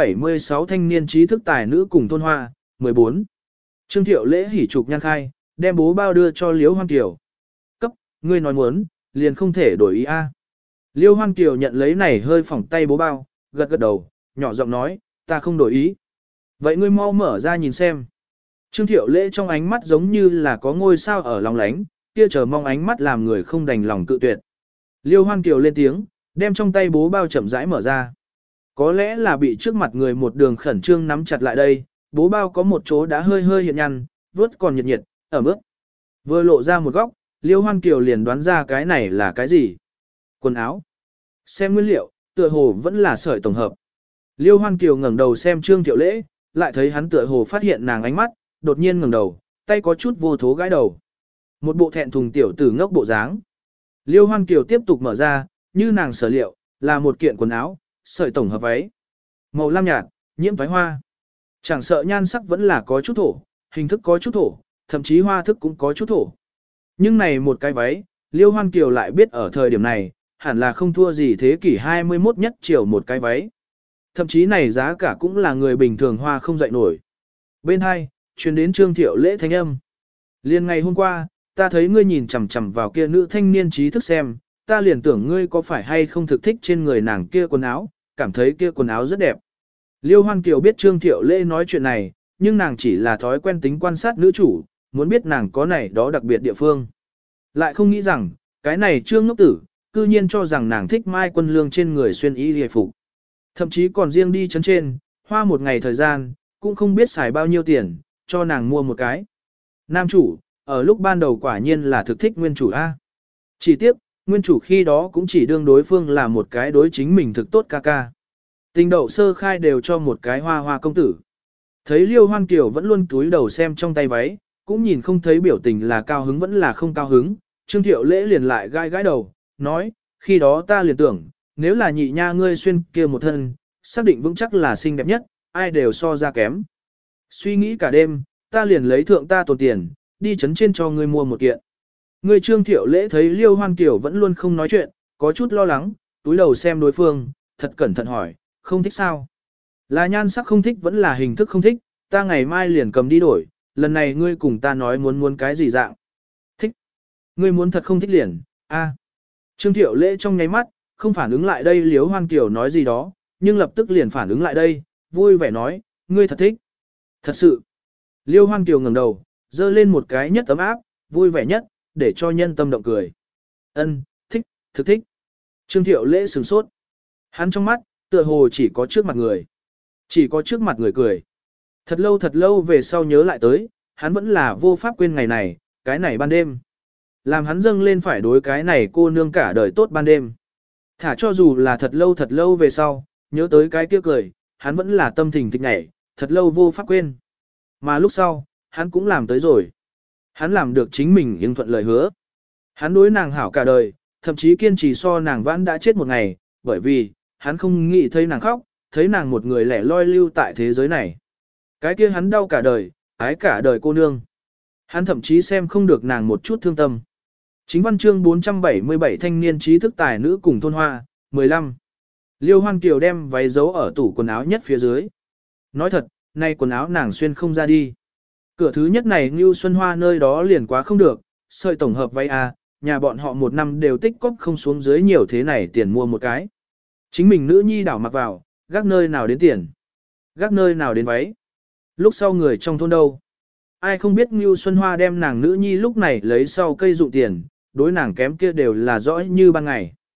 476 thanh niên trí thức tài nữ cùng thôn hoa, 14. Trương Thiệu Lễ hỉ trục nhan khai, đem bố bao đưa cho Liễu Hoan Kiều. Cấp, ngươi nói muốn, liền không thể đổi ý a. Liễu Hoan Kiều nhận lấy này hơi phỏng tay bố bao, gật gật đầu, nhỏ giọng nói, ta không đổi ý. Vậy ngươi mau mở ra nhìn xem. Trương Thiệu Lễ trong ánh mắt giống như là có ngôi sao ở lòng lánh, kia chờ mong ánh mắt làm người không đành lòng cự tuyệt. Liêu Hoan Kiều lên tiếng, đem trong tay bố bao chậm rãi mở ra. Có lẽ là bị trước mặt người một đường khẩn trương nắm chặt lại đây, bố bao có một chỗ đã hơi hơi hiện nhăn, vớt còn nhiệt nhiệt, ở mức. Vừa lộ ra một góc, Liêu Hoan Kiều liền đoán ra cái này là cái gì. Quần áo. Xem nguyên liệu, tựa hồ vẫn là sợi tổng hợp. Liêu Hoan Kiều ngẩng đầu xem Trương Thiệu Lễ, lại thấy hắn tựa hồ phát hiện nàng ánh mắt, đột nhiên ngẩng đầu, tay có chút vô thố gãi đầu. Một bộ thẹn thùng tiểu tử ngốc bộ dáng. Liêu Hoan Kiều tiếp tục mở ra, như nàng sở liệu, là một kiện quần áo, sợi tổng hợp váy. Màu lam nhạt, nhiễm phái hoa. Chẳng sợ nhan sắc vẫn là có chút thổ, hình thức có chút thổ, thậm chí hoa thức cũng có chút thổ. Nhưng này một cái váy, Liêu Hoan Kiều lại biết ở thời điểm này, hẳn là không thua gì thế kỷ 21 nhất chiều một cái váy. Thậm chí này giá cả cũng là người bình thường hoa không dậy nổi. Bên hai, truyền đến Trương Thiệu Lễ thanh âm. Liên ngày hôm qua, ta thấy ngươi nhìn chằm chằm vào kia nữ thanh niên trí thức xem, ta liền tưởng ngươi có phải hay không thực thích trên người nàng kia quần áo, cảm thấy kia quần áo rất đẹp. Liêu Hoan Kiều biết Trương Thiệu Lễ nói chuyện này, nhưng nàng chỉ là thói quen tính quan sát nữ chủ, muốn biết nàng có này đó đặc biệt địa phương. Lại không nghĩ rằng, cái này Trương ngốc tử, cư nhiên cho rằng nàng thích Mai Quân Lương trên người xuyên y hề phục. Thậm chí còn riêng đi chấn trên, hoa một ngày thời gian, cũng không biết xài bao nhiêu tiền, cho nàng mua một cái. Nam chủ, ở lúc ban đầu quả nhiên là thực thích nguyên chủ A. Chỉ tiếp, nguyên chủ khi đó cũng chỉ đương đối phương là một cái đối chính mình thực tốt ca ca. Tình đậu sơ khai đều cho một cái hoa hoa công tử. Thấy Liêu Hoan Kiều vẫn luôn túi đầu xem trong tay váy, cũng nhìn không thấy biểu tình là cao hứng vẫn là không cao hứng. Trương Thiệu Lễ liền lại gai gãi đầu, nói, khi đó ta liền tưởng, nếu là nhị nha ngươi xuyên kia một thân, xác định vững chắc là xinh đẹp nhất, ai đều so ra kém. Suy nghĩ cả đêm, ta liền lấy thượng ta tồn tiền, đi chấn trên cho ngươi mua một kiện. Ngươi Trương Thiệu Lễ thấy Liêu Hoan Kiều vẫn luôn không nói chuyện, có chút lo lắng, túi đầu xem đối phương, thật cẩn thận hỏi, không thích sao? Là nhan sắc không thích vẫn là hình thức không thích, ta ngày mai liền cầm đi đổi, lần này ngươi cùng ta nói muốn cái gì dạng. Thích. Ngươi muốn thật không thích liền, a. Trương Thiệu Lễ trong nháy mắt, không phản ứng lại đây Liêu Hoan Kiều nói gì đó, nhưng lập tức liền phản ứng lại đây, vui vẻ nói, ngươi thật thích. Thật sự. Liêu Hoan Kiều ngẩng đầu, dơ lên một cái nhất ấm áp, vui vẻ nhất, để cho nhân tâm động cười. Ân, thích, thực thích. Trương Thiệu Lễ sửng sốt. Hắn trong mắt, tựa hồ chỉ có trước mặt người. Chỉ có trước mặt người cười. Thật lâu về sau nhớ lại tới, hắn vẫn là vô pháp quên ngày này, cái này ban đêm. Làm hắn dâng lên phải đối cái này cô nương cả đời tốt ban đêm. Thả cho dù là thật lâu về sau, nhớ tới cái kia cười, hắn vẫn là tâm tình thích nhảy, thật lâu vô pháp quên. Mà lúc sau, hắn cũng làm tới rồi. Hắn làm được chính mình nhưng thuận lời hứa. Hắn đối nàng hảo cả đời, thậm chí kiên trì so nàng vãn đã chết một ngày, bởi vì, hắn không nghĩ thấy nàng khóc, thấy nàng một người lẻ loi lưu tại thế giới này. Cái kia hắn đau cả đời, ái cả đời cô nương. Hắn thậm chí xem không được nàng một chút thương tâm. Chính văn chương 477 thanh niên trí thức tài nữ cùng thôn hoa, 15. Liêu Hoan Kiều đem váy giấu ở tủ quần áo nhất phía dưới. Nói thật, nay quần áo nàng xuyên không ra đi. Cửa thứ nhất này Ngưu Xuân Hoa nơi đó liền quá không được, sợi tổng hợp váy à, nhà bọn họ một năm đều tích cóp không xuống dưới nhiều thế này tiền mua một cái. Chính mình nữ nhi đảo mặc vào, gác nơi nào đến tiền, gác nơi nào đến váy. Lúc sau người trong thôn đâu? Ai không biết Ngưu Xuân Hoa đem nàng nữ nhi lúc này lấy sau cây dụng tiền, đối nàng kém kia đều là rõ như ban ngày.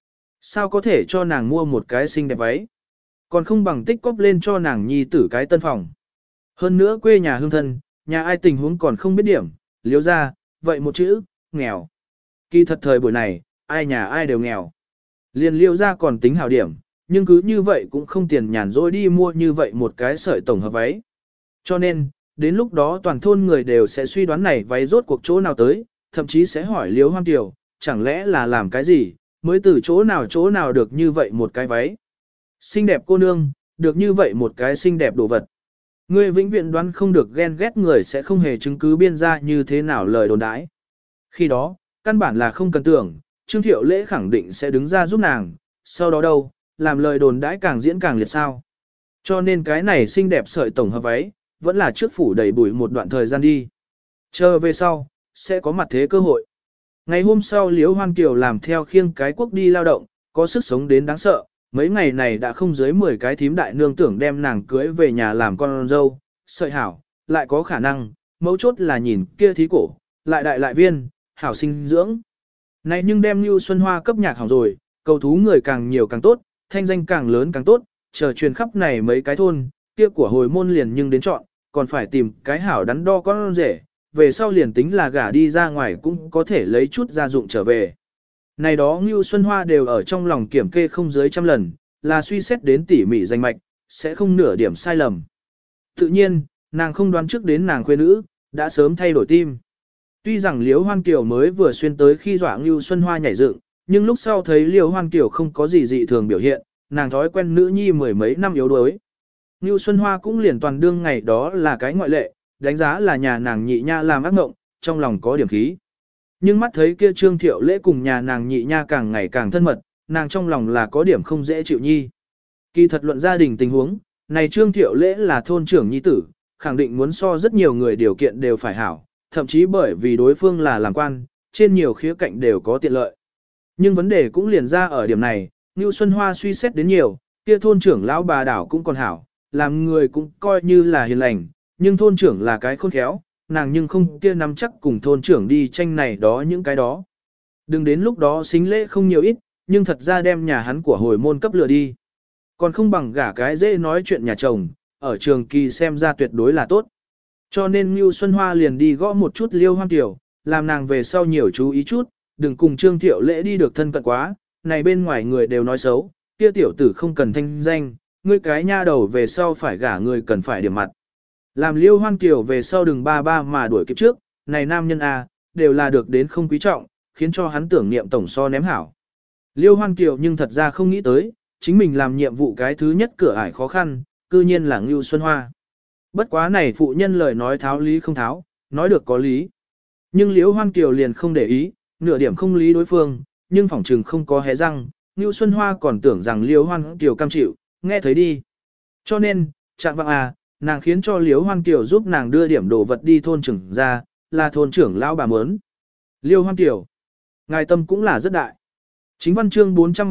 Sao có thể cho nàng mua một cái xinh đẹp váy? Còn không bằng tích cóp lên cho nàng nhi tử cái tân phòng. Hơn nữa quê nhà hương thân, nhà ai tình huống còn không biết điểm, liếu ra, vậy một chữ, nghèo. Kỳ thật thời buổi này, ai nhà ai đều nghèo. Liền liêu ra còn tính hảo điểm, nhưng cứ như vậy cũng không tiền nhàn rỗi đi mua như vậy một cái sợi tổng hợp váy. Cho nên, đến lúc đó toàn thôn người đều sẽ suy đoán này váy rốt cuộc chỗ nào tới, thậm chí sẽ hỏi liếu hoang tiểu, chẳng lẽ là làm cái gì, mới từ chỗ nào được như vậy một cái váy. Xinh đẹp cô nương, được như vậy một cái xinh đẹp đồ vật. Ngươi vĩnh viễn đoán không được ghen ghét người sẽ không hề chứng cứ biên ra như thế nào lời đồn đãi. Khi đó, căn bản là không cần tưởng, Trương Thiệu Lễ khẳng định sẽ đứng ra giúp nàng, sau đó đâu, làm lời đồn đãi càng diễn càng liệt sao. Cho nên cái này xinh đẹp sợi tổng hợp váy, vẫn là trước phủ đầy bụi một đoạn thời gian đi. Chờ về sau, sẽ có mặt thế cơ hội. Ngày hôm sau Liễu Hoan Kiều làm theo khiêng cái quốc đi lao động, có sức sống đến đáng sợ, mấy ngày này đã không dưới 10 cái thím đại nương tưởng đem nàng cưới về nhà làm con dâu, sợi hảo, lại có khả năng, mấu chốt là nhìn kia thí cổ, lại đại lại viên, hảo sinh dưỡng. Này nhưng đem Lưu Xuân Hoa cấp nhạc hỏng rồi, cầu thú người càng nhiều càng tốt, thanh danh càng lớn càng tốt, chờ truyền khắp này mấy cái thôn, kia của hồi môn liền nhưng đến chọn, còn phải tìm cái hảo đắn đo con rể, về sau liền tính là gả đi ra ngoài cũng có thể lấy chút gia dụng trở về. Này đó Ngưu Xuân Hoa đều ở trong lòng kiểm kê không dưới 100 lần, là suy xét đến tỉ mỉ danh mạch, sẽ không nửa điểm sai lầm. Tự nhiên, nàng không đoán trước đến nàng khuê nữ, đã sớm thay đổi tim. Tuy rằng Liễu Hoan Kiều mới vừa xuyên tới khi dọa Ngưu Xuân Hoa nhảy dựng, nhưng lúc sau thấy Liễu Hoan Kiều không có gì dị thường biểu hiện, nàng thói quen nữ nhi mười mấy năm yếu đuối. Ngưu Xuân Hoa cũng liền toàn đương ngày đó là cái ngoại lệ, đánh giá là nhà nàng nhị nha làm ác mộng, trong lòng có điểm khí. Nhưng mắt thấy kia Trương Thiệu Lễ cùng nhà nàng nhị nha càng ngày càng thân mật, nàng trong lòng là có điểm không dễ chịu nhi. Kỳ thật luận gia đình tình huống, này Trương Thiệu Lễ là thôn trưởng nhi tử, khẳng định muốn so rất nhiều người điều kiện đều phải hảo, thậm chí bởi vì đối phương là làm quan, trên nhiều khía cạnh đều có tiện lợi. Nhưng vấn đề cũng liền ra ở điểm này, Ngưu Xuân Hoa suy xét đến nhiều, kia thôn trưởng lão bà đảo cũng còn hảo, làm người cũng coi như là hiền lành, nhưng thôn trưởng là cái khôn khéo, nàng nhưng không kia nắm chắc cùng thôn trưởng đi tranh này đó những cái đó. Đừng đến lúc đó xính lễ không nhiều ít, nhưng thật ra đem nhà hắn của hồi môn cấp lừa đi. Còn không bằng gả cái dễ nói chuyện nhà chồng, ở trường kỳ xem ra tuyệt đối là tốt. Cho nên Ngưu Xuân Hoa liền đi gõ một chút Liêu Hoan Kiều, làm nàng về sau nhiều chú ý chút, đừng cùng Trương Thiệu Lễ đi được thân cận quá, này bên ngoài người đều nói xấu, kia tiểu tử không cần thanh danh, ngươi cái nha đầu về sau phải gả người cần phải điểm mặt. Làm Liêu Hoan Kiều về sau đừng ba ba mà đuổi kịp trước, này nam nhân A, đều là được đến không quý trọng, khiến cho hắn tưởng niệm tổng so ném hảo. Liêu Hoan Kiều nhưng thật ra không nghĩ tới, chính mình làm nhiệm vụ cái thứ nhất cửa ải khó khăn, cư nhiên là Ngưu Xuân Hoa. Bất quá này phụ nhân lời nói tháo lý không tháo, nói được có lý. Nhưng Liêu Hoan Kiều liền không để ý, nửa điểm không lý đối phương, nhưng phỏng trừng không có hé răng, Ngưu Xuân Hoa còn tưởng rằng Liêu Hoan Kiều cam chịu, nghe thấy đi. Cho nên, chạm vạng à, nàng khiến cho Liêu Hoan Kiều giúp nàng đưa điểm đồ vật đi thôn trưởng ra, là thôn trưởng lão bà mớn. Liêu Hoan Kiều, ngài tâm cũng là rất đại. Chính văn chương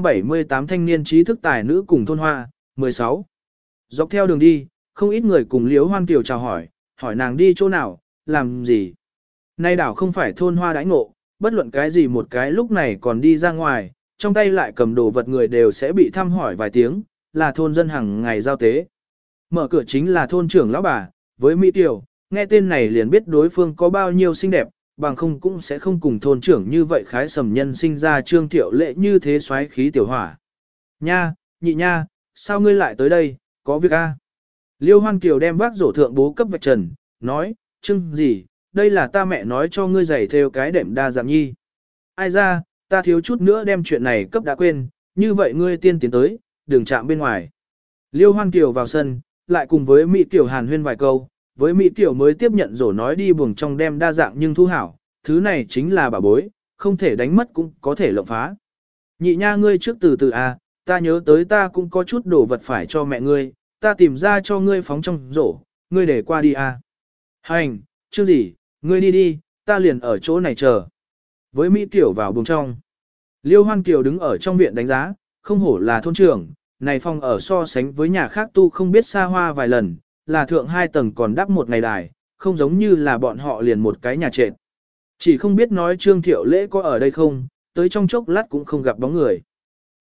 478 thanh niên trí thức tài nữ cùng thôn hoa, 16. Dọc theo đường đi, không ít người cùng Liêu Hoan Kiều chào hỏi nàng đi chỗ nào, làm gì. Nay đảo không phải thôn hoa đãi ngộ, bất luận cái gì một cái lúc này còn đi ra ngoài, trong tay lại cầm đồ vật người đều sẽ bị thăm hỏi vài tiếng, là thôn dân hàng ngày giao tế. Mở cửa chính là thôn trưởng lão bà, với Mỹ Tiểu, nghe tên này liền biết đối phương có bao nhiêu xinh đẹp, bằng không cũng sẽ không cùng thôn trưởng như vậy khái sầm nhân sinh ra Trương Thiệu Lễ như thế xoáy khí tiểu hỏa. Nha, nhị nha, sao ngươi lại tới đây, có việc a? Liêu Hoan Kiều đem vác rổ thượng bố cấp vạch trần, nói, Trương gì, đây là ta mẹ nói cho ngươi giày theo cái đệm đa dạng nhi. Ai ra, ta thiếu chút nữa đem chuyện này cấp đã quên, như vậy ngươi tiên tiến tới, đừng chạm bên ngoài. Liêu Hoan Kiều vào sân, lại cùng với Mỹ Kiều hàn huyên vài câu, với Mỹ Kiều mới tiếp nhận rổ nói đi buồng trong đem đa dạng nhưng thu hảo, thứ này chính là bảo bối, không thể đánh mất cũng có thể lộng phá. Nhị nha ngươi trước từ từ à, ta nhớ tới ta cũng có chút đồ vật phải cho mẹ ngươi, ta tìm ra cho ngươi phóng trong rổ, ngươi để qua đi à. Hành, chưa gì, ngươi đi đi, ta liền ở chỗ này chờ. Với Mỹ Kiều vào buồng trong. Liêu Hoan Kiều đứng ở trong viện đánh giá, không hổ là thôn trưởng, này phòng ở so sánh với nhà khác tu không biết xa hoa vài lần, là thượng 2 tầng còn đắp một ngày đài, không giống như là bọn họ liền một cái nhà trệt. Chỉ không biết nói Trương Thiệu Lễ có ở đây không, tới trong chốc lát cũng không gặp bóng người.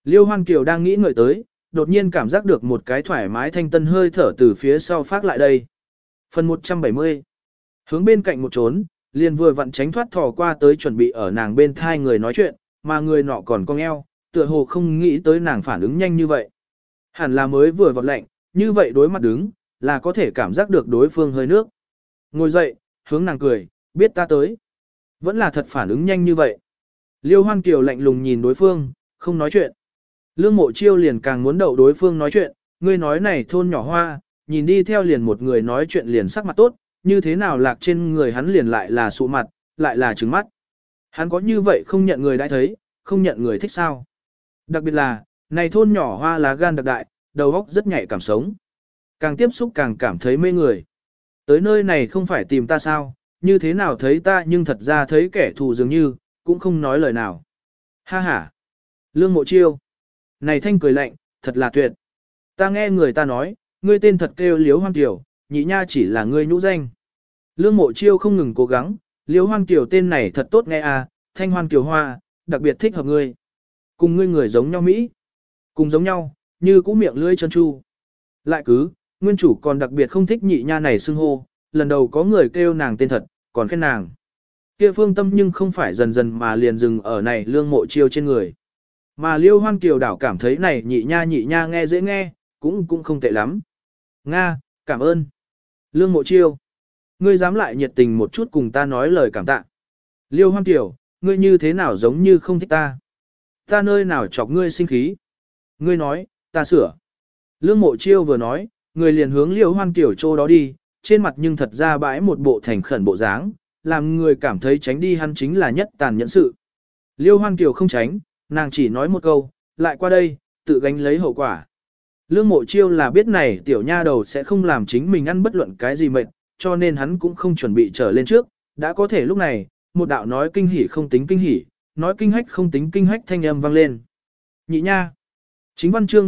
Liêu Hoan Kiều đang nghĩ ngợi tới, đột nhiên cảm giác được một cái thoải mái thanh tân hơi thở từ phía sau phát lại đây. Phần 170. Hướng bên cạnh một trốn, liền vừa vặn tránh thoát thò qua tới chuẩn bị ở nàng bên thai người nói chuyện, mà người nọ còn cong eo, tựa hồ không nghĩ tới nàng phản ứng nhanh như vậy. Hẳn là mới vừa vọt lạnh, như vậy đối mặt đứng, là có thể cảm giác được đối phương hơi nước. Ngồi dậy, hướng nàng cười, biết ta tới. Vẫn là thật phản ứng nhanh như vậy. Liêu Hoan Kiều lạnh lùng nhìn đối phương, không nói chuyện. Lương Mộ Chiêu liền càng muốn đậu đối phương nói chuyện, ngươi nói này thôn nhỏ hoa, nhìn đi theo liền một người nói chuyện liền sắc mặt tốt, như thế nào lạc trên người hắn liền lại là sụ mặt, lại là trứng mắt. Hắn có như vậy không nhận người đã thấy, không nhận người thích sao. Đặc biệt là, này thôn nhỏ hoa lá gan đặc đại, đầu óc rất nhạy cảm sống. Càng tiếp xúc càng cảm thấy mê người. Tới nơi này không phải tìm ta sao, như thế nào thấy ta nhưng thật ra thấy kẻ thù dường như, cũng không nói lời nào. Ha ha. Lương Mộ Chiêu. Này thanh cười lạnh, thật là tuyệt. Ta nghe người ta nói, ngươi tên thật kêu Liếu Hoan Kiều, nhị nha chỉ là ngươi nhũ danh. Lương Mộ Chiêu không ngừng cố gắng, Liếu Hoan Kiều tên này thật tốt nghe à, thanh hoan kiều hoa, đặc biệt thích hợp ngươi. Cùng ngươi người giống nhau Mỹ. Cùng giống nhau, như cũ miệng lưỡi chân chu. Lại cứ, nguyên chủ còn đặc biệt không thích nhị nha này xưng hô, lần đầu có người kêu nàng tên thật, còn khen nàng. Kia phương tâm nhưng không phải dần dần mà liền dừng ở này Lương Mộ Chiêu trên người. Mà Liêu Hoan Kiều đảo cảm thấy này nhị nha nghe dễ nghe, cũng không tệ lắm. Nga, cảm ơn. Lương Mộ Chiêu. Ngươi dám lại nhiệt tình một chút cùng ta nói lời cảm tạ. Liêu Hoan Kiều, ngươi như thế nào giống như không thích ta. Ta nơi nào chọc ngươi sinh khí. Ngươi nói, ta sửa. Lương Mộ Chiêu vừa nói, người liền hướng Liêu Hoan Kiều chỗ đó đi, trên mặt nhưng thật ra bãi một bộ thành khẩn bộ dáng, làm người cảm thấy tránh đi hắn chính là nhất tàn nhẫn sự. Liêu Hoan Kiều không tránh, nàng chỉ nói một câu, lại qua đây, tự gánh lấy hậu quả. Lương Mộ Chiêu là biết này tiểu nha đầu sẽ không làm chính mình ăn bất luận cái gì mệt, cho nên hắn cũng không chuẩn bị trở lên trước, đã có thể lúc này, một đạo nói kinh hỉ không tính kinh hỉ, nói kinh hách không tính kinh hách thanh âm vang lên. Nhị nha. Chính văn chương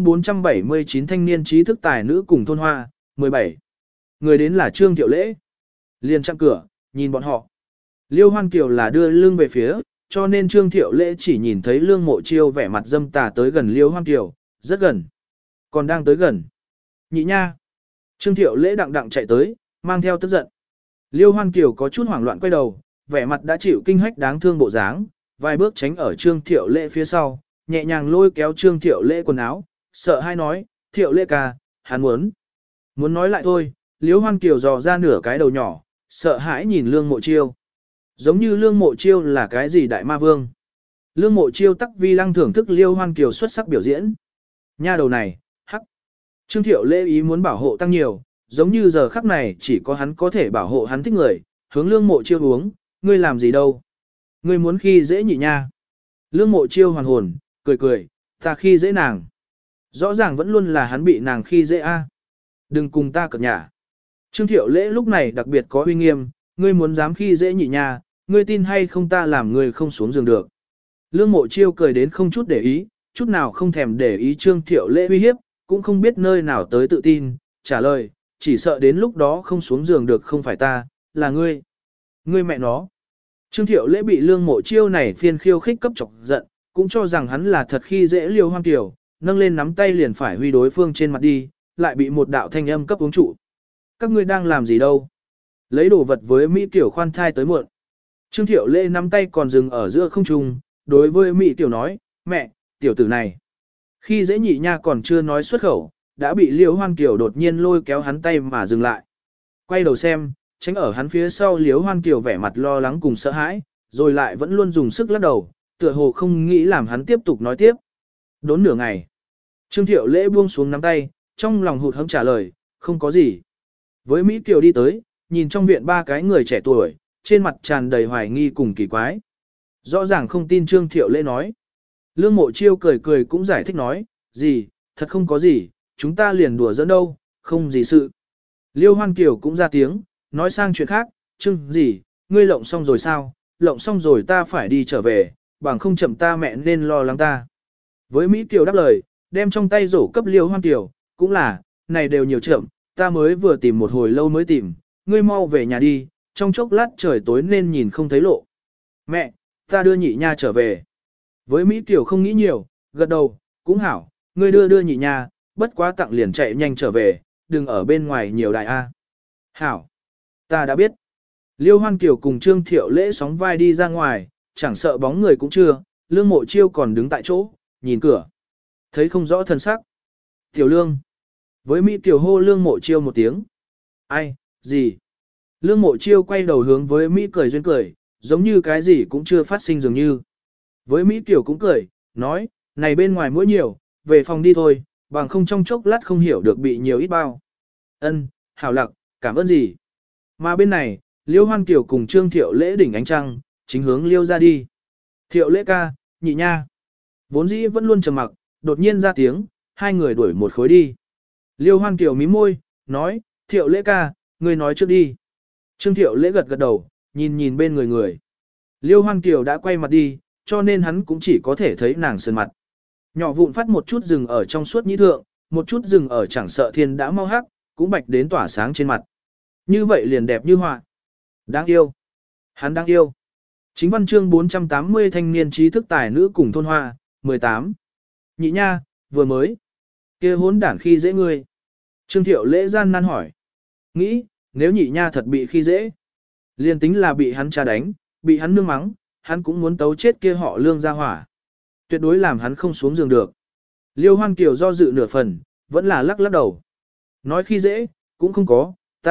479 thanh niên trí thức tài nữ cùng thôn hoa, 17. Người đến là Trương Thiệu Lễ. Liền chặn cửa, nhìn bọn họ. Liêu Hoan Kiều là đưa lưng về phía, cho nên Trương Thiệu Lễ chỉ nhìn thấy Lương Mộ Chiêu vẻ mặt dâm tà tới gần Liêu Hoan Kiều, rất gần. Còn đang tới gần. Nhị nha. Trương Thiệu Lễ đặng chạy tới, mang theo tức giận. Liêu Hoan Kiều có chút hoảng loạn quay đầu, vẻ mặt đã chịu kinh hách đáng thương bộ dáng, vài bước tránh ở Trương Thiệu Lễ phía sau, nhẹ nhàng lôi kéo Trương Thiệu Lễ quần áo, sợ hai nói, Thiệu Lễ ca, hắn muốn nói lại thôi. Liêu Hoan Kiều dò ra nửa cái đầu nhỏ, sợ hãi nhìn Lương Mộ Chiêu. Giống như Lương Mộ Chiêu là cái gì đại ma vương. Lương Mộ Chiêu tắc vi lăng thưởng thức Liêu Hoan Kiều xuất sắc biểu diễn. Nha đầu này, hắc. Trương Thiệu Lễ ý muốn bảo hộ tăng nhiều, giống như giờ khắc này chỉ có hắn có thể bảo hộ hắn thích người, hướng Lương Mộ Chiêu uống, ngươi làm gì đâu. Ngươi muốn khi dễ nhị nha. Lương Mộ Chiêu hoàn hồn, cười, ta khi dễ nàng. Rõ ràng vẫn luôn là hắn bị nàng khi dễ a. Đừng cùng ta cợt nhả. Trương Thiệu Lễ lúc này đặc biệt có uy nghiêm, ngươi muốn dám khi dễ nhị nha, ngươi tin hay không ta làm ngươi không xuống giường được. Lương Mộ Chiêu cười đến không chút để ý, chút nào không thèm để ý Trương Thiệu Lễ uy hiếp, cũng không biết nơi nào tới tự tin, trả lời, chỉ sợ đến lúc đó không xuống giường được không phải ta, là ngươi. Ngươi mẹ nó. Trương Thiệu Lễ bị Lương Mộ Chiêu này phiên khiêu khích cấp chọc giận, cũng cho rằng hắn là thật khi dễ Liêu Hoan Kiều, nâng lên nắm tay liền phải huy đối phương trên mặt đi, lại bị một đạo thanh âm cấp uống trụ. Các ngươi đang làm gì đâu? Lấy đồ vật với Mỹ Tiểu khoan thai tới muộn. Trương Thiệu Lễ nắm tay còn dừng ở giữa không trung, đối với Mỹ Tiểu nói, mẹ, tiểu tử này. Khi dễ nhị nha còn chưa nói xuất khẩu, đã bị Liêu Hoan Kiều đột nhiên lôi kéo hắn tay mà dừng lại. Quay đầu xem, tránh ở hắn phía sau Liêu Hoan Kiều vẻ mặt lo lắng cùng sợ hãi, rồi lại vẫn luôn dùng sức lắc đầu, tựa hồ không nghĩ làm hắn tiếp tục nói tiếp. Đốn nửa ngày. Trương Thiệu Lễ buông xuống nắm tay, trong lòng hụt hẫng trả lời, không có gì. Với Mỹ Kiều đi tới, nhìn trong viện ba cái người trẻ tuổi, trên mặt tràn đầy hoài nghi cùng kỳ quái. Rõ ràng không tin Trương Thiệu Lễ nói. Lương Mộ Chiêu cười cũng giải thích nói, gì, thật không có gì, chúng ta liền đùa giỡn đâu, không gì sự. Liêu Hoan Kiều cũng ra tiếng, nói sang chuyện khác, Trương gì, ngươi lộng xong rồi sao, lộng xong rồi ta phải đi trở về, bằng không chậm ta mẹ nên lo lắng ta. Với Mỹ Kiều đáp lời, đem trong tay rổ cấp Liêu Hoan Kiều, cũng là, này đều nhiều chậm, ta mới vừa tìm một hồi lâu mới tìm, ngươi mau về nhà đi, trong chốc lát trời tối nên nhìn không thấy lộ. Mẹ, ta đưa nhị nha trở về. Với Mỹ Kiều không nghĩ nhiều, gật đầu, cũng hảo, ngươi đưa đưa nhị nha, bất quá tặng liền chạy nhanh trở về, đừng ở bên ngoài nhiều đại a. Hảo, ta đã biết. Liêu Hoan Kiều cùng Trương Thiệu Lễ sóng vai đi ra ngoài, chẳng sợ bóng người cũng chưa, Lương Mộ Chiêu còn đứng tại chỗ, nhìn cửa. Thấy không rõ thân sắc. Tiểu Lương. Với Mỹ Tiểu hô Lương Mộ Chiêu một tiếng. Ai, gì? Lương Mộ Chiêu quay đầu hướng với Mỹ cười duyên cười, giống như cái gì cũng chưa phát sinh dường như. Với Mỹ Tiểu cũng cười, nói, này bên ngoài mũi nhiều, về phòng đi thôi, bằng không trong chốc lát không hiểu được bị nhiều ít bao. Ân, hảo lặc, cảm ơn gì? Mà bên này, Liêu Hoan Kiều cùng Trương Thiệu Lễ đỉnh ánh trăng, chính hướng Liêu ra đi. Thiệu Lễ ca, nhị nha. Vốn dĩ vẫn luôn trầm mặc, đột nhiên ra tiếng, hai người đuổi một khối đi. Liêu Hoan Kiều mím môi, nói, Thiệu Lễ ca, ngươi nói trước đi. Trương Thiệu Lễ gật gật đầu, nhìn nhìn bên người người. Liêu Hoan Kiều đã quay mặt đi, cho nên hắn cũng chỉ có thể thấy nàng sơn mặt. Nhỏ vụn phát một chút rừng ở trong suốt nhĩ thượng, một chút rừng ở chẳng sợ thiên đã mau hắc, cũng bạch đến tỏa sáng trên mặt. Như vậy liền đẹp như họa. Đáng yêu. Hắn đáng yêu. Chính văn chương 480 thanh niên trí thức tài nữ cùng thôn hoa, 18. Nhị nha, vừa mới. Kia hốn đản khi dễ ngươi. Trương Thiệu Lễ gian nan hỏi. Nghĩ, nếu nhị nha thật bị khi dễ. Liền tính là bị hắn cha đánh, bị hắn nương mắng, hắn cũng muốn tấu chết kia họ Lương ra hỏa. Tuyệt đối làm hắn không xuống giường được. Liêu Hoan Kiều do dự nửa phần, vẫn là lắc lắc đầu. Nói khi dễ, cũng không có,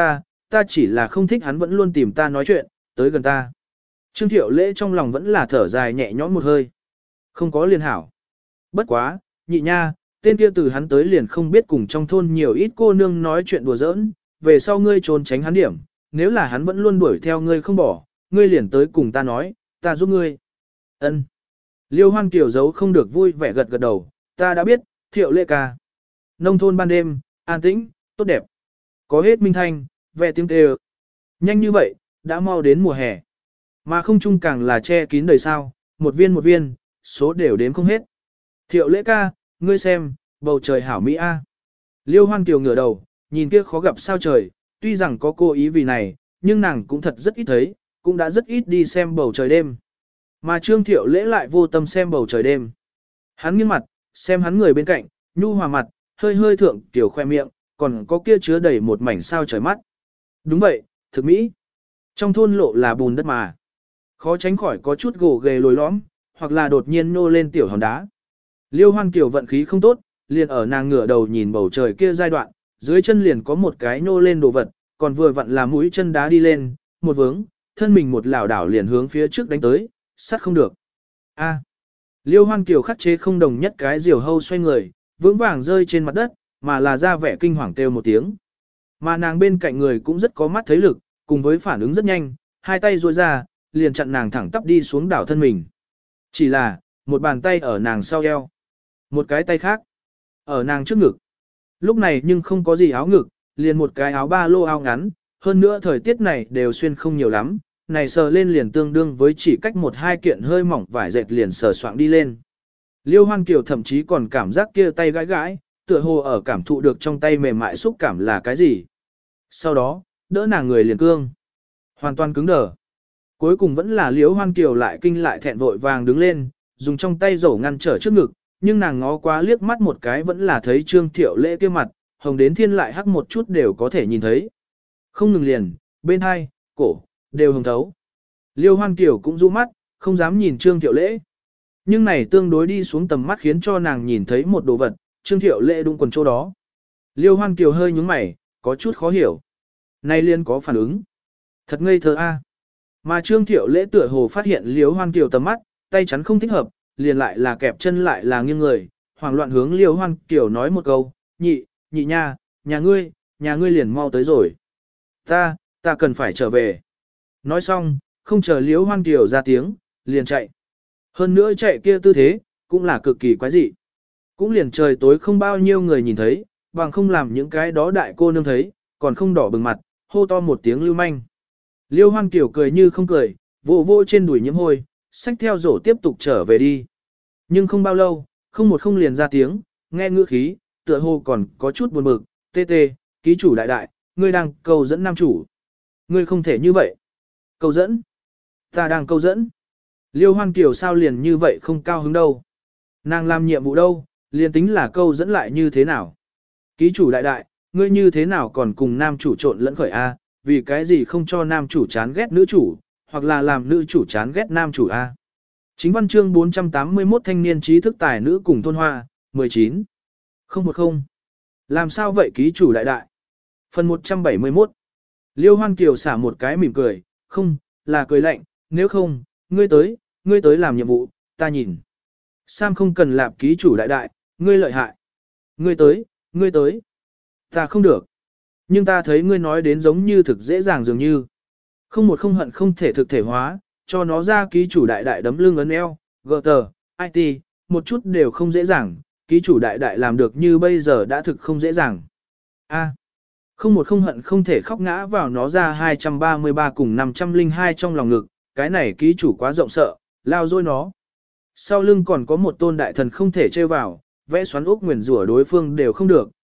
ta chỉ là không thích hắn vẫn luôn tìm ta nói chuyện, tới gần ta. Trương Thiệu Lễ trong lòng vẫn là thở dài nhẹ nhõm một hơi. Không có liên hảo. Bất quá, nhị nha, tên kia từ hắn tới liền không biết cùng trong thôn nhiều ít cô nương nói chuyện đùa giỡn, về sau ngươi trốn tránh hắn điểm, nếu là hắn vẫn luôn đuổi theo ngươi không bỏ, ngươi liền tới cùng ta nói, ta giúp ngươi. Ân. Liêu Hoan Kiều giấu không được vui vẻ gật gật đầu, ta đã biết, Thiệu Lễ ca. Nông thôn ban đêm, an tĩnh, tốt đẹp. Có hết minh thanh, ve tiếng kêu. Nhanh như vậy, đã mau đến mùa hè. Mà không chung càng là che kín đời sao, một viên, số đều đếm không hết. Thiệu Lễ ca, ngươi xem, bầu trời hảo mỹ a. Liêu Hoan Kiều ngửa đầu, nhìn kia khó gặp sao trời, tuy rằng có cố ý vì này, nhưng nàng cũng thật rất ít thấy, cũng đã rất ít đi xem bầu trời đêm. Mà Trương Thiệu Lễ lại vô tâm xem bầu trời đêm. Hắn nghiêng mặt, xem hắn người bên cạnh, nhu hòa mặt, hơi hơi thượng tiểu khoe miệng, còn có kia chứa đầy một mảnh sao trời mắt. Đúng vậy, thực mỹ. Trong thôn lộ là bùn đất mà. Khó tránh khỏi có chút gồ ghề lồi lõm, hoặc là đột nhiên nô lên tiểu hòn đá. Liêu Hoan Kiều vận khí không tốt, liền ở nàng ngửa đầu nhìn bầu trời kia giai đoạn, dưới chân liền có một cái nô lên đồ vật, còn vừa vặn là mũi chân đá đi lên, một vướng, thân mình một lảo đảo liền hướng phía trước đánh tới, sát không được. A. Liêu Hoan Kiều khắc chế không đồng nhất cái diều hâu xoay người, vững vàng rơi trên mặt đất, mà là ra vẻ kinh hoàng kêu một tiếng. Mà nàng bên cạnh người cũng rất có mắt thấy lực, cùng với phản ứng rất nhanh, hai tay duỗi ra, liền chặn nàng thẳng tắp đi xuống đảo thân mình. Chỉ là, một bàn tay ở nàng sau eo, một cái tay khác ở nàng trước ngực. Lúc này nhưng không có gì áo ngực, liền một cái áo ba lô áo ngắn, hơn nữa thời tiết này đều xuyên không nhiều lắm, này sờ lên liền tương đương với chỉ cách một hai kiện hơi mỏng vải dệt liền sờ soạng đi lên. Liêu Hoan Kiều thậm chí còn cảm giác kia tay gãi gãi, tựa hồ ở cảm thụ được trong tay mềm mại xúc cảm là cái gì. Sau đó, đỡ nàng người liền cương, hoàn toàn cứng đờ. Cuối cùng vẫn là Liêu Hoan Kiều lại kinh lại thẹn vội vàng đứng lên, dùng trong tay rổ ngăn trở trước ngực, nhưng nàng ngó quá liếc mắt một cái vẫn là thấy Trương Thiệu Lễ kia mặt, hồng đến thiên lại hắc một chút đều có thể nhìn thấy. Không ngừng liền, bên hai, cổ, đều hồng thấu. Liêu Hoan Kiều cũng rũ mắt, không dám nhìn Trương Thiệu Lễ. Nhưng này tương đối đi xuống tầm mắt khiến cho nàng nhìn thấy một đồ vật, Trương Thiệu Lễ đúng quần chỗ đó. Liêu Hoan Kiều hơi nhướng mày, có chút khó hiểu. Nay liên có phản ứng. Thật ngây thơ a. Mà Trương Thiệu Lễ tựa hồ phát hiện Liêu Hoan Kiều tầm mắt, tay chắn không thích hợp, liền lại là kẹp chân lại là nghiêng người, hoảng loạn hướng Liêu Hoan Kiều nói một câu, nhị nha, nhà ngươi liền mau tới rồi. Ta cần phải trở về. Nói xong, không chờ Liêu Hoan Kiều ra tiếng, liền chạy. Hơn nữa chạy kia tư thế, cũng là cực kỳ quái dị. Cũng liền trời tối không bao nhiêu người nhìn thấy, bằng không làm những cái đó đại cô nương thấy, còn không đỏ bừng mặt, hô to một tiếng lưu manh. Liêu Hoan Kiều cười như không cười, vô vô trên đùi nhiễm hôi, xách theo rổ tiếp tục trở về đi. Nhưng không bao lâu, không liền ra tiếng, nghe ngữ khí, tựa hồ còn có chút buồn bực, tê tê, ký chủ đại đại, ngươi đang câu dẫn nam chủ. Ngươi không thể như vậy. Câu dẫn? Ta đang câu dẫn. Liêu Hoan Kiều sao liền như vậy không cao hứng đâu. Nàng làm nhiệm vụ đâu, Liên tính là câu dẫn lại như thế nào? Ký chủ đại đại, ngươi như thế nào còn cùng nam chủ trộn lẫn khởi A, vì cái gì không cho nam chủ chán ghét nữ chủ, hoặc là làm nữ chủ chán ghét nam chủ A. Chính văn chương 481 thanh niên trí thức tài nữ cùng thôn hoa, 19. 010. Làm sao vậy ký chủ đại đại? Phần 171. Liêu Hoan Kiều xả một cái mỉm cười, không, là cười lạnh, nếu không, ngươi tới làm nhiệm vụ, ta nhìn. Sam không cần lạp ký chủ đại đại, ngươi lợi hại. Ngươi tới. Ta không được. Nhưng ta thấy ngươi nói đến giống như thực dễ dàng dường như. Không hận không thể thực thể hóa, cho nó ra ký chủ đại đại đấm lưng ấn eo, gờ tờ, IT, một chút đều không dễ dàng, ký chủ đại đại làm được như bây giờ đã thực không dễ dàng. Không hận không thể khóc ngã vào nó ra 233 cùng 502 trong lòng ngực, cái này ký chủ quá rộng sợ, lao dôi nó. Sau lưng còn có một tôn đại thần không thể trêu vào, vẽ xoắn ốc nguyền rủa đối phương đều không được,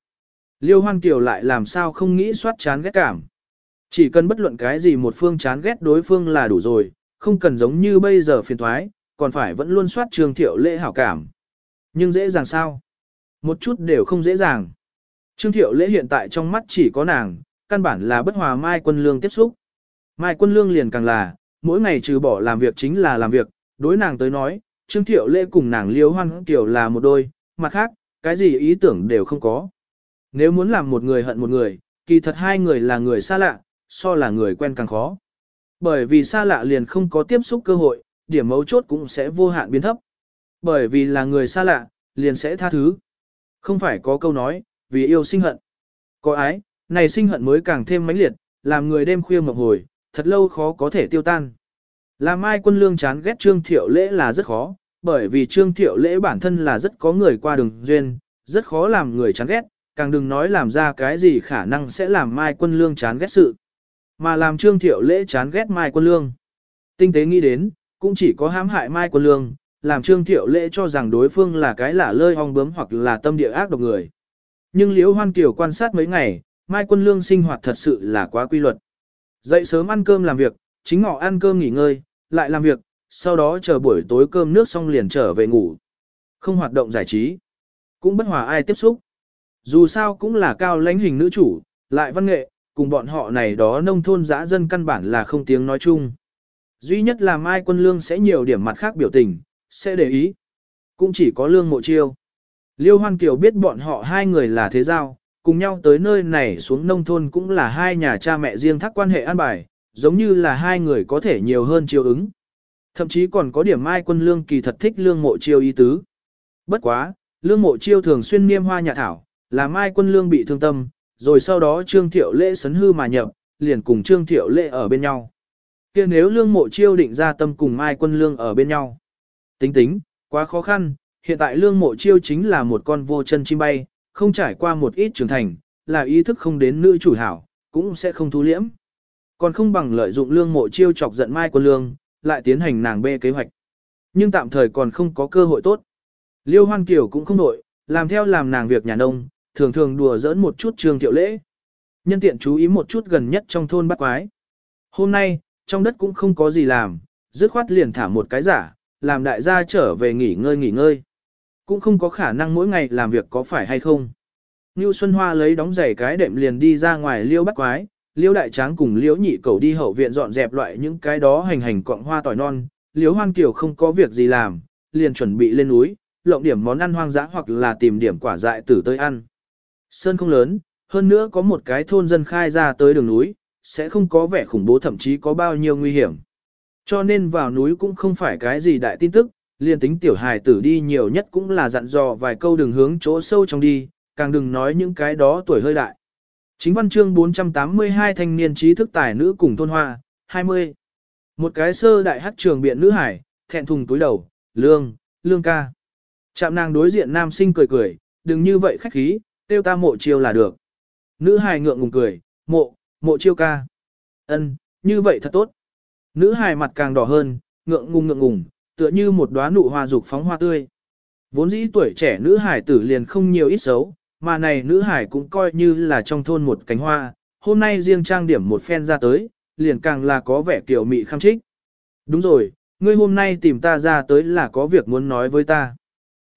Liêu Hoan Kiều lại làm sao không nghĩ soát chán ghét cảm. Chỉ cần bất luận cái gì một phương chán ghét đối phương là đủ rồi, không cần giống như bây giờ phiền thoái, còn phải vẫn luôn soát Trương Thiệu Lễ hảo cảm. Nhưng dễ dàng sao? Một chút đều không dễ dàng. Trương Thiệu Lễ hiện tại trong mắt chỉ có nàng, căn bản là bất hòa Mai Quân Lương tiếp xúc. Mai Quân Lương liền càng là, mỗi ngày trừ bỏ làm việc chính là làm việc, đối nàng tới nói, Trương Thiệu Lễ cùng nàng Liêu Hoan Kiều là một đôi, mặt khác, cái gì ý tưởng đều không có. Nếu muốn làm một người hận một người, kỳ thật hai người là người xa lạ, so là người quen càng khó. Bởi vì xa lạ liền không có tiếp xúc cơ hội, điểm mấu chốt cũng sẽ vô hạn biến thấp. Bởi vì là người xa lạ, liền sẽ tha thứ. Không phải có câu nói, vì yêu sinh hận. Có ái, này sinh hận mới càng thêm mãnh liệt, làm người đêm khuya mộng hồi, thật lâu khó có thể tiêu tan. Làm Mai Quân Lương chán ghét Trương Thiệu Lễ là rất khó, bởi vì Trương Thiệu Lễ bản thân là rất có người qua đường duyên, rất khó làm người chán ghét, càng đừng nói làm ra cái gì khả năng sẽ làm Mai Quân Lương chán ghét sự. Mà làm Trương Thiệu Lễ chán ghét Mai Quân Lương. Tinh tế nghĩ đến, cũng chỉ có hãm hại Mai Quân Lương, làm Trương Thiệu Lễ cho rằng đối phương là cái lả lơi ong bướm hoặc là tâm địa ác độc người. Nhưng Liễu Hoan Kiều quan sát mấy ngày, Mai Quân Lương sinh hoạt thật sự là quá quy luật. Dậy sớm ăn cơm làm việc, chính ngọ ăn cơm nghỉ ngơi, lại làm việc, sau đó chờ buổi tối cơm nước xong liền trở về ngủ. Không hoạt động giải trí, cũng bất hòa ai tiếp xúc. Dù sao cũng là cao lãnh hình nữ chủ, lại văn nghệ, cùng bọn họ này đó nông thôn dã dân căn bản là không tiếng nói chung. Duy nhất là Mai Quân Lương sẽ nhiều điểm mặt khác biểu tình, sẽ để ý. Cũng chỉ có Lương Mộ Chiêu. Liêu Hoan Kiều biết bọn họ hai người là thế giao, cùng nhau tới nơi này xuống nông thôn cũng là hai nhà cha mẹ riêng thác quan hệ an bài, giống như là hai người có thể nhiều hơn chiều ứng. Thậm chí còn có điểm Mai Quân Lương kỳ thật thích Lương Mộ Chiêu ý tứ. Bất quá, Lương Mộ Chiêu thường xuyên niêm hoa nhà thảo, là Mai Quân Lương bị thương tâm, rồi sau đó Trương Thiệu Lễ sấn hư mà nhập, liền cùng Trương Thiệu Lễ ở bên nhau. Kia nếu Lương Mộ Chiêu định ra tâm cùng Mai Quân Lương ở bên nhau. Tính, quá khó khăn, hiện tại Lương Mộ Chiêu chính là một con vô chân chim bay, không trải qua một ít trưởng thành, là ý thức không đến nữ chủ hảo, cũng sẽ không thu liễm. Còn không bằng lợi dụng Lương Mộ Chiêu chọc giận Mai Quân Lương, lại tiến hành nàng bê kế hoạch. Nhưng tạm thời còn không có cơ hội tốt. Liêu Hoan Kiều cũng không nội, làm theo làm nàng việc nhà nông, thường thường đùa giỡn một chút Trương Thiệu Lễ. Nhân tiện chú ý một chút gần nhất trong thôn Bát Quái. Hôm nay, trong đất cũng không có gì làm, dứt khoát liền thả một cái giả, làm đại gia trở về nghỉ ngơi. Cũng không có khả năng mỗi ngày làm việc có phải hay không. Ngưu Xuân Hoa lấy đóng giày cái đệm liền đi ra ngoài Liêu Bát Quái, Liêu Đại Tráng cùng Liễu Nhị Cẩu đi hậu viện dọn dẹp loại những cái đó hành cọng hoa tỏi non. Liễu Hoan Kiều không có việc gì làm, liền chuẩn bị lên núi, lộng điểm món ăn hoang dã hoặc là tìm điểm quả dại tử tới ăn. Sơn không lớn, hơn nữa có một cái thôn dân khai ra tới đường núi, sẽ không có vẻ khủng bố thậm chí có bao nhiêu nguy hiểm. Cho nên vào núi cũng không phải cái gì đại tin tức, liền tính tiểu hài tử đi nhiều nhất cũng là dặn dò vài câu đường hướng chỗ sâu trong đi, càng đừng nói những cái đó tuổi hơi đại. Chính văn chương 482 thanh niên trí thức tài nữ cùng thôn hoa, 20. Một cái sơ đại hắc trường biện nữ hải, thẹn thùng túi đầu, lương ca. Chạm nàng đối diện nam sinh cười, đừng như vậy khách khí, tiêu ta Mộ Chiêu là được. Nữ hài ngượng ngùng cười, mộ Chiêu ca. Ân, như vậy thật tốt. Nữ hài mặt càng đỏ hơn, ngượng ngùng, tựa như một đóa nụ hoa dục phóng hoa tươi. Vốn dĩ tuổi trẻ nữ hài tử liền không nhiều ít xấu, mà này nữ hài cũng coi như là trong thôn một cánh hoa, hôm nay riêng trang điểm một phen ra tới, liền càng là có vẻ kiểu mị khăm trích. Đúng rồi, ngươi hôm nay tìm ta ra tới là có việc muốn nói với ta.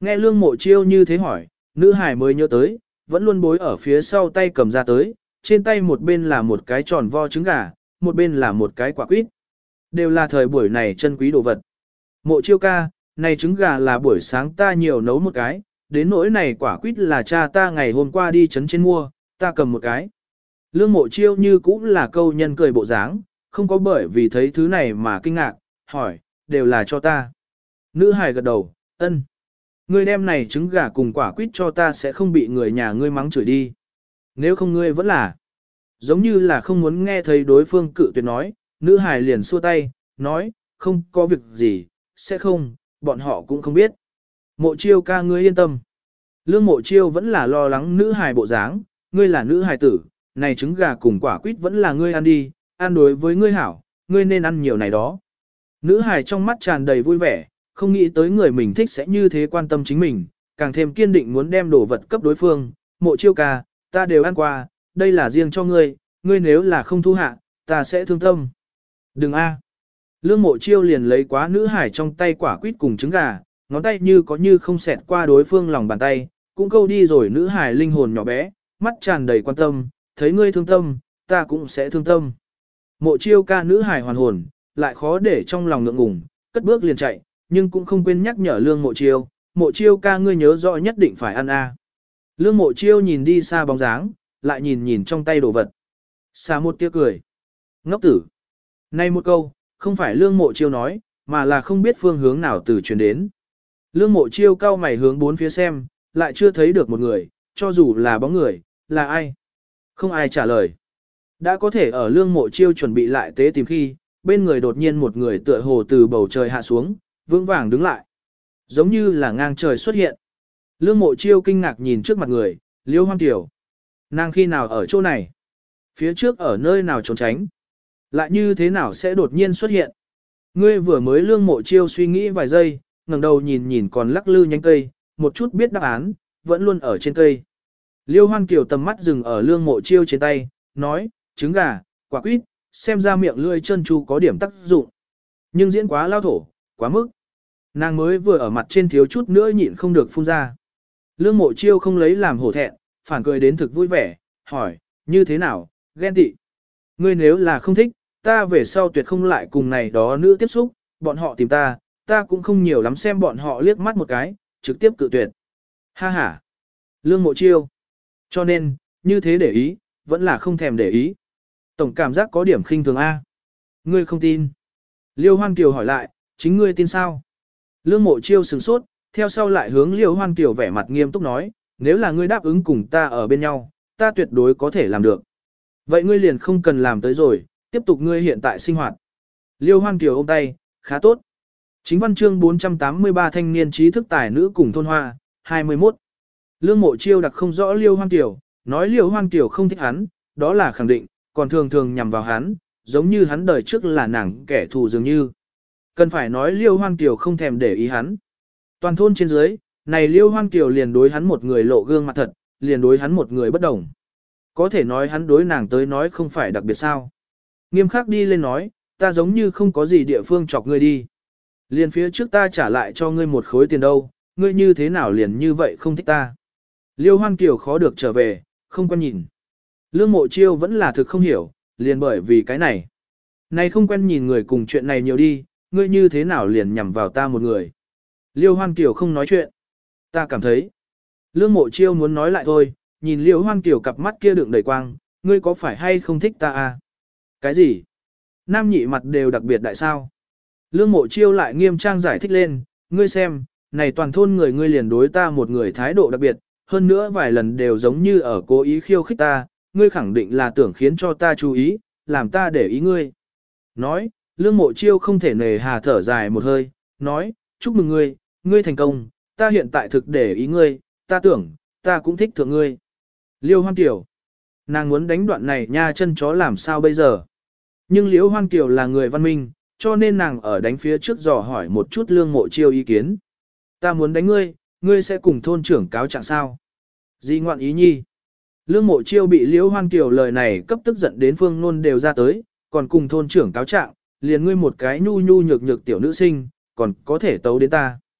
Nghe Lương Mộ Chiêu như thế hỏi, nữ hải mới nhớ tới, vẫn luôn bối ở phía sau tay cầm ra tới, trên tay một bên là một cái tròn vo trứng gà, một bên là một cái quả quýt. Đều là thời buổi này chân quý đồ vật. Mộ Chiêu ca, này trứng gà là buổi sáng ta nhiều nấu một cái, đến nỗi này quả quýt là cha ta ngày hôm qua đi trấn trên mua, ta cầm một cái. Lương Mộ Chiêu như cũng là câu nhân cười bộ dáng, không có bởi vì thấy thứ này mà kinh ngạc, hỏi, đều là cho ta. Nữ hài gật đầu, ân. Ngươi đem này trứng gà cùng quả quýt cho ta sẽ không bị người nhà ngươi mắng chửi đi. Nếu không ngươi vẫn là. Giống như là không muốn nghe thấy đối phương cự tuyệt nói, nữ hài liền xua tay, nói, không có việc gì, sẽ không, bọn họ cũng không biết. Mộ Chiêu ca ngươi yên tâm. Lương Mộ Chiêu vẫn là lo lắng nữ hài bộ dáng, ngươi là nữ hài tử, này trứng gà cùng quả quýt vẫn là ngươi ăn đi, ăn đối với ngươi hảo, ngươi nên ăn nhiều này đó. Nữ hài trong mắt tràn đầy vui vẻ, không nghĩ tới người mình thích sẽ như thế quan tâm chính mình, càng thêm kiên định muốn đem đồ vật cấp đối phương. Mộ Chiêu ca, ta đều ăn qua, đây là riêng cho ngươi, ngươi nếu là không thu hạ, ta sẽ thương tâm. Đừng a. Lương Mộ Chiêu liền lấy quá nữ hải trong tay quả quýt cùng trứng gà, ngón tay như có như không xẹt qua đối phương lòng bàn tay, cũng câu đi rồi nữ hải linh hồn nhỏ bé, mắt tràn đầy quan tâm, thấy ngươi thương tâm, ta cũng sẽ thương tâm. Mộ Chiêu ca nữ hải hoàn hồn, lại khó để trong lòng ngượng ngùng, cất bước liền chạy, nhưng cũng không quên nhắc nhở Lương Mộ Chiêu, Mộ Chiêu ca ngươi nhớ rõ nhất định phải ăn a. Lương Mộ Chiêu nhìn đi xa bóng dáng, lại nhìn nhìn trong tay đồ vật. Xa một tia cười. Ngốc tử. Này một câu, không phải Lương Mộ Chiêu nói, mà là không biết phương hướng nào từ truyền đến. Lương Mộ Chiêu cau mày hướng bốn phía xem, lại chưa thấy được một người, cho dù là bóng người, là ai. Không ai trả lời. Đã có thể ở Lương Mộ Chiêu chuẩn bị lại tế tìm khi, bên người đột nhiên một người tựa hồ từ bầu trời hạ xuống, vững vàng đứng lại. Giống như là ngang trời xuất hiện. Lương Mộ Chiêu kinh ngạc nhìn trước mặt người, Liêu Hoang Tiểu. Nàng khi nào ở chỗ này? Phía trước ở nơi nào trốn tránh? Lại như thế nào sẽ đột nhiên xuất hiện? Ngươi vừa mới Lương Mộ Chiêu suy nghĩ vài giây, ngẩng đầu nhìn nhìn còn lắc lư nhánh cây, một chút biết đáp án, vẫn luôn ở trên cây. Liêu Hoan Kiều tầm mắt dừng ở Lương Mộ Chiêu trên tay, nói, trứng gà, quả quýt, xem ra miệng lưỡi chân chu có điểm tác dụng. Nhưng diễn quá lao thổ, quá mức. Nàng mới vừa ở mặt trên thiếu chút nữa nhịn không được phun ra. Lương Mộ Chiêu không lấy làm hổ thẹn, phản cười đến thực vui vẻ, hỏi, như thế nào, ghen tị. Ngươi nếu là không thích, ta về sau tuyệt không lại cùng này đó nữ tiếp xúc, bọn họ tìm ta, ta cũng không nhiều lắm xem bọn họ liếc mắt một cái, trực tiếp cự tuyệt. Ha ha. Lương Mộ Chiêu. Cho nên, như thế để ý, vẫn là không thèm để ý. Tổng cảm giác có điểm khinh thường A. Ngươi không tin. Liêu Hoan Kiều hỏi lại, chính ngươi tin sao? Lương Mộ Chiêu sửng sốt, theo sau lại hướng Liêu Hoan Kiều vẻ mặt nghiêm túc nói, nếu là ngươi đáp ứng cùng ta ở bên nhau, ta tuyệt đối có thể làm được. Vậy ngươi liền không cần làm tới rồi, tiếp tục ngươi hiện tại sinh hoạt. Liêu Hoan Kiều ôm tay, khá tốt. Chính văn chương 483 thanh niên trí thức tài nữ cùng thôn hoa, 21. Lương Mộ Chiêu đặc không rõ Liêu Hoan Kiều, nói Liêu Hoan Kiều không thích hắn, đó là khẳng định, còn thường thường nhằm vào hắn, giống như hắn đời trước là nàng kẻ thù dường như. Cần phải nói Liêu Hoan Kiều không thèm để ý hắn. Toàn thôn trên dưới, này Liêu Hoan Kiều liền đối hắn một người lộ gương mặt thật, liền đối hắn một người bất đồng. Có thể nói hắn đối nàng tới nói không phải đặc biệt sao. Nghiêm khắc đi lên nói, ta giống như không có gì địa phương chọc ngươi đi. Liền phía trước ta trả lại cho ngươi một khối tiền đâu, ngươi như thế nào liền như vậy không thích ta. Liêu Hoan Kiều khó được trở về, không quen nhìn. Lương Mộ Chiêu vẫn là thực không hiểu, liền bởi vì cái này. Này không quen nhìn người cùng chuyện này nhiều đi, ngươi như thế nào liền nhằm vào ta một người. Liêu Hoan Kiều không nói chuyện. Ta cảm thấy. Lương Mộ Chiêu muốn nói lại thôi, nhìn Liêu Hoan Kiều cặp mắt kia đựng đầy quang, ngươi có phải hay không thích ta à? Cái gì? Nam nhị mặt đều đặc biệt đại sao? Lương Mộ Chiêu lại nghiêm trang giải thích lên, ngươi xem, này toàn thôn người ngươi liền đối ta một người thái độ đặc biệt, hơn nữa vài lần đều giống như ở cố ý khiêu khích ta, ngươi khẳng định là tưởng khiến cho ta chú ý, làm ta để ý ngươi. Nói, Lương Mộ Chiêu không thể nề hà thở dài một hơi, nói, chúc mừng ngươi, ngươi thành công, ta hiện tại thực để ý ngươi, ta tưởng, ta cũng thích thượng ngươi. Liêu Hoan Kiều, nàng muốn đánh đoạn này nha chân chó làm sao bây giờ. Nhưng Liêu Hoan Kiều là người văn minh, cho nên nàng ở đánh phía trước dò hỏi một chút Lương Mộ Chiêu ý kiến. Ta muốn đánh ngươi, ngươi sẽ cùng thôn trưởng cáo trạng sao? Gì ngoạn ý nhi? Lương Mộ Chiêu bị Liêu Hoan Kiều lời này cấp tức giận đến phương nôn đều ra tới, còn cùng thôn trưởng cáo trạng, liền ngươi một cái nhu nhu nhược nhược tiểu nữ sinh, còn có thể tấu đến ta.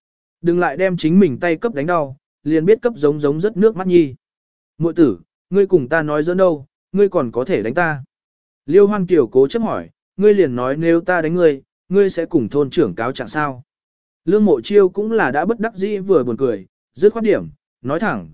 Đừng lại đem chính mình tay cấp đánh đau, liền biết cấp giống giống rất nước mắt nhi. Muội tử, ngươi cùng ta nói dẫn đâu, ngươi còn có thể đánh ta. Liêu Hoan Kiều cố chấp hỏi, ngươi liền nói nếu ta đánh ngươi, ngươi sẽ cùng thôn trưởng cáo trạng sao. Lương Mộ Chiêu cũng là đã bất đắc dĩ vừa buồn cười, dứt khoát điểm, nói thẳng,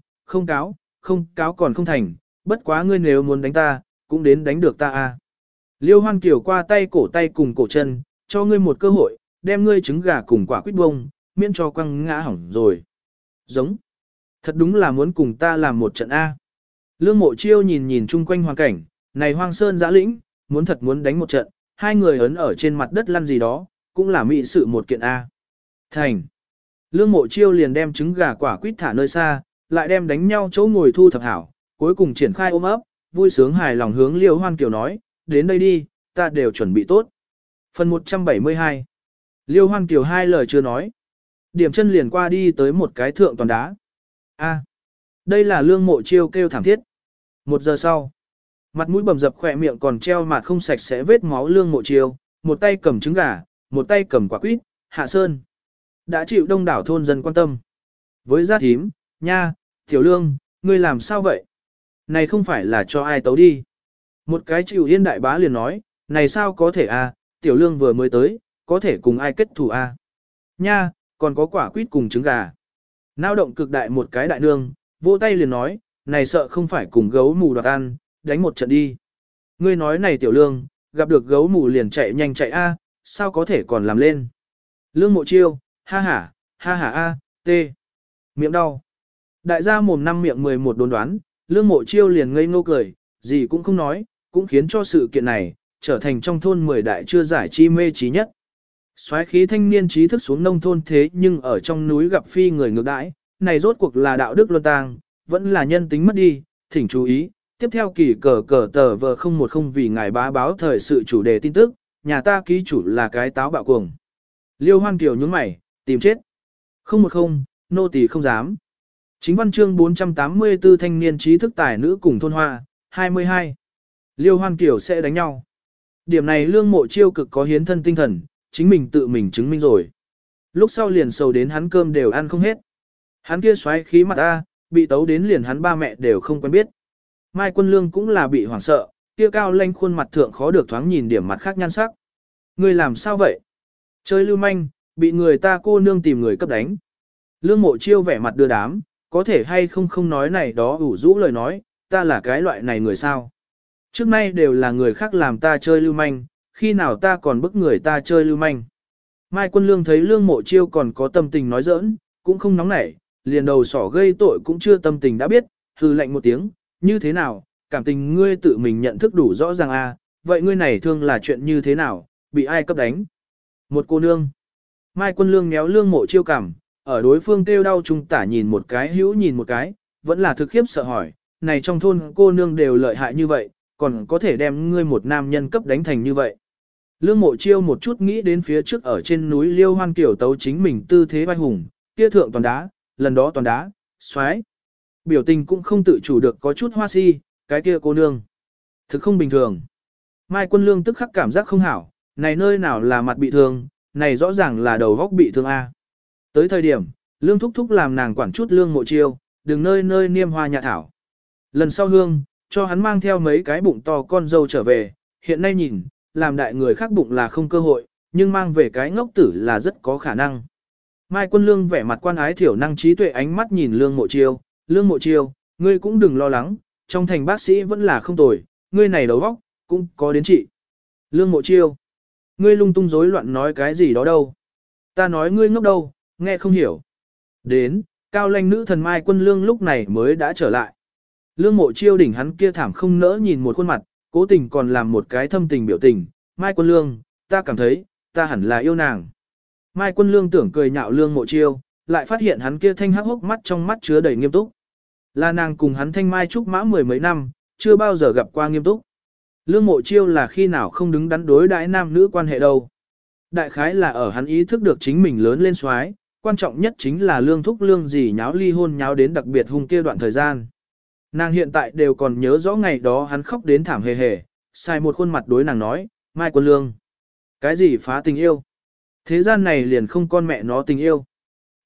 không cáo còn không thành, bất quá ngươi nếu muốn đánh ta, cũng đến đánh được ta a. Liêu Hoan Kiều qua tay cùng cổ chân, cho ngươi một cơ hội, đem ngươi trứng gà cùng quả quýt bông, miễn cho quăng ngã hỏng rồi. Giống. Thật đúng là muốn cùng ta làm một trận A. Lương Mộ Chiêu nhìn chung quanh hoàn cảnh, này hoang sơn giã lĩnh, muốn đánh một trận, hai người ấn ở trên mặt đất lăn gì đó, cũng là mỹ sự một kiện A. Thành. Lương Mộ Chiêu liền đem trứng gà quả quýt thả nơi xa, lại đem đánh nhau chỗ ngồi thu thập hảo, cuối cùng triển khai ôm ấp, vui sướng hài lòng hướng Liêu Hoan Kiều nói, đến đây đi, ta đều chuẩn bị tốt. Phần 172. Liêu Hoan Kiều hai lời chưa nói. Điểm chân liền qua đi tới một cái thượng toàn đá. A. Đây là Lương Mộ Chiêu kêu thảm thiết. 1 giờ sau, mặt mũi bầm dập khỏe miệng còn treo mặt không sạch sẽ vết máu Lương Mộ Chiêu, một tay cầm trứng gà, một tay cầm quả quýt, hạ sơn. Đã chịu đông đảo thôn dân quan tâm. Với gia thím, nha, Tiểu Lương, ngươi làm sao vậy? Này không phải là cho ai tấu đi. Một cái chịu yên đại bá liền nói, này sao có thể a? Tiểu Lương vừa mới tới, có thể cùng ai kết thù a? Nha, còn có quả quýt cùng trứng gà. Nao động cực đại một cái đại nương, vỗ tay liền nói, này sợ không phải cùng gấu mù đoạt ăn, đánh một trận đi. Ngươi nói này Tiểu Lương, gặp được gấu mù liền chạy nhanh chạy a, sao có thể còn làm lên. Lương Mộ Chiêu, ha ha a, tê. Miệng đau. Đại gia mồm 5 miệng 11 đồn đoán, Lương Mộ Chiêu liền ngây ngô cười, gì cũng không nói, cũng khiến cho sự kiện này trở thành trong thôn 10 đại chưa giải chi mê trí nhất. Soái khí thanh niên trí thức xuống nông thôn thế nhưng ở trong núi gặp phi người ngược đãi, này rốt cuộc là đạo đức luân tang, vẫn là nhân tính mất đi, thỉnh chú ý. Tiếp theo kỳ cờ tờ vờ 010 vì ngài bá báo thời sự chủ đề tin tức, nhà ta ký chủ là cái táo bạo cuồng. Liêu Hoan Kiều nhướng mày, tìm chết. 010, nô tỳ không dám. Chính văn chương 484 thanh niên trí thức tài nữ cùng thôn hoa, 22. Liêu Hoan Kiều sẽ đánh nhau. Điểm này Lương Mộ Chiêu cực có hiến thân tinh thần, chính mình tự mình chứng minh rồi. Lúc sau liền sầu đến hắn cơm đều ăn không hết. Hắn kia xoáy khí mặt A, bị tấu đến liền hắn ba mẹ đều không quen biết. Mai Quân Lương cũng là bị hoảng sợ, kia cao lanh khuôn mặt thượng khó được thoáng nhìn điểm mặt khác nhan sắc. Người làm sao vậy? Chơi lưu manh, bị người ta cô nương tìm người cấp đánh. Lương Mộ Chiêu vẻ mặt đưa đám, có thể hay không nói này đó ủ rũ lời nói, ta là cái loại này người sao? Trước nay đều là người khác làm ta chơi lưu manh, khi nào ta còn bức người ta chơi lưu manh. Mai Quân Lương thấy Lương Mộ Chiêu còn có tâm tình nói giỡn, cũng không nóng nảy, liền đầu sỏ gây tội cũng chưa tâm tình đã biết, hừ lạnh một tiếng, như thế nào, cảm tình ngươi tự mình nhận thức đủ rõ ràng à, vậy ngươi này thương là chuyện như thế nào, bị ai cấp đánh? Một cô nương. Mai Quân Lương méo Lương Mộ Chiêu cảm, ở đối phương kêu đau trung tả nhìn một cái hữu nhìn một cái, vẫn là thực khiếp sợ hỏi, này trong thôn cô nương đều lợi hại như vậy, còn có thể đem ngươi một nam nhân cấp đánh thành như vậy. Lương Mộ Chiêu một chút nghĩ đến phía trước ở trên núi Liêu Hoan Kiều tấu chính mình tư thế vai hùng, kia thượng toàn đá, lần đó toàn đá, xoái. Biểu tình cũng không tự chủ được có chút hoa si, cái kia cô nương. Thực không bình thường. Mai Quân Lương tức khắc cảm giác không hảo, này nơi nào là mặt bị thương, này rõ ràng là đầu góc bị thương A. Tới thời điểm, Lương Thúc Thúc làm nàng quản chút Lương Mộ Chiêu, đừng nơi nơi niêm hoa nhạ thảo. Lần sau hương, cho hắn mang theo mấy cái bụng to con dâu trở về, hiện nay nhìn, làm đại người khác bụng là không cơ hội, nhưng mang về cái ngốc tử là rất có khả năng. Mai Quân Lương vẻ mặt quan ái thiểu năng trí tuệ ánh mắt nhìn Lương Mộ Chiêu, Lương Mộ Chiêu, ngươi cũng đừng lo lắng, trong thành bác sĩ vẫn là không tồi, ngươi này đầu óc cũng có đến trị. Lương Mộ Chiêu, ngươi lung tung rối loạn nói cái gì đó đâu. Ta nói ngươi ngốc đâu, nghe không hiểu. Đến, cao lanh nữ thần Mai Quân Lương lúc này mới đã trở lại. Lương Mộ Chiêu đỉnh hắn kia thảm không nỡ nhìn một khuôn mặt, cố tình còn làm một cái thâm tình biểu tình. Mai Quân Lương, ta cảm thấy, ta hẳn là yêu nàng. Mai Quân Lương tưởng cười nhạo Lương Mộ Chiêu, lại phát hiện hắn kia thanh hắc hốc mắt trong mắt chứa đầy nghiêm túc. Là nàng cùng hắn thanh mai trúc mã 10 mấy năm, chưa bao giờ gặp qua nghiêm túc. Lương Mộ Chiêu là khi nào không đứng đắn đối đãi nam nữ quan hệ đâu. Đại khái là ở hắn ý thức được chính mình lớn lên xoái, quan trọng nhất chính là Lương Thúc Lương gì nháo ly hôn nháo đến đặc biệt hung kia đoạn thời gian. Nàng hiện tại đều còn nhớ rõ ngày đó hắn khóc đến thảm hề hề, sai một khuôn mặt đối nàng nói, Mai Quân Lương. Cái gì phá tình yêu? Thế gian này liền không con mẹ nó tình yêu.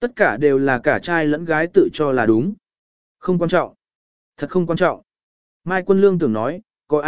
Tất cả đều là cả trai lẫn gái tự cho là đúng. Không quan trọng. Thật không quan trọng. Mai Quân Lương tưởng nói,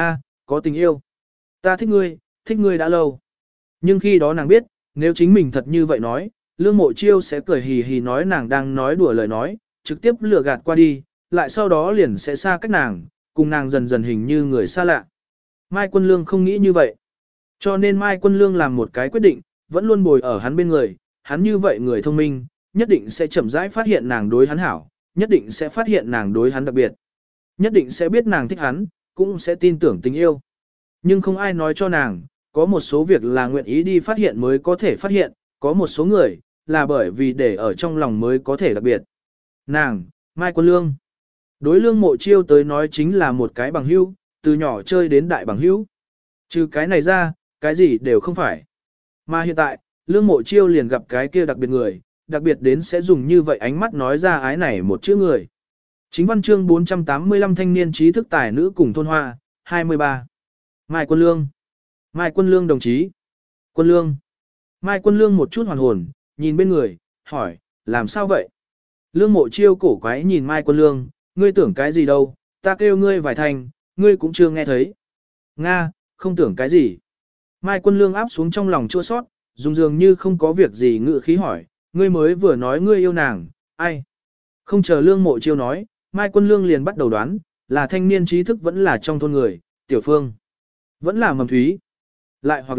có tình yêu. Ta thích ngươi đã lâu. Nhưng khi đó nàng biết, nếu chính mình thật như vậy nói, Lương Mộ Chiêu sẽ cười hì hì nói nàng đang nói đùa lời nói, trực tiếp lừa gạt qua đi, lại sau đó liền sẽ xa cách nàng, cùng nàng dần dần hình như người xa lạ. Mai Quân Lương không nghĩ như vậy. Cho nên Mai Quân Lương làm một cái quyết định, vẫn luôn bồi ở hắn bên người, hắn như vậy người thông minh, nhất định sẽ chậm rãi phát hiện nàng đối hắn hảo, nhất định sẽ phát hiện nàng đối hắn đặc biệt. Nhất định sẽ biết nàng thích hắn, cũng sẽ tin tưởng tình yêu. Nhưng không ai nói cho nàng, có một số việc là nguyện ý đi phát hiện mới có thể phát hiện, có một số người, là bởi vì để ở trong lòng mới có thể đặc biệt. Nàng, Mai Quân Lương. Đối Lương Mộ Chiêu tới nói chính là một cái bằng hữu, từ nhỏ chơi đến đại bằng hữu. Trừ cái này ra, cái gì đều không phải. Mà hiện tại, Lương Mộ Chiêu liền gặp cái kia đặc biệt người, đặc biệt đến sẽ dùng như vậy ánh mắt nói ra ái này một chữ người. Chính văn chương 485 thanh niên trí thức tài nữ cùng thôn hoa, 23. Mai Quân Lương. Mai Quân Lương đồng chí. Quân Lương. Mai Quân Lương một chút hoàn hồn, nhìn bên người, hỏi, làm sao vậy? Lương Mộ Chiêu cổ quái nhìn Mai Quân Lương, ngươi tưởng cái gì đâu, ta kêu ngươi vài thành, ngươi cũng chưa nghe thấy. Nga, không tưởng cái gì. Mai Quân Lương áp xuống trong lòng chua sót, dùng dường như không có việc gì ngự khí hỏi, ngươi mới vừa nói ngươi yêu nàng, ai? Không chờ Lương Mộ Chiêu nói, Mai Quân Lương liền bắt đầu đoán, là thanh niên trí thức vẫn là trong thôn người, Tiểu Phương. Vẫn là Mầm Thúy. Lại hoặc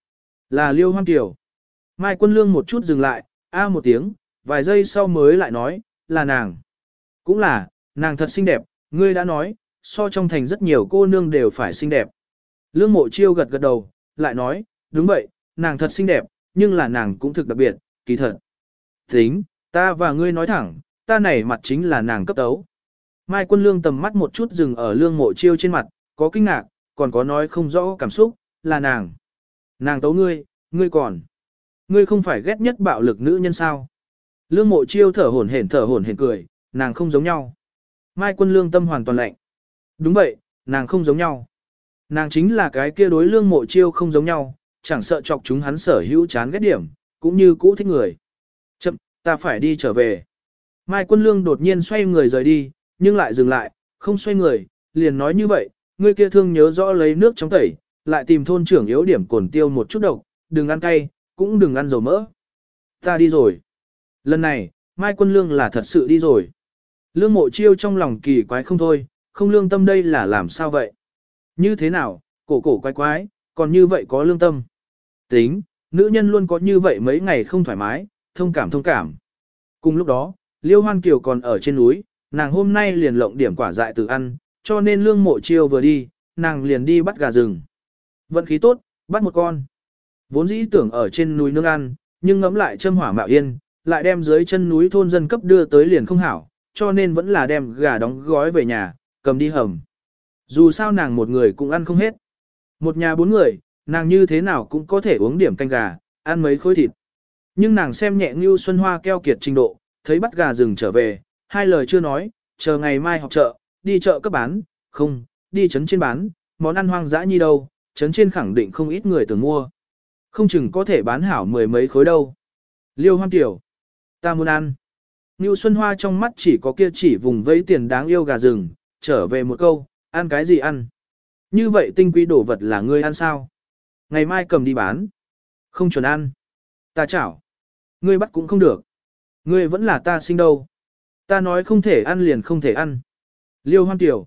là Liêu Hoan Kiều. Mai Quân Lương một chút dừng lại, một tiếng, vài giây sau mới lại nói, là nàng. Cũng là, nàng thật xinh đẹp, ngươi đã nói, so trong thành rất nhiều cô nương đều phải xinh đẹp. Lương Mộ Chiêu gật gật đầu, lại nói, đúng vậy, nàng thật xinh đẹp, nhưng là nàng cũng thực đặc biệt, kỳ thật. Tính, ta và ngươi nói thẳng, ta này mặt chính là nàng cấp tấu. Mai Quân Lương tầm mắt một chút dừng ở Lương Mộ Chiêu trên mặt, có kinh ngạc, còn có nói không rõ cảm xúc, là nàng. Nàng tấu ngươi còn. Ngươi không phải ghét nhất bạo lực nữ nhân sao. Lương Mộ Chiêu thở hổn hển cười, nàng không giống nhau. Mai Quân Lương tâm hoàn toàn lạnh. Đúng vậy, nàng không giống nhau. Nàng chính là cái kia đối Lương Mộ Chiêu không giống nhau, chẳng sợ chọc chúng hắn sở hữu chán ghét điểm, cũng như cũ thích người. Chậm, ta phải đi trở về. Mai Quân Lương đột nhiên xoay người rời đi, nhưng lại dừng lại, không xoay người, liền nói như vậy, ngươi kia thương nhớ rõ lấy nước trong tẩy, lại tìm thôn trưởng yếu điểm cồn tiêu một chút độc, đừng ăn cay, cũng đừng ăn dầu mỡ. Ta đi rồi. Lần này, Mai Quân Lương là thật sự đi rồi. Lương Mộ Chiêu trong lòng kỳ quái không thôi, không lương tâm đây là làm sao vậy? Như thế nào, cổ quái, còn như vậy có lương tâm. Tính, nữ nhân luôn có như vậy mấy ngày không thoải mái, thông cảm. Cùng lúc đó, Liêu Hoan Kiều còn ở trên núi, nàng hôm nay liền lộng điểm quả dại từ ăn, cho nên Lương Mộ Chiêu vừa đi, nàng liền đi bắt gà rừng. Vận khí tốt, bắt một con. Vốn dĩ tưởng ở trên núi nướng ăn, nhưng ngẫm lại châm hỏa mạo yên, lại đem dưới chân núi thôn dân cấp đưa tới liền không hảo, cho nên vẫn là đem gà đóng gói về nhà, cầm đi hầm. Dù sao nàng một người cũng ăn không hết. Một nhà 4 người, nàng như thế nào cũng có thể uống điểm canh gà, ăn mấy khối thịt. Nhưng nàng xem nhẹ Ngưu Xuân Hoa keo kiệt trình độ, thấy bắt gà rừng trở về, hai lời chưa nói, chờ ngày mai học chợ, đi chợ cấp bán, không, đi trấn trên bán, món ăn hoang dã như đâu, trấn trên khẳng định không ít người tưởng mua. Không chừng có thể bán hảo 10 mấy khối đâu. Liêu Hoan Kiều, ta muốn ăn. Ngưu Xuân Hoa trong mắt chỉ có kia chỉ vùng vẫy tiền đáng yêu gà rừng, trở về một câu, ăn cái gì ăn? Như vậy tinh quý đồ vật là ngươi ăn sao? Ngày mai cầm đi bán. Không chuẩn ăn. Ta chảo. Ngươi bắt cũng không được. Ngươi vẫn là ta sinh đâu. Ta nói không thể ăn liền không thể ăn. Liêu Hoan Kiều,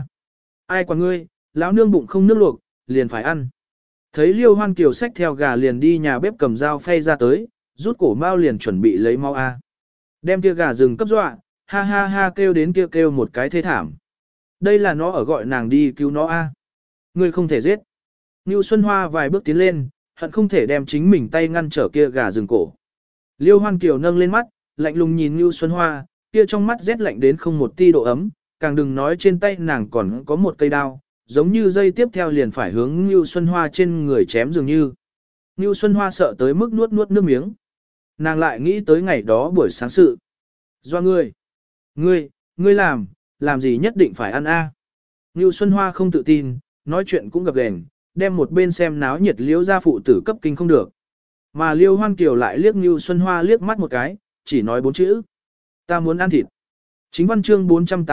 ai quản ngươi, lão nương bụng không nước luộc, liền phải ăn. Thấy Liêu Hoan Kiều xách theo gà liền đi nhà bếp cầm dao phay ra tới, rút cổ mao liền chuẩn bị lấy mau Đem kia gà rừng cấp dọa, ha ha ha kêu đến kia kêu một cái thê thảm. Đây là nó ở gọi nàng đi cứu nó Ngươi không thể giết. Ngưu Xuân Hoa vài bước tiến lên, hận không thể đem chính mình tay ngăn trở kia gà rừng cổ. Liêu Hoan Kiều nâng lên mắt, lạnh lùng nhìn Ngưu Xuân Hoa, kia trong mắt rét lạnh đến không một ti độ ấm, càng đừng nói trên tay nàng còn có một cây đao, giống như dây tiếp theo liền phải hướng Ngưu Xuân Hoa trên người chém dường như. Ngưu Xuân Hoa sợ tới mức nuốt nước miếng. Nàng lại nghĩ tới ngày đó buổi sáng sự. Do ngươi làm gì nhất định phải ăn Ngưu Xuân Hoa không tự tin, nói chuyện cũng gập ghềnh, đem một bên xem náo nhiệt Liễu gia phụ tử cấp kinh không được. Mà Liêu Hoan Kiều lại liếc Ngưu Xuân Hoa liếc mắt một cái, chỉ nói 4 chữ. Ta muốn ăn thịt. Chính văn chương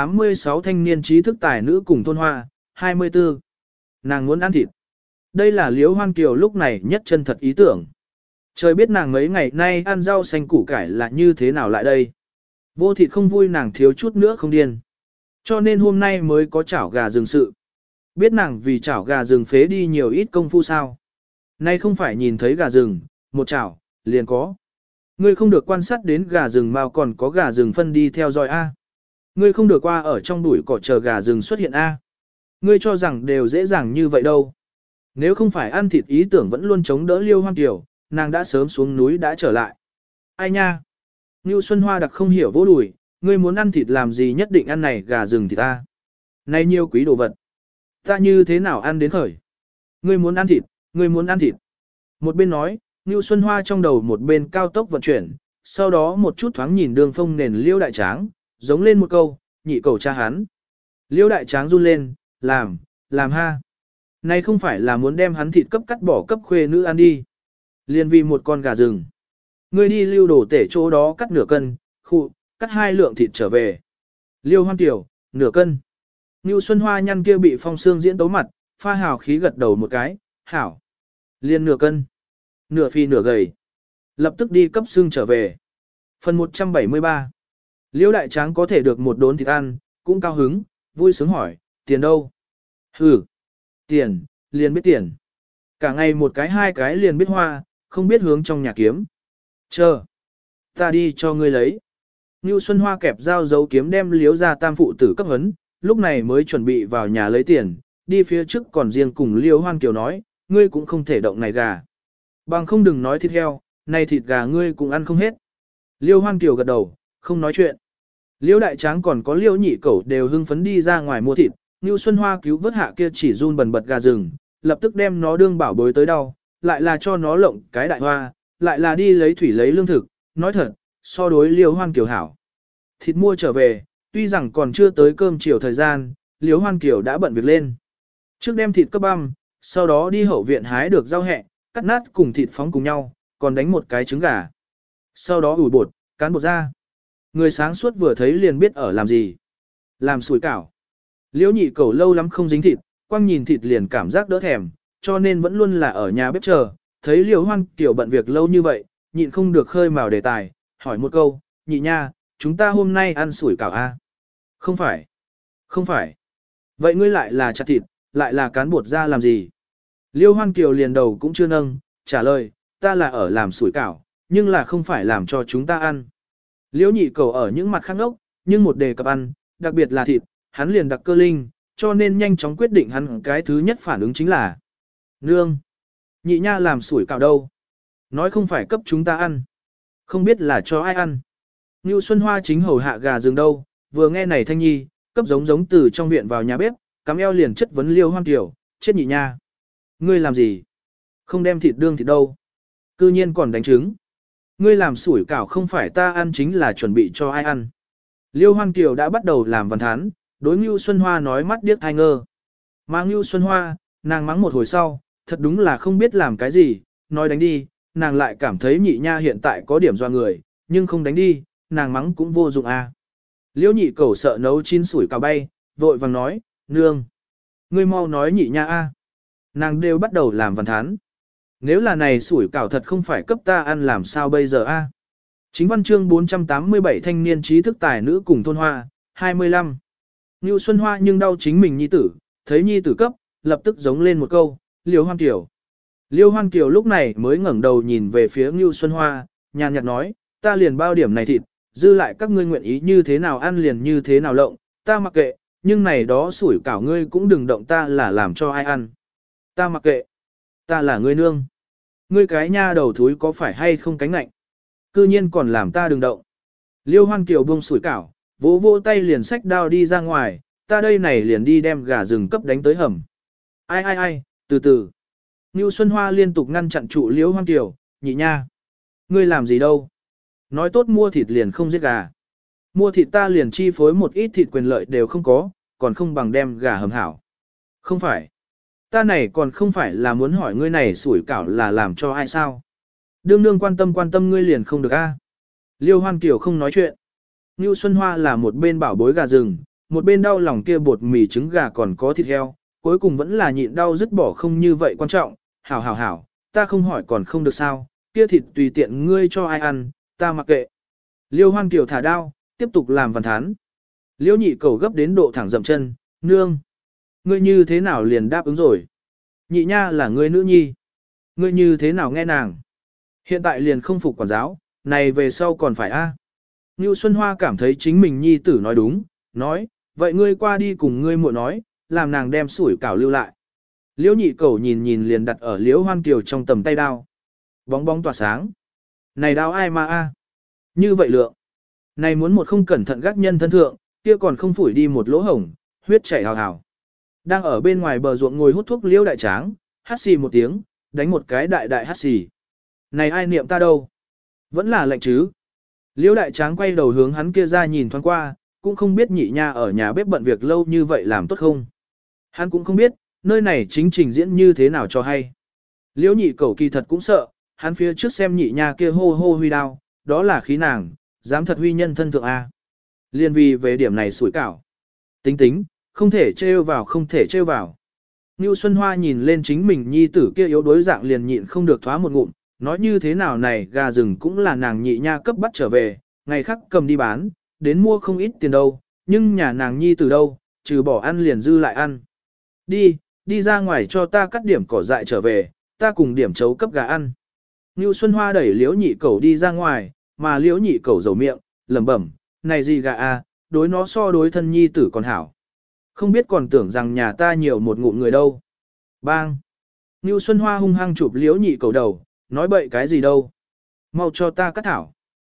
486 thanh niên trí thức tài nữ cùng thôn hoa, 24. Nàng muốn ăn thịt. Đây là Liễu Hoan Kiều lúc này nhất chân thật ý tưởng. Trời biết nàng mấy ngày nay ăn rau xanh củ cải là như thế nào lại đây. Vô thịt không vui nàng thiếu chút nữa không điên. Cho nên hôm nay mới có chảo gà rừng sự. Biết nàng vì chảo gà rừng phế đi nhiều ít công phu sao. Nay không phải nhìn thấy gà rừng, một chảo, liền có. Ngươi không được quan sát đến gà rừng mà còn có gà rừng phân đi theo dõi A. Ngươi không được qua ở trong bụi cỏ chờ gà rừng xuất hiện A. Ngươi cho rằng đều dễ dàng như vậy đâu. Nếu không phải ăn thịt ý tưởng vẫn luôn chống đỡ Liêu Hoan Kiều, nàng đã sớm xuống núi đã trở lại. Ai nha? Ngưu Xuân Hoa đặc không hiểu vỗ đùi, ngươi muốn ăn thịt làm gì nhất định ăn này gà rừng thì ta. Này nhiều quý đồ vật. Ta như thế nào ăn đến khởi? Ngươi muốn ăn thịt, ngươi muốn ăn thịt. Một bên nói, Ngưu Xuân Hoa trong đầu một bên cao tốc vận chuyển, sau đó một chút thoáng nhìn đường phong nền Liêu Đại Tráng, giống lên một câu, nhị cầu cha hắn. Liêu Đại Tráng run lên, làm ha. Này không phải là muốn đem hắn thịt cấp cắt bỏ cấp khuê nữ ăn đi. Liên vì một con gà rừng. Ngươi đi lưu đổ tể chỗ đó cắt nửa cân, cắt 2 lượng thịt trở về. Liêu Hoan Kiều, nửa cân. Ngưu Xuân Hoa nhăn kia bị phong xương diễn tấu mặt, pha hào khí gật đầu một cái, hảo. Liên nửa cân. Nửa phi nửa gầy. Lập tức đi cấp xương trở về. Phần 173. Liêu Đại Tráng có thể được một đốn thịt ăn, cũng cao hứng, vui sướng hỏi, tiền đâu? Hừ. Tiền, liền biết tiền. Cả ngày một cái hai cái liền biết hoa, không biết hướng trong nhà kiếm. Chờ. Ta đi cho ngươi lấy. Ngưu Xuân Hoa kẹp dao giấu kiếm đem Liếu ra tam phụ tử cấp hấn, lúc này mới chuẩn bị vào nhà lấy tiền, đi phía trước còn riêng cùng Liêu Hoan Kiều nói, ngươi cũng không thể động này gà. Bằng không đừng nói thịt heo, này thịt gà ngươi cũng ăn không hết. Liêu Hoan Kiều gật đầu, không nói chuyện. Liêu Đại Tráng còn có Liêu Nhị Cẩu đều hưng phấn đi ra ngoài mua thịt, Ngưu Xuân Hoa cứu vớt hạ kia chỉ run bần bật gà rừng, lập tức đem nó đương bảo bối tới đau, lại là cho nó lộng cái đại hoa, lại là đi lấy thủy lấy lương thực, nói thật, so đối Liêu Hoan Kiều hảo. Thịt mua trở về, tuy rằng còn chưa tới cơm chiều thời gian, Liêu Hoan Kiều đã bận việc lên. Trước đem thịt cấp băm, sau đó đi hậu viện hái được rau hẹ, cắt nát cùng thịt phóng cùng nhau, còn đánh một cái trứng gà. Sau đó ủi bột, cán bột ra. Người sáng suốt vừa thấy liền biết ở làm gì. Làm sủi cảo. Liễu Nhị Cẩu lâu lắm không dính thịt, quang nhìn thịt liền cảm giác đỡ thèm, cho nên vẫn luôn là ở nhà bếp chờ. Thấy Liễu Hoan Kiều bận việc lâu như vậy, nhịn không được khơi mào đề tài, hỏi một câu, nhị nha, chúng ta hôm nay ăn sủi cảo a? Không phải. Không phải. Vậy ngươi lại là chặt thịt, lại là cán bột ra làm gì? Liêu Hoan Kiều liền đầu cũng chưa nâng, trả lời, ta là ở làm sủi cảo, nhưng là không phải làm cho chúng ta ăn. Liễu Nhị Cẩu ở những mặt khác ốc, nhưng một đề cập ăn, đặc biệt là thịt, hắn liền đặc cơ linh, cho nên nhanh chóng quyết định hắn cái thứ nhất phản ứng chính là nương. Nhị nha làm sủi cảo đâu? Nói không phải cấp chúng ta ăn. Không biết là cho ai ăn. Ngưu Xuân Hoa chính hầu hạ gà rừng đâu, vừa nghe này thanh nhi, cấp giống từ trong viện vào nhà bếp, cắm eo liền chất vấn Liêu Hoan Kiều, chết nhị nha. Ngươi làm gì? Không đem thịt đương thịt đâu. Cư nhiên còn đánh trứng. Ngươi làm sủi cảo không phải ta ăn chính là chuẩn bị cho ai ăn. Liêu Hoan Kiều đã bắt đầu làm văn thán, đối Ngưu Xuân Hoa nói mắt điếc thai ngơ. Mà Ngưu Xuân Hoa, nàng mắng một hồi sau, thật đúng là không biết làm cái gì, nói đánh đi, nàng lại cảm thấy nhị nha hiện tại có điểm doa người, nhưng không đánh đi, nàng mắng cũng vô dụng à. Liễu Nhị Cẩu sợ nấu chín sủi cảo bay, vội vàng nói, nương. Ngươi mau nói nhị nha a. Nàng đều bắt đầu làm văn thán. Nếu là này sủi cảo thật không phải cấp ta ăn làm sao bây giờ a? Chính văn chương 487 thanh niên trí thức tài nữ cùng thôn hoa, 25. Ngưu Xuân Hoa nhưng đau chính mình nhi tử, thấy nhi tử cấp, lập tức giống lên một câu, Liêu Hoan Kiều. Liêu Hoan Kiều lúc này mới ngẩng đầu nhìn về phía Ngưu Xuân Hoa, nhàn nhạt nói, ta liền bao điểm này thịt, dư lại các ngươi nguyện ý như thế nào ăn liền như thế nào lộng, ta mặc kệ, nhưng này đó sủi cảo ngươi cũng đừng động ta là làm cho ai ăn. Ta mặc kệ, ta là ngươi nương. Ngươi cái nha đầu thúi có phải hay không cánh lạnh? Cư nhiên còn làm ta đừng động. Liêu Hoan Kiều buông sủi cảo, vỗ vỗ tay liền xách đao đi ra ngoài, ta đây này liền đi đem gà rừng cấp đánh tới hầm. Ai, từ từ. Ngưu Xuân Hoa liên tục ngăn chặn trụ Liêu Hoan Kiều, nhị nha. Ngươi làm gì đâu? Nói tốt mua thịt liền không giết gà. Mua thịt ta liền chi phối một ít thịt quyền lợi đều không có, còn không bằng đem gà hầm hảo. Không phải. Ta này còn không phải là muốn hỏi ngươi này sủi cảo là làm cho ai sao? Đương nương quan tâm ngươi liền không được a. Liêu Hoan Kiều không nói chuyện. Ngưu Xuân Hoa là một bên bảo bối gà rừng, một bên đau lòng kia bột mì trứng gà còn có thịt heo, cuối cùng vẫn là nhịn đau dứt bỏ không như vậy quan trọng. Hảo hảo hảo, ta không hỏi còn không được sao, kia thịt tùy tiện ngươi cho ai ăn, ta mặc kệ. Liêu Hoan Kiều thả đao, tiếp tục làm văn thán. Liêu nhị cầu gấp đến độ thẳng dậm chân, nương. Ngươi như thế nào liền đáp ứng rồi? Nhị nha là ngươi nữ nhi. Ngươi như thế nào nghe nàng? Hiện tại liền không phục quản giáo, này về sau còn phải a? Ngưu Xuân Hoa cảm thấy chính mình nhi tử nói đúng, nói, vậy ngươi qua đi cùng ngươi muội nói, làm nàng đem sủi cảo lưu lại. Liễu nhị cầu nhìn nhìn liền đặt ở Liễu Hoan Kiều trong tầm tay đao. Bóng bóng tỏa sáng. Này đao ai mà a? Như vậy lượng. Này muốn một không cẩn thận gác nhân thân thượng, kia còn không phủi đi một lỗ hổng, huyết chảy hào hào. Đang ở bên ngoài bờ ruộng ngồi hút thuốc Liễu đại tráng, hắt xì một tiếng, đánh một cái đại đại hắt xì. Này ai niệm ta đâu? Vẫn là lệnh chứ. Liễu đại tráng quay đầu hướng hắn kia ra nhìn thoáng qua, cũng không biết nhị nha ở nhà bếp bận việc lâu như vậy làm tốt không. Hắn cũng không biết, nơi này chính trình diễn như thế nào cho hay. Liễu nhị cẩu kỳ thật cũng sợ, hắn phía trước xem nhị nha kia hô hô huy đao, đó là khí nàng, dám thật huy nhân thân thượng A. Liên vì về điểm này sủi cảo. Tính tính, không thể trêu vào không thể trêu vào. Ngưu Xuân Hoa nhìn lên chính mình nhi tử kia yếu đối dạng liền nhịn không được thoá một ngụm, nói như thế nào này gà rừng cũng là nàng nhị nha cấp bắt trở về, ngày khác cầm đi bán, đến mua không ít tiền đâu, nhưng nhà nàng nhi từ đâu, trừ bỏ ăn liền dư lại ăn. Đi ra ngoài cho ta cắt điểm cỏ dại trở về, ta cùng điểm chấu cấp gà ăn. Ngưu Xuân Hoa đẩy Liễu nhị cẩu đi ra ngoài, mà Liễu nhị cẩu dầu miệng, lẩm bẩm, này gì gà a, đối nó so đối thân nhi tử còn hảo. Không biết còn tưởng rằng nhà ta nhiều một ngụm người đâu. Bang! Ngưu Xuân Hoa hung hăng chụp Liễu nhị cẩu đầu, nói bậy cái gì đâu. Mau cho ta cắt thảo.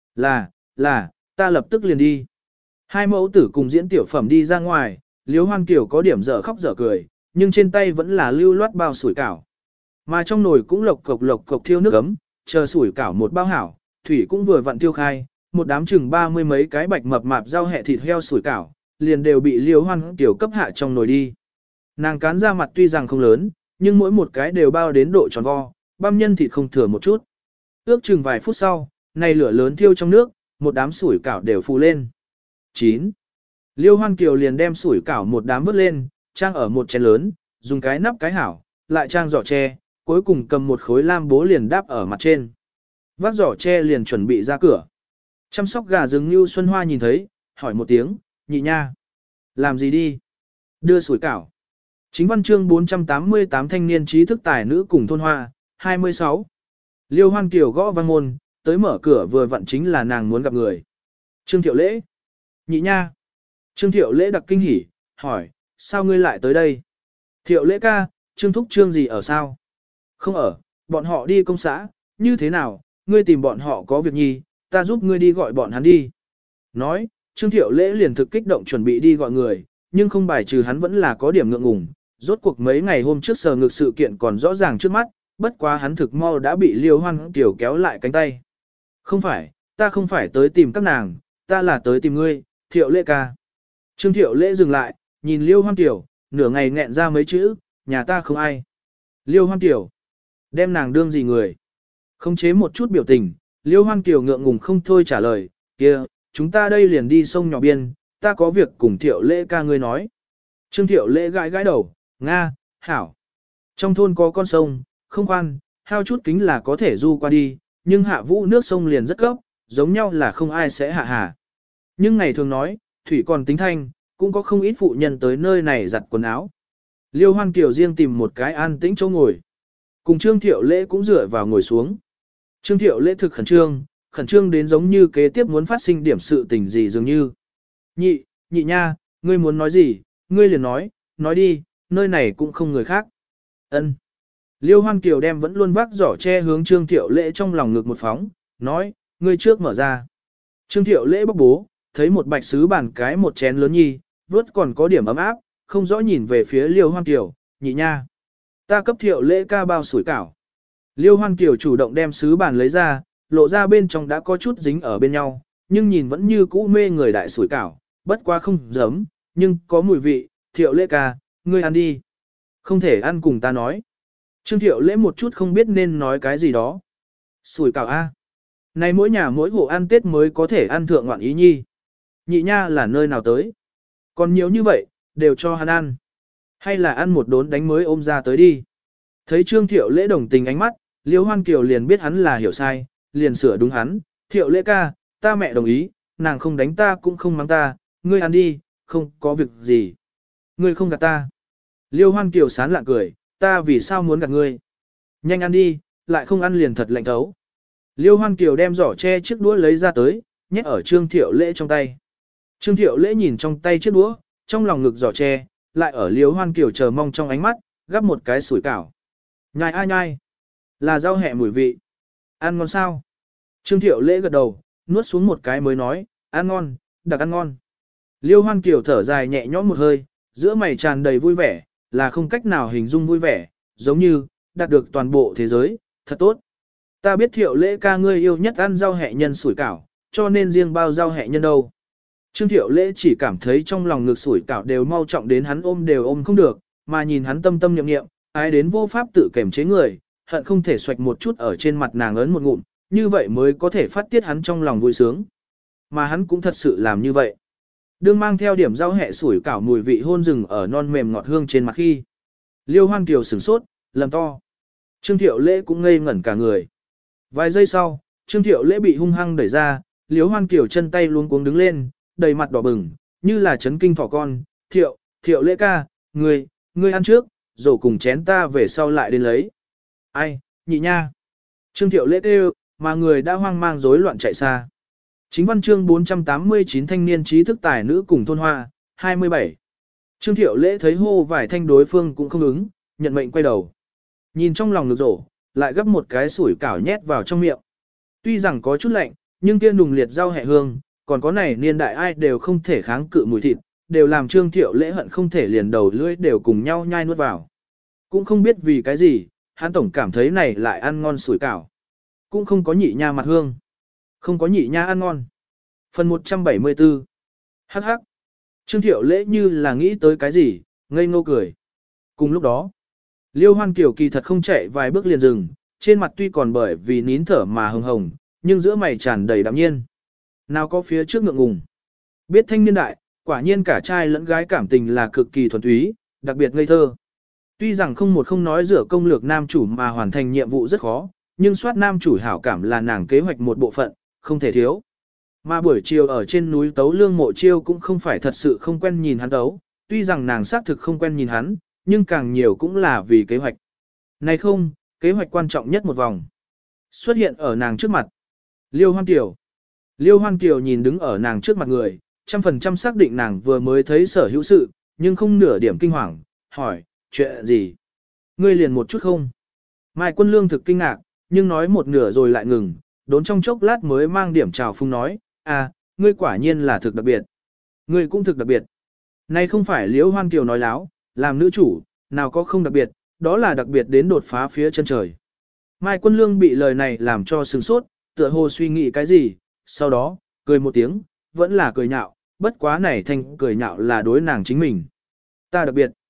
Là, ta lập tức liền đi. Hai mẫu tử cùng diễn tiểu phẩm đi ra ngoài, Liễu Hoan Kiều có điểm dở khóc dở cười, nhưng trên tay vẫn là lưu loát bao sủi cảo. Mà trong nồi cũng lộc cộc thiêu nước ấm, chờ sủi cảo một bao hảo, thủy cũng vừa vặn tiêu khai, một đám chừng 30 mấy cái bạch mập mạp rau hẹ thịt heo sủi cảo, liền đều bị Liễu Hoan Kiều cấp hạ trong nồi đi. Nàng cán ra mặt tuy rằng không lớn, nhưng mỗi một cái đều bao đến độ tròn vo, băm nhân thịt không thừa một chút. Ước chừng vài phút sau, này lửa lớn thiêu trong nước, một đám sủi cảo đều phù lên. 9. Liêu Hoan Kiều liền đem sủi cảo một đám vớt lên, trang ở một chén lớn, dùng cái nắp cái hảo, lại trang giỏ tre, cuối cùng cầm một khối lam bố liền đáp ở mặt trên. Vác giỏ tre liền chuẩn bị ra cửa. Chăm sóc gà rừng Như Xuân Hoa nhìn thấy, hỏi một tiếng, nhị nha. Làm gì đi? Đưa sủi cảo. Chính văn chương 488 thanh niên trí thức tài nữ cùng thôn hoa, 26. Liêu Hoan Kiều gõ vang môn, tới mở cửa vừa vặn chính là nàng muốn gặp người. Trương Thiệu Lễ. Nhị nha. Trương Thiệu Lễ đặc kinh hỉ, hỏi, sao ngươi lại tới đây? Thiệu Lễ ca, Trương thúc Trương gì ở sao? Không ở, bọn họ đi công xã, như thế nào, ngươi tìm bọn họ có việc nhi, ta giúp ngươi đi gọi bọn hắn đi. Nói, Trương Thiệu Lễ liền thực kích động chuẩn bị đi gọi người, nhưng không bài trừ hắn vẫn là có điểm ngượng ngùng. Rốt cuộc mấy ngày hôm trước sờ ngược sự kiện còn rõ ràng trước mắt, bất quá hắn thực mau đã bị Liêu Hoan Kiều kéo lại cánh tay. Không phải, ta không phải tới tìm các nàng, ta là tới tìm ngươi, Thiệu Lễ ca. Trương Thiệu Lễ dừng lại, nhìn Liêu Hoan Kiều, nửa ngày nghẹn ra mấy chữ, nhà ta không ai. Liêu Hoan Kiều, đem nàng đương gì người? Không chế một chút biểu tình, Liêu Hoan Kiều ngượng ngùng không thôi trả lời, kia, chúng ta đây liền đi sông nhỏ biên, ta có việc cùng Thiệu Lễ ca ngươi nói. Trương Thiệu Lễ gãi gãi đầu, Nga, hảo. Trong thôn có con sông, không khoan, hao chút kính là có thể du qua đi, nhưng hạ vũ nước sông liền rất cấp, giống nhau là không ai sẽ hạ hà. Nhưng ngày thường nói, thủy còn tính thanh, cũng có không ít phụ nhân tới nơi này giặt quần áo. Liêu Hoan Kiều riêng tìm một cái an tĩnh chỗ ngồi. Cùng Trương Thiệu Lễ cũng dựa vào ngồi xuống. Trương Thiệu Lễ thực khẩn trương đến giống như kế tiếp muốn phát sinh điểm sự tình gì dường như. Nhị nha, ngươi muốn nói gì, ngươi liền nói đi, nơi này cũng không người khác. Ân. Liêu Hoan Kiều đem vẫn luôn vác giỏ che hướng Trương Thiệu Lễ trong lòng ngực một phóng, nói, ngươi trước mở ra. Trương Thiệu Lễ bóc bố, thấy một bạch sứ bàn cái một chén lớn nhi, vớt còn có điểm ấm áp, không rõ nhìn về phía Liêu Hoan Kiều, nhị nha. Ta cấp Thiệu Lễ ca bao sủi cảo. Liêu Hoan Kiều chủ động đem sứ bàn lấy ra, lộ ra bên trong đã có chút dính ở bên nhau, nhưng nhìn vẫn như cũ mê người đại sủi cảo, bất quá không giấm, nhưng có mùi vị, Thiệu Lễ ca, ngươi ăn đi. Không thể ăn cùng ta nói. Trương Thiệu Lễ một chút không biết nên nói cái gì đó. Sủi cảo a. Này mỗi nhà mỗi hộ ăn Tết mới có thể ăn thượng ngoạn ý nhi. Nhị nha là nơi nào tới? Còn nhiều như vậy, đều cho hắn ăn. Hay là ăn một đốn đánh mới ôm ra tới đi. Thấy Trương Thiệu Lễ đồng tình ánh mắt, Liêu Hoan Kiều liền biết hắn là hiểu sai, liền sửa đúng hắn. Thiệu Lễ ca, ta mẹ đồng ý, nàng không đánh ta cũng không mắng ta, ngươi ăn đi, không có việc gì. Ngươi không gạt ta. Liêu Hoan Kiều sán lạ cười, ta vì sao muốn gạt ngươi? Nhanh ăn đi, lại không ăn liền thật lạnh thấu. Liêu Hoan Kiều đem giỏ tre chiếc đũa lấy ra tới, nhét ở Trương Thiệu Lễ trong tay. Trương Thiệu Lễ nhìn trong tay chiếc đũa, trong lòng ngực giỏ tre, lại ở Liêu Hoan Kiều chờ mong trong ánh mắt, gắp một cái sủi cảo. Nhai ai nhai, là rau hẹ mùi vị. Ăn ngon sao? Trương Thiệu Lễ gật đầu, nuốt xuống một cái mới nói, ăn ngon, đặc ăn ngon. Liêu Hoan Kiều thở dài nhẹ nhõm một hơi, giữa mày tràn đầy vui vẻ, là không cách nào hình dung vui vẻ, giống như, đạt được toàn bộ thế giới, thật tốt. Ta biết Thiệu Lễ ca ngươi yêu nhất ăn rau hẹ nhân sủi cảo, cho nên riêng bao rau hẹ nhân đâu. Trương Thiệu Lễ chỉ cảm thấy trong lòng ngực sủi cảo đều mau trọng đến hắn ôm đều ôm không được, mà nhìn hắn tâm tâm niệm niệm, ái đến vô pháp tự kềm chế người, hận không thể xoạch một chút ở trên mặt nàng ấn một ngụm, như vậy mới có thể phát tiết hắn trong lòng vui sướng. Mà hắn cũng thật sự làm như vậy. Đương mang theo điểm rau hẹ sủi cảo mùi vị hôn rừng ở non mềm ngọt hương trên mặt khi. Liêu Hoan Kiều sửng sốt, lầm to. Trương Thiệu Lễ cũng ngây ngẩn cả người. Vài giây sau, Trương Thiệu Lễ bị hung hăng đẩy ra, Liêu Hoan Kiều chân tay luống cuống đứng lên, đầy mặt đỏ bừng, như là chấn kinh thỏ con. Thiệu Lễ ca, ngươi ăn trước, rồi cùng chén ta về sau lại đến lấy. Ai, nhị nha. Trương Thiệu Lễ kêu, mà người đã hoang mang rối loạn chạy xa. Chính văn chương 489 thanh niên trí thức tài nữ cùng thôn hoa, 27. Trương Thiệu Lễ thấy hô vài thanh đối phương cũng không ứng, nhận mệnh quay đầu. Nhìn trong lòng ngực rổ, lại gấp một cái sủi cảo nhét vào trong miệng. Tuy rằng có chút lạnh, nhưng kia nùng liệt rau hẹ hương, còn có này niên đại ai đều không thể kháng cự mùi thịt, đều làm Trương Thiệu Lễ hận không thể liền đầu lưỡi đều cùng nhau nhai nuốt vào. Cũng không biết vì cái gì, hắn tổng cảm thấy này lại ăn ngon sủi cảo. Cũng không có nhị nha mặt hương. Không có nhị nha ăn ngon. Phần 174. Hắc hắc. Trương Thiệu Lễ như là nghĩ tới cái gì, ngây ngô cười. Cùng lúc đó, Liêu Hoan Kiều kỳ thật không chạy vài bước liền dừng, trên mặt tuy còn bởi vì nín thở mà hồng hồng, nhưng giữa mày tràn đầy đạm nhiên. Nào có phía trước ngượng ngùng. Biết thanh niên đại, quả nhiên cả trai lẫn gái cảm tình là cực kỳ thuần túy, đặc biệt ngây thơ. Tuy rằng không nói rửa công lược nam chủ mà hoàn thành nhiệm vụ rất khó, nhưng soát nam chủ hảo cảm là nàng kế hoạch một bộ phận, không thể thiếu. Mà buổi chiều ở trên núi Tấu Lương Mộ Chiêu cũng không phải thật sự không quen nhìn hắn tấu, tuy rằng nàng xác thực không quen nhìn hắn, nhưng càng nhiều cũng là vì kế hoạch. Này không, kế hoạch quan trọng nhất một vòng. Xuất hiện ở nàng trước mặt. Liêu Hoan Kiều. Liêu Hoan Kiều nhìn đứng ở nàng trước mặt người, 100% xác định nàng vừa mới thấy sở hữu sự, nhưng không nửa điểm kinh hoàng, hỏi, chuyện gì? Ngươi liền một chút không? Mai Quân Lương thực kinh ngạc, nhưng nói một nửa rồi lại ngừng, đốn trong chốc lát mới mang điểm chào phung nói, à, ngươi quả nhiên là thực đặc biệt. Ngươi cũng thực đặc biệt. Này không phải Liễu Hoan Kiều nói láo, làm nữ chủ, nào có không đặc biệt, đó là đặc biệt đến đột phá phía chân trời. Mai Quân Lương bị lời này làm cho sửng sốt, tựa hồ suy nghĩ cái gì, sau đó, cười một tiếng, vẫn là cười nhạo, bất quá này thành cười nhạo là đối nàng chính mình. Ta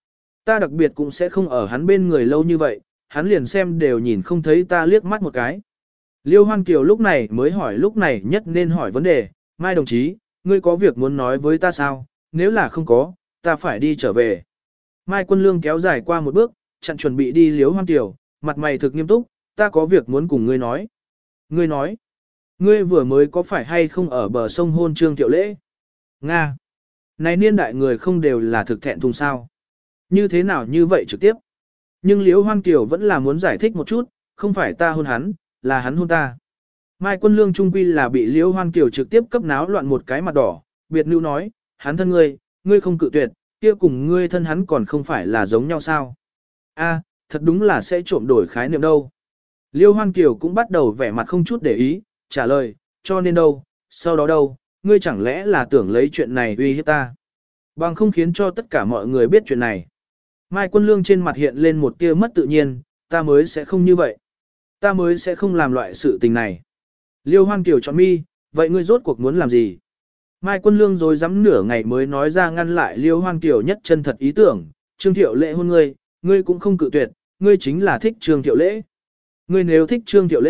đặc biệt cũng sẽ không ở hắn bên người lâu như vậy, hắn liền xem đều nhìn không thấy ta liếc mắt một cái. Liêu Hoan Kiều lúc này mới hỏi lúc này nhất nên hỏi vấn đề, Mai đồng chí, ngươi có việc muốn nói với ta sao, nếu là không có, ta phải đi trở về. Mai Quân Lương kéo dài qua một bước, chặn chuẩn bị đi Liêu Hoan Kiều, mặt mày thực nghiêm túc, ta có việc muốn cùng ngươi nói. Ngươi nói, ngươi vừa mới có phải hay không ở bờ sông hôn Trương Thiệu Lễ? Nga! Này niên đại người không đều là thực thẹn thùng sao? Như thế nào như vậy trực tiếp? Nhưng Liễu Hoan Kiều vẫn là muốn giải thích một chút, không phải ta hôn hắn, là hắn hôn ta. Mai Quân Lương trung quy là bị Liễu Hoan Kiều trực tiếp cấp náo loạn một cái mặt đỏ, biệt nữ nói, hắn thân ngươi không cự tuyệt, kia cùng ngươi thân hắn còn không phải là giống nhau sao? A, thật đúng là sẽ trộm đổi khái niệm đâu. Liễu Hoan Kiều cũng bắt đầu vẻ mặt không chút để ý, trả lời, cho nên đâu, sau đó đâu, ngươi chẳng lẽ là tưởng lấy chuyện này uy hiếp ta? Bằng không khiến cho tất cả mọi người biết chuyện này. Mai Quân Lương trên mặt hiện lên một tia mất tự nhiên, ta mới sẽ không như vậy. Ta mới sẽ không làm loại sự tình này. Liêu Hoan Kiều chọn mi, vậy ngươi rốt cuộc muốn làm gì? Mai Quân Lương rồi dám nửa ngày mới nói ra ngăn lại Liêu Hoan Kiều nhất chân thật ý tưởng, Trương Thiệu Lễ hôn ngươi cũng không cự tuyệt, ngươi chính là thích Trương Thiệu Lễ. Ngươi nếu thích Trương Thiệu Lễ,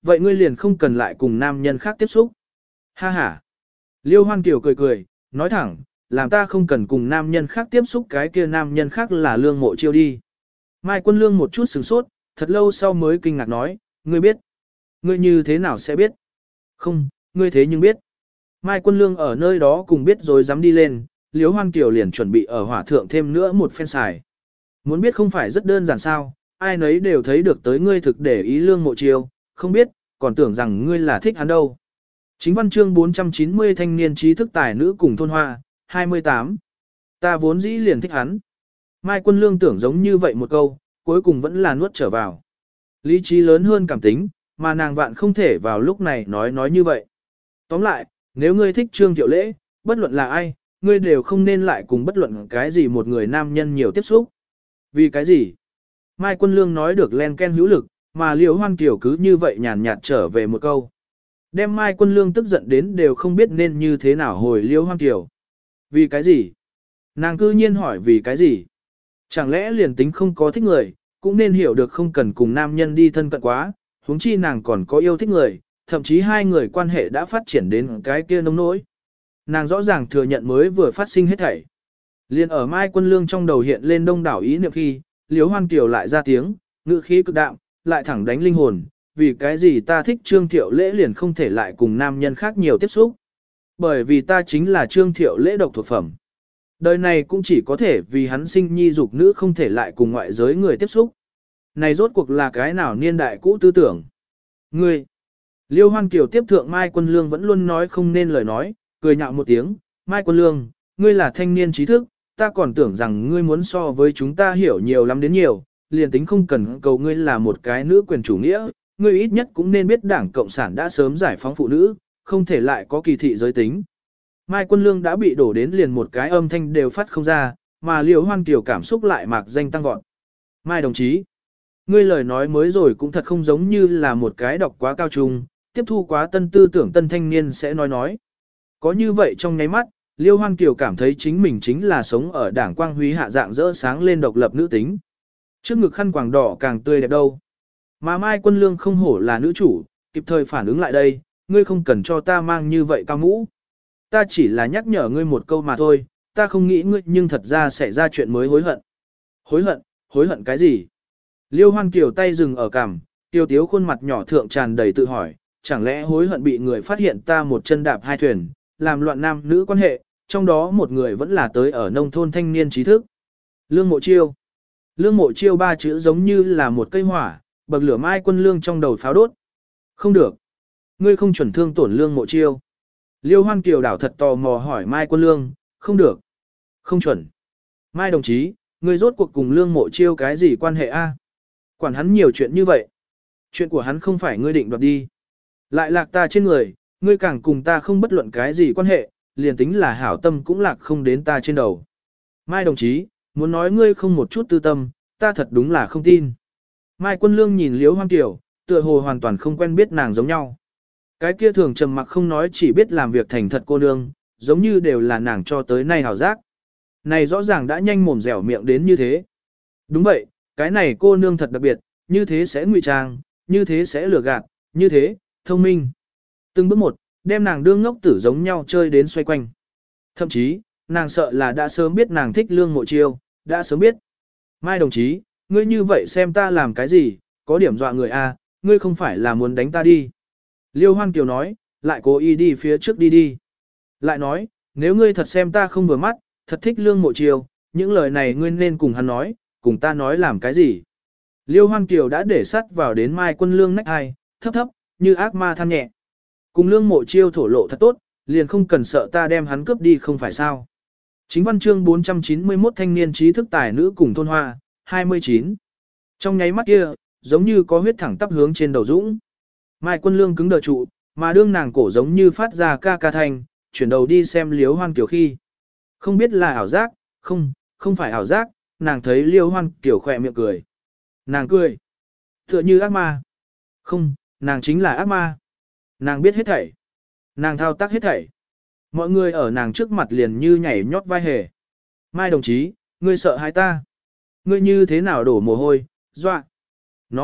vậy ngươi liền không cần lại cùng nam nhân khác tiếp xúc. Ha ha. Liêu Hoan Kiều cười cười, nói thẳng, làm ta không cần cùng nam nhân khác tiếp xúc, cái kia nam nhân khác là Lương Mộ Chiêu đi. Mai Quân Lương một chút sửng sốt, thật lâu sau mới kinh ngạc nói, ngươi biết. Ngươi như thế nào sẽ biết? Không, ngươi thế nhưng biết. Mai Quân Lương ở nơi đó cùng biết rồi dám đi lên, Liêu Hoan Kiều liền chuẩn bị ở hỏa thượng thêm nữa một phen xài. Muốn biết không phải rất đơn giản sao, ai nấy đều thấy được tới ngươi thực để ý Lương Mộ Chiêu, không biết, còn tưởng rằng ngươi là thích hắn đâu. Chính văn chương 490 thanh niên trí thức tài nữ cùng thôn hoa, 28. Ta vốn dĩ liền thích hắn. Mai Quân Lương tưởng giống như vậy một câu, cuối cùng vẫn là nuốt trở vào. Lý trí lớn hơn cảm tính, mà nàng vạn không thể vào lúc này nói như vậy. Tóm lại, nếu ngươi thích Trương Thiệu Lễ, bất luận là ai, ngươi đều không nên lại cùng bất luận cái gì một người nam nhân nhiều tiếp xúc. Vì cái gì? Mai Quân Lương nói được len ken hữu lực, mà Liễu Hoan Kiều cứ như vậy nhàn nhạt trở về một câu. Đem Mai Quân Lương tức giận đến đều không biết nên như thế nào hồi Liễu Hoan Kiều. Vì cái gì? Nàng cư nhiên hỏi vì cái gì? Chẳng lẽ liền tính không có thích người, cũng nên hiểu được không cần cùng nam nhân đi thân cận quá, huống chi nàng còn có yêu thích người, thậm chí hai người quan hệ đã phát triển đến cái kia nông nỗi. Nàng rõ ràng thừa nhận mới vừa phát sinh hết thảy. Liên ở Mai Quân Lương trong đầu hiện lên đông đảo ý niệm khi, Liễu Hoan Kiều lại ra tiếng, ngữ khí cực đạm, lại thẳng đánh linh hồn, vì cái gì ta thích Trương Thiệu Lễ liền không thể lại cùng nam nhân khác nhiều tiếp xúc. Bởi vì ta chính là Trương Thiệu Lễ độc thuộc phẩm. Đời này cũng chỉ có thể vì hắn sinh nhi dục nữ không thể lại cùng ngoại giới người tiếp xúc. Này rốt cuộc là cái nào niên đại cũ tư tưởng? Ngươi! Liêu Hoan Kiều tiếp thượng Mai Quân Lương vẫn luôn nói không nên lời nói, cười nhạo một tiếng, Mai Quân Lương, ngươi là thanh niên trí thức, ta còn tưởng rằng ngươi muốn so với chúng ta hiểu nhiều lắm đến nhiều, liền tính không cần cầu ngươi là một cái nữ quyền chủ nghĩa, ngươi ít nhất cũng nên biết Đảng Cộng sản đã sớm giải phóng phụ nữ, không thể lại có kỳ thị giới tính. Mai Quân Lương đã bị đổ đến liền một cái âm thanh đều phát không ra, mà Liễu Hoan Kiều cảm xúc lại mạc danh tăng vọt. Mai đồng chí, ngươi lời nói mới rồi cũng thật không giống như là một cái đọc quá cao trung, tiếp thu quá tân tư tưởng tân thanh niên sẽ nói. Có như vậy trong nháy mắt, Liễu Hoan Kiều cảm thấy chính mình chính là sống ở Đảng Quang Huy hạ dạng rỡ sáng lên độc lập nữ tính. Trước ngực khăn quàng đỏ càng tươi đẹp đâu. Mà Mai Quân Lương không hổ là nữ chủ, kịp thời phản ứng lại đây, ngươi không cần cho ta mang như vậy cao mũ. Ta chỉ là nhắc nhở ngươi một câu mà thôi, ta không nghĩ ngươi nhưng thật ra sẽ ra chuyện mới hối hận. Hối hận cái gì? Liêu Hoan Kiều tay dừng ở cằm, tiêu tiếu khuôn mặt nhỏ thượng tràn đầy tự hỏi, chẳng lẽ hối hận bị người phát hiện ta một chân đạp hai thuyền, làm loạn nam nữ quan hệ, trong đó một người vẫn là tới ở nông thôn thanh niên trí thức. Lương Mộ Chiêu. Lương Mộ Chiêu ba chữ giống như là một cây hỏa, bậc lửa Mai Quân Lương trong đầu pháo đốt. Không được. Ngươi không chuẩn thương tổn Lương Mộ Chiêu. Liêu Hoan Kiều đảo thật tò mò hỏi Mai Quân Lương, không được. Không chuẩn. Mai đồng chí, ngươi rốt cuộc cùng Lương Mộ Chiêu cái gì quan hệ a? Quản hắn nhiều chuyện như vậy. Chuyện của hắn không phải ngươi định đoạt đi. Lại lạc ta trên người, ngươi càng cùng ta không bất luận cái gì quan hệ, liền tính là hảo tâm cũng lạc không đến ta trên đầu. Mai đồng chí, muốn nói ngươi không một chút tư tâm, ta thật đúng là không tin. Mai Quân Lương nhìn Liễu Hoan Kiều, tựa hồ hoàn toàn không quen biết nàng giống nhau. Cái kia thường trầm mặc không nói chỉ biết làm việc thành thật cô nương, giống như đều là nàng cho tới nay hảo giác. Này rõ ràng đã nhanh mồm dẻo miệng đến như thế. Đúng vậy, cái này cô nương thật đặc biệt, như thế sẽ ngụy trang, như thế sẽ lừa gạt, như thế, thông minh. Từng bước một, đem nàng đương ngốc tử giống nhau chơi đến xoay quanh. Thậm chí, nàng sợ là đã sớm biết nàng thích Lương Mộ Chiêu, đã sớm biết. Mai đồng chí, ngươi như vậy xem ta làm cái gì, có điểm dọa người a, ngươi không phải là muốn đánh ta đi. Liêu Hoan Kiều nói, lại cố ý đi phía trước đi. Lại nói, nếu ngươi thật xem ta không vừa mắt, thật thích Lương Mộ Chiêu, những lời này ngươi nên cùng hắn nói, cùng ta nói làm cái gì. Liêu Hoan Kiều đã để sắt vào đến Mai Quân Lương nách hai, thấp thấp, như ác ma than nhẹ. Cùng Lương Mộ Chiêu thổ lộ thật tốt, liền không cần sợ ta đem hắn cướp đi không phải sao. Chính văn chương 491 thanh niên trí thức tài nữ cùng thôn hoa, 29. Trong nháy mắt kia, giống như có huyết thẳng tắp hướng trên đầu dũng. Mai Quân Lương cứng đờ trụ, mà đương nàng cổ giống như phát ra ca ca thanh, chuyển đầu đi xem Liễu Hoan Kiều khi. Không biết là ảo giác, không phải ảo giác, nàng thấy Liễu Hoan Kiều khỏe miệng cười. Nàng cười, tựa như ác ma. Không, nàng chính là ác ma. Nàng biết hết thảy. Nàng thao tác hết thảy. Mọi người ở nàng trước mặt liền như nhảy nhót vai hề. Mai đồng chí, ngươi sợ hãi ta. Ngươi như thế nào đổ mồ hôi, dọa. Nói,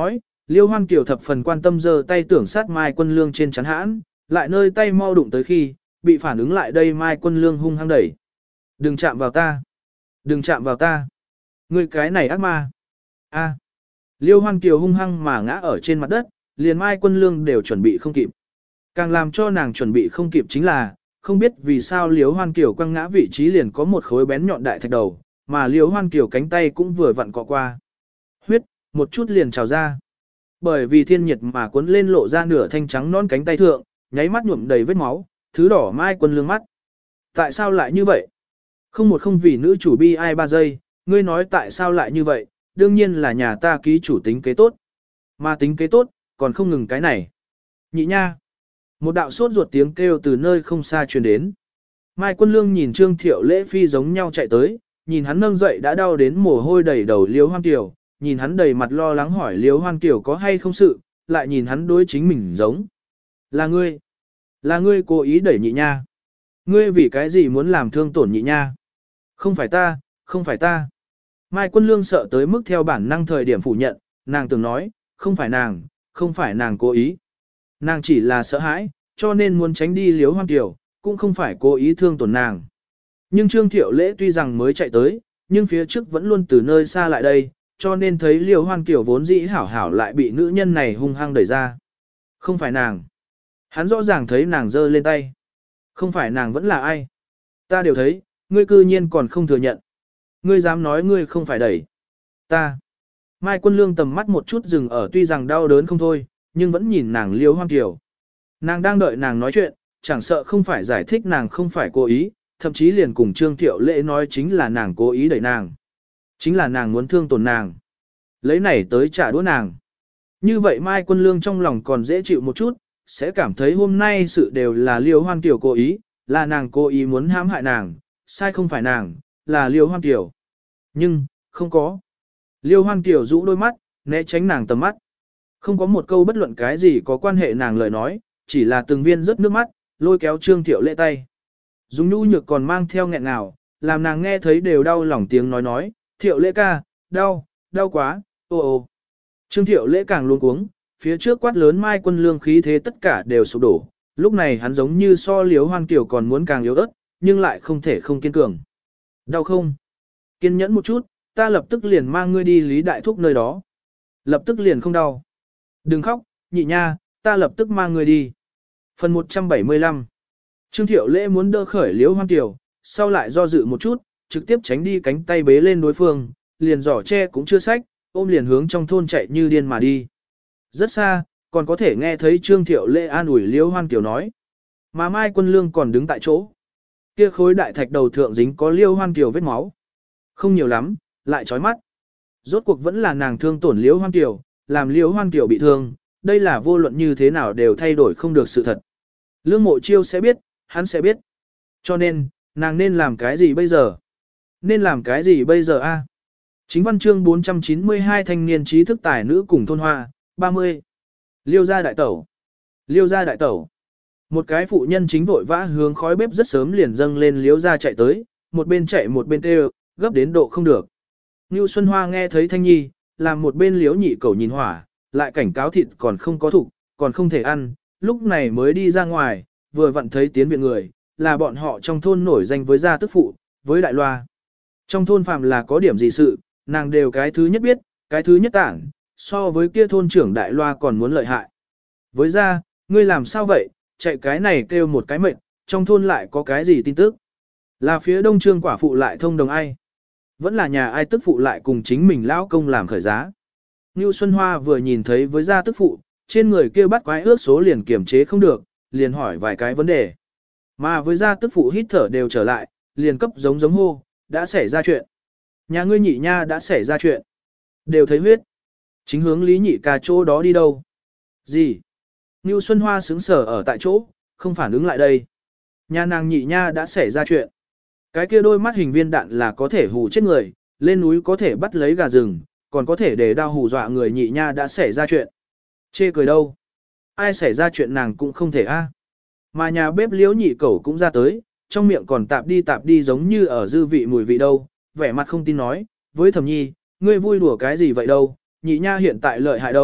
Liêu Hoan Kiều thập phần quan tâm giơ tay tưởng sát Mai Quân Lương trên chắn hãn, lại nơi tay mau đụng tới khi, bị phản ứng lại đây Mai Quân Lương hung hăng đẩy. Đừng chạm vào ta! Đừng chạm vào ta! Ngươi cái này ác ma! A! Liêu Hoan Kiều hung hăng mà ngã ở trên mặt đất, liền Mai Quân Lương đều chuẩn bị không kịp. Càng làm cho nàng chuẩn bị không kịp chính là, không biết vì sao Liêu Hoan Kiều quăng ngã vị trí liền có một khối bén nhọn đại thạch đầu, mà Liêu Hoan Kiều cánh tay cũng vừa vặn cọ qua. Huyết, một chút liền trào ra. Bởi vì thiên nhiệt mà cuốn lên lộ ra nửa thanh trắng non cánh tay thượng, nháy mắt nhuộm đầy vết máu, thứ đỏ Mai Quân Lương mắt. Tại sao lại như vậy? Không vì nữ chủ bi ai 3 giây, ngươi nói tại sao lại như vậy, đương nhiên là nhà ta ký chủ tính kế tốt. Mà tính kế tốt, còn không ngừng cái này. Nhị nha. Một đạo sốt ruột tiếng kêu từ nơi không xa truyền đến. Mai Quân Lương nhìn Trương Thiệu Lễ phi giống nhau chạy tới, nhìn hắn nâng dậy đã đau đến mồ hôi đầy đầu Liêu Hoan Kiều, nhìn hắn đầy mặt lo lắng hỏi Liêu Hoan Kiều có hay không sự, lại nhìn hắn đối chính mình giống. Là ngươi cố ý đẩy nhị nha. Ngươi vì cái gì muốn làm thương tổn nhị nha? Không phải ta. Mai Quân Lương sợ tới mức theo bản năng thời điểm phủ nhận, nàng từng nói, không phải nàng cố ý. Nàng chỉ là sợ hãi, cho nên muốn tránh đi Liêu Hoan Kiều, cũng không phải cố ý thương tổn nàng. Nhưng Trương Thiệu Lễ tuy rằng mới chạy tới, nhưng phía trước vẫn luôn từ nơi xa lại đây, cho nên thấy Liêu Hoan Kiều vốn dĩ hảo hảo lại bị nữ nhân này hung hăng đẩy ra. Không phải nàng. Hắn rõ ràng thấy nàng giơ lên tay. Không phải nàng vẫn là ai. Ta đều thấy, ngươi cư nhiên còn không thừa nhận. Ngươi dám nói ngươi không phải đẩy. Ta. Mai Quân Lương tầm mắt một chút dừng ở tuy rằng đau đớn không thôi, nhưng vẫn nhìn nàng Liêu Hoan Kiều. Nàng đang đợi nàng nói chuyện, chẳng sợ không phải giải thích nàng không phải cố ý, thậm chí liền cùng Trương Thiệu Lễ nói chính là nàng cố ý đẩy nàng. Chính là nàng muốn thương tổn nàng. Lấy này tới trả đũa nàng. Như vậy Mai Quân Lương trong lòng còn dễ chịu một chút, sẽ cảm thấy hôm nay sự đều là Liêu Hoan Kiều cố ý, là nàng cố ý muốn hãm hại nàng, sai không phải nàng, là Liêu Hoan Kiều. Nhưng, không có. Liêu Hoan Kiều rũ đôi mắt, né tránh nàng tầm mắt. Không có một câu bất luận cái gì có quan hệ nàng lời nói, chỉ là từng viên rớt nước mắt, lôi kéo Trương Thiệu Lễ tay. Dùng nhu nhược còn mang theo nghẹn ngào, làm nàng nghe thấy đều đau lòng tiếng nói, Thiệu Lễ ca, đau quá, ô. Trương Thiệu Lễ càng luống cuống, phía trước quát lớn Mai Quân Lương khí thế tất cả đều sụp đổ, lúc này hắn giống như so Liêu Hoan Kiều còn muốn càng yếu ớt, nhưng lại không thể không kiên cường. Đau không? Kiên nhẫn một chút, ta lập tức liền mang ngươi đi Lý Đại Thúc nơi đó. Lập tức liền không đau. Đừng khóc, nhị nha, ta lập tức mang ngươi đi. Phần 175. Trương Thiệu Lễ muốn đỡ khởi Liêu Hoan Kiều, sau lại do dự một chút, trực tiếp tránh đi cánh tay bế lên đối phương, liền giỏ tre cũng chưa xách, ôm liền hướng trong thôn chạy như điên mà đi. Rất xa, còn có thể nghe thấy Trương Thiệu Lễ an ủi Liêu Hoan Kiều nói. Mà Mai Quân Lương còn đứng tại chỗ. Kia khối đại thạch đầu thượng dính có Liêu Hoan Kiều vết máu. Không nhiều lắm, lại chói mắt. Rốt cuộc vẫn là nàng thương tổn Liêu Hoan Kiều, làm Liêu Hoan Kiều bị thương, đây là vô luận như thế nào đều thay đổi không được sự thật. Lương Mộ Chiêu sẽ biết, hắn sẽ biết. Cho nên, nàng nên làm cái gì bây giờ? Nên làm cái gì bây giờ a? Chính văn chương 492 thanh niên trí thức tài nữ cùng thôn hoa, 30. Liêu gia đại tẩu. Liêu gia đại tẩu. Một cái phụ nhân chính vội vã hướng khói bếp rất sớm liền dâng lên Liêu gia chạy tới, một bên chạy một bên kêu, gấp đến độ không được. Nưu Xuân Hoa nghe thấy thanh nhi, làm một bên Liễu nhị cẩu nhìn hỏa, lại cảnh cáo thịt còn không có thủ, còn không thể ăn, lúc này mới đi ra ngoài, vừa vặn thấy tiến viện người, là bọn họ trong thôn nổi danh với gia tức phụ, với đại loa. Trong thôn phàm là có điểm gì sự, nàng đều cái thứ nhất biết, cái thứ nhất tảng, so với kia thôn trưởng đại loa còn muốn lợi hại. Với ra, ngươi làm sao vậy, chạy cái này kêu một cái mệnh, trong thôn lại có cái gì tin tức. Là phía đông trương quả phụ lại thông đồng ai? Vẫn là nhà ai tức phụ lại cùng chính mình lão công làm khởi giá. Nưu Xuân Hoa vừa nhìn thấy với gia tức phụ, trên người kia bắt quái ước số liền kiểm chế không được, liền hỏi vài cái vấn đề. Mà với gia tức phụ hít thở đều trở lại, liền cấp giống hô, đã xảy ra chuyện. Nhà ngươi nhị nha đã xảy ra chuyện. Đều thấy huyết. Chính hướng Lý nhị ca chỗ đó đi đâu? Gì? Nưu Xuân Hoa sững sờ ở tại chỗ, không phản ứng lại đây. Nhà nàng nhị nha đã xảy ra chuyện. Cái kia đôi mắt hình viên đạn là có thể hù chết người, lên núi có thể bắt lấy gà rừng, còn có thể để đao hù dọa người nhị nha đã xảy ra chuyện. Chê cười đâu? Ai xảy ra chuyện nàng cũng không thể a. Mà nhà bếp Liễu nhị cẩu cũng ra tới, trong miệng còn tạp đi giống như ở dư vị mùi vị đâu, vẻ mặt không tin nói, với Thẩm Nhi, ngươi vui đùa cái gì vậy đâu, nhị nha hiện tại lợi hại đâu,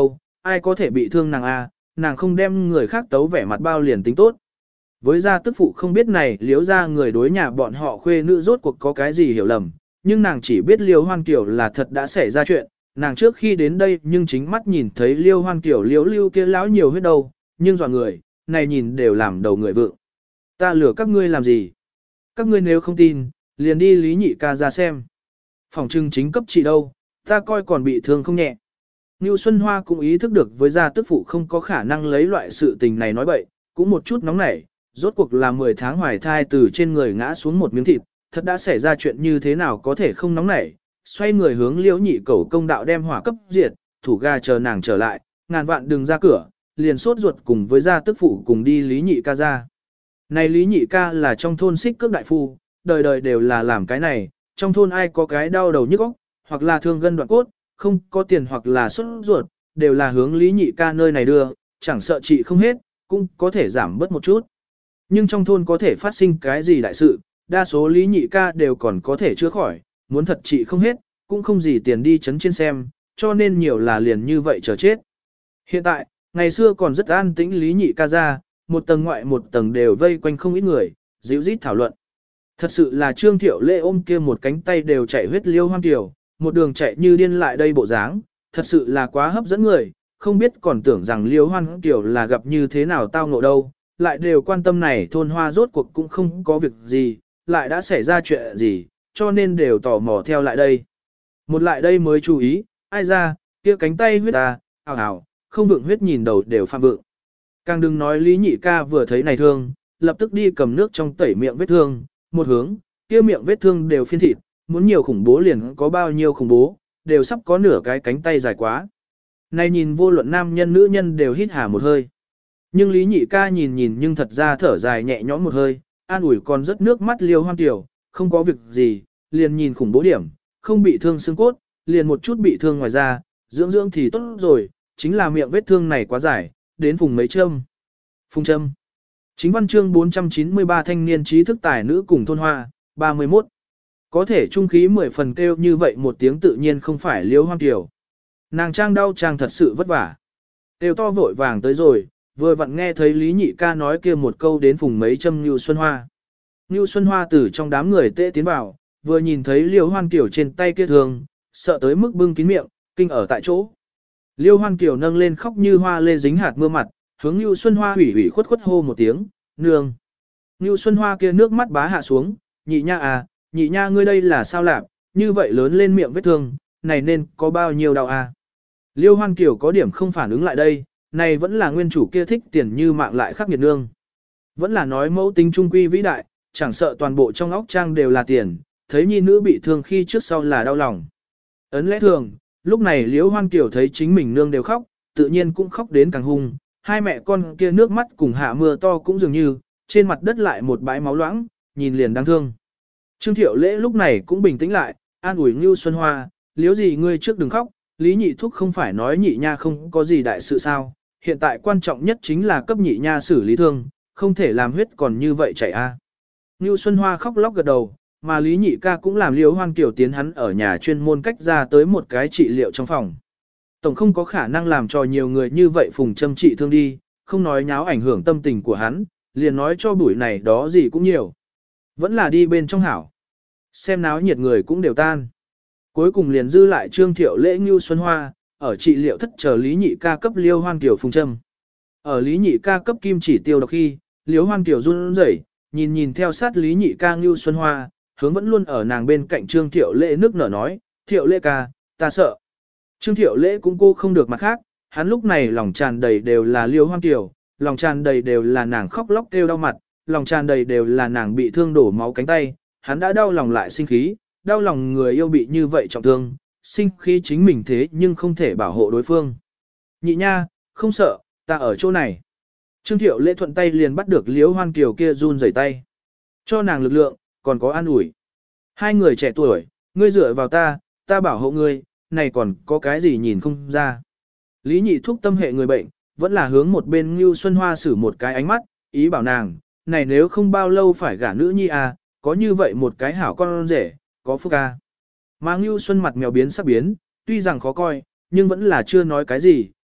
ai có thể bị thương nàng a, nàng không đem người khác tấu vẻ mặt bao liền tính tốt. Với gia tức phụ không biết này liếu ra người đối nhà bọn họ khuê nữ rốt cuộc có cái gì hiểu lầm, nhưng nàng chỉ biết Liêu Hoan Kiều là thật đã xảy ra chuyện, nàng trước khi đến đây nhưng chính mắt nhìn thấy Liêu Hoan Kiều liếu lưu kia lão nhiều huyết đâu, nhưng dọa người, này nhìn đều làm đầu người vượng. Ta lừa các ngươi làm gì? Các ngươi nếu không tin, liền đi Lý Nhị ca ra xem. Phòng trưng chính cấp trị đâu, ta coi còn bị thương không nhẹ. Ngưu Xuân Hoa cũng ý thức được với gia tức phụ không có khả năng lấy loại sự tình này nói bậy, cũng một chút nóng nảy, rốt cuộc là 10 tháng hoài thai từ trên người ngã xuống một miếng thịt, thật đã xảy ra chuyện như thế nào có thể không nóng nảy, xoay người hướng Liễu Nhị Cẩu công đạo đem hỏa cấp diệt, thủ ga chờ nàng trở lại, ngàn vạn đừng ra cửa, liền sốt ruột cùng với gia tức phụ cùng đi Lý Nhị ca ra. Này Lý Nhị ca là trong thôn xích cước đại phu, đời đời đều là làm cái này, trong thôn ai có cái đau đầu nhức óc, hoặc là thương gân đoạn cốt, không có tiền hoặc là sốt ruột, đều là hướng Lý Nhị ca nơi này đưa, chẳng sợ trị không hết, cũng có thể giảm bớt một chút. Nhưng trong thôn có thể phát sinh cái gì đại sự, đa số Lý Nhị ca đều còn có thể chữa khỏi, muốn thật trị không hết, cũng không gì tiền đi chấn trên xem, cho nên nhiều là liền như vậy chờ chết. Hiện tại, ngày xưa còn rất an tĩnh Lý Nhị ca ra, một tầng ngoại một tầng đều vây quanh không ít người, dịu rít thảo luận. Thật sự là Trương Thiệu Lệ ôm kia một cánh tay đều chạy huyết Liêu Hoan Kiều, một đường chạy như điên lại đây bộ dáng, thật sự là quá hấp dẫn người, không biết còn tưởng rằng Liêu Hoan Kiều là gặp như thế nào tao ngộ đâu, lại đều quan tâm này thôn hoa rốt cuộc cũng không có việc gì, lại đã xảy ra chuyện gì, cho nên đều tò mò theo lại đây. Một lại đây mới chú ý, ai ra, kia cánh tay huyết à, ảo ảo, không vượng huyết nhìn đầu đều phạm vượng. Càng đừng nói Lý Nhị ca vừa thấy này thương, lập tức đi cầm nước trong tẩy miệng vết thương, một hướng, kia miệng vết thương đều phiên thịt, muốn nhiều khủng bố liền có bao nhiêu khủng bố, đều sắp có nửa cái cánh tay dài quá. Này nhìn vô luận nam nhân nữ nhân đều hít hà một hơi. Nhưng Lý Nhị ca nhìn nhìn nhưng thật ra thở dài nhẹ nhõm một hơi, an ủi còn rất nước mắt Liêu Hoan Kiều, không có việc gì, liền nhìn khủng bố điểm, không bị thương xương cốt, liền một chút bị thương ngoài da, dưỡng dưỡng thì tốt rồi, chính là miệng vết thương này quá dài, đến vùng mấy châm. Phung châm. Chính văn chương 493 thanh niên trí thức tài nữ cùng thôn hoa, 31. Có thể trung khí 10 phần kêu như vậy một tiếng tự nhiên không phải Liêu Hoan Kiều. Nàng trang đau trang thật sự vất vả. Kêu to vội vàng tới rồi, vừa vặn nghe thấy Lý Nhị ca nói kia một câu đến phùng mấy châm Ngưu Xuân Hoa. Ngưu Xuân Hoa từ trong đám người tệ tiến vào, vừa nhìn thấy Liêu Hoan Kiều trên tay kia thường, sợ tới mức bưng kín miệng, kinh ở tại chỗ. Liêu Hoan Kiều nâng lên khóc như hoa lê dính hạt mưa mặt, hướng Ngưu Xuân Hoa ủy ủy khuất khuất hô một tiếng, nương. Ngưu Xuân Hoa kia nước mắt bá hạ xuống, nhị nha à, nhị nha ngươi đây là sao lạp, như vậy lớn lên miệng vết thương, này nên có bao nhiêu đau à. Liêu Hoan Kiều có điểm không phản ứng lại đây, này vẫn là nguyên chủ kia thích tiền như mạng lại khắc nghiệt nương. Vẫn là nói mẫu tính trung quy vĩ đại, chẳng sợ toàn bộ trong óc trang đều là tiền, thấy nhi nữ bị thương khi trước sau là đau lòng. Ấn lẽ thường, lúc này Liễu Hoan Kiều thấy chính mình nương đều khóc, tự nhiên cũng khóc đến càng hung, hai mẹ con kia nước mắt cùng hạ mưa to cũng dường như, trên mặt đất lại một bãi máu loãng, nhìn liền đáng thương. Trương Thiệu Lễ lúc này cũng bình tĩnh lại, an ủi Ngưu Xuân Hoa, Liễu gì ngươi trước đừng khóc, Lý Nhị Thúc không phải nói nhị nha không có gì đại sự sao, hiện tại quan trọng nhất chính là cấp nhị nha xử lý thương, không thể làm huyết còn như vậy chảy a. Ngưu Xuân Hoa khóc lóc gật đầu, mà Lý Nhị ca cũng làm Liễu Hoan Kiều tiến hắn ở nhà chuyên môn cách ra tới một cái trị liệu trong phòng. Tổng không có khả năng làm cho nhiều người như vậy phùng châm trị thương đi, không nói nháo ảnh hưởng tâm tình của hắn, liền nói cho buổi này đó gì cũng nhiều. Vẫn là đi bên trong hảo. Xem náo nhiệt người cũng đều tan. Cuối cùng liền dư lại Trương Thiệu Lễ Ngưu Xuân Hoa, ở trị liệu thất chờ Lý Nhị ca cấp Liêu Hoan Kiều phùng châm. Ở Lý Nhị ca cấp kim chỉ tiêu độc khi, Liêu Hoan Kiều run rẩy, nhìn theo sát Lý Nhị ca Ngưu Xuân Hoa, hướng vẫn luôn ở nàng bên cạnh Trương Thiệu Lễ nước nở nói, Thiệu Lễ ca, ta sợ. Trương Thiệu Lễ cũng cô không được mặt khác, hắn lúc này lòng tràn đầy đều là Liêu Hoan Kiều, lòng tràn đầy đều là nàng khóc lóc kêu đau mặt, lòng tràn đầy đều là nàng bị thương đổ máu cánh tay, hắn đã đau lòng lại sinh khí, đau lòng người yêu bị như vậy trọng thương, sinh khí chính mình thế nhưng không thể bảo hộ đối phương. Nhị nha, không sợ, ta ở chỗ này. Trương Thiệu Lễ thuận tay liền bắt được Liễu Hoan Kiều kia run rẩy tay. Cho nàng lực lượng, còn có an ủi. Hai người trẻ tuổi, ngươi dựa vào ta, ta bảo hộ ngươi, này còn có cái gì nhìn không ra. Lý Nhị Thúc tâm hệ người bệnh, vẫn là hướng một bên Ngưu Xuân Hoa xử một cái ánh mắt, ý bảo nàng, này nếu không bao lâu phải gả nữ nhi à, có như vậy một cái hảo con rể, có phúc à. Mà Ngưu Xuân mặt mèo biến sắc biến, tuy rằng khó coi, nhưng vẫn là chưa nói cái gì,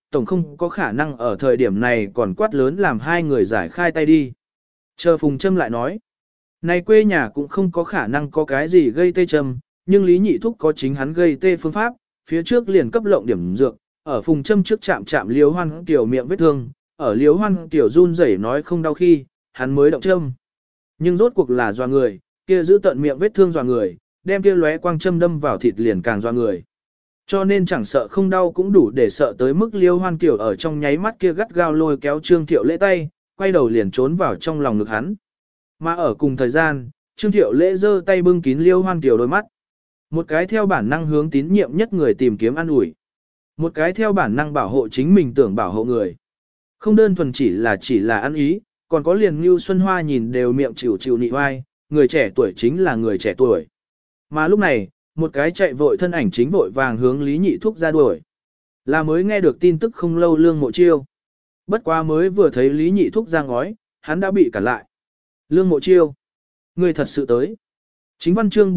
tổng không có khả năng ở thời điểm này còn quát lớn làm hai người giải khai tay đi. Chờ Phùng Trâm lại nói, này quê nhà cũng không có khả năng có cái gì gây tê châm, nhưng Lý Nhị Thúc có chính hắn gây tê phương pháp, phía trước liền cấp lộng điểm dược, ở Phùng Trâm trước chạm Liêu Hoan Kiều miệng vết thương, ở Liêu Hoan Kiều run rẩy nói không đau khi, hắn mới động châm. Nhưng rốt cuộc là doa người, kia giữ tận miệng vết thương doa người, đem kia lóe quang châm đâm vào thịt liền càng doa người. Cho nên chẳng sợ không đau cũng đủ để sợ tới mức Liêu Hoan Kiều ở trong nháy mắt kia gắt gao lôi kéo Trương Thiệu Lễ tay, quay đầu liền trốn vào trong lòng ngực hắn. Mà ở cùng thời gian, Trương Thiệu Lễ giơ tay bưng kín Liêu Hoan Kiều đôi mắt. Một cái theo bản năng hướng tín nhiệm nhất người tìm kiếm an ủi. Một cái theo bản năng bảo hộ chính mình tưởng bảo hộ người. Không đơn thuần chỉ là ăn ý, còn có liền Như Xuân Hoa nhìn đều miệng chịu nị oai, người trẻ tuổi chính là người trẻ tuổi. Mà lúc này, một cái chạy vội thân ảnh chính vội vàng hướng Lý Nhị Thúc ra đuổi. Là mới nghe được tin tức không lâu Lương Mộ Chiêu. Bất quá mới vừa thấy Lý Nhị Thúc ra ngói, hắn đã bị cản lại. Lương Mộ Chiêu, người thật sự tới. Chính văn chương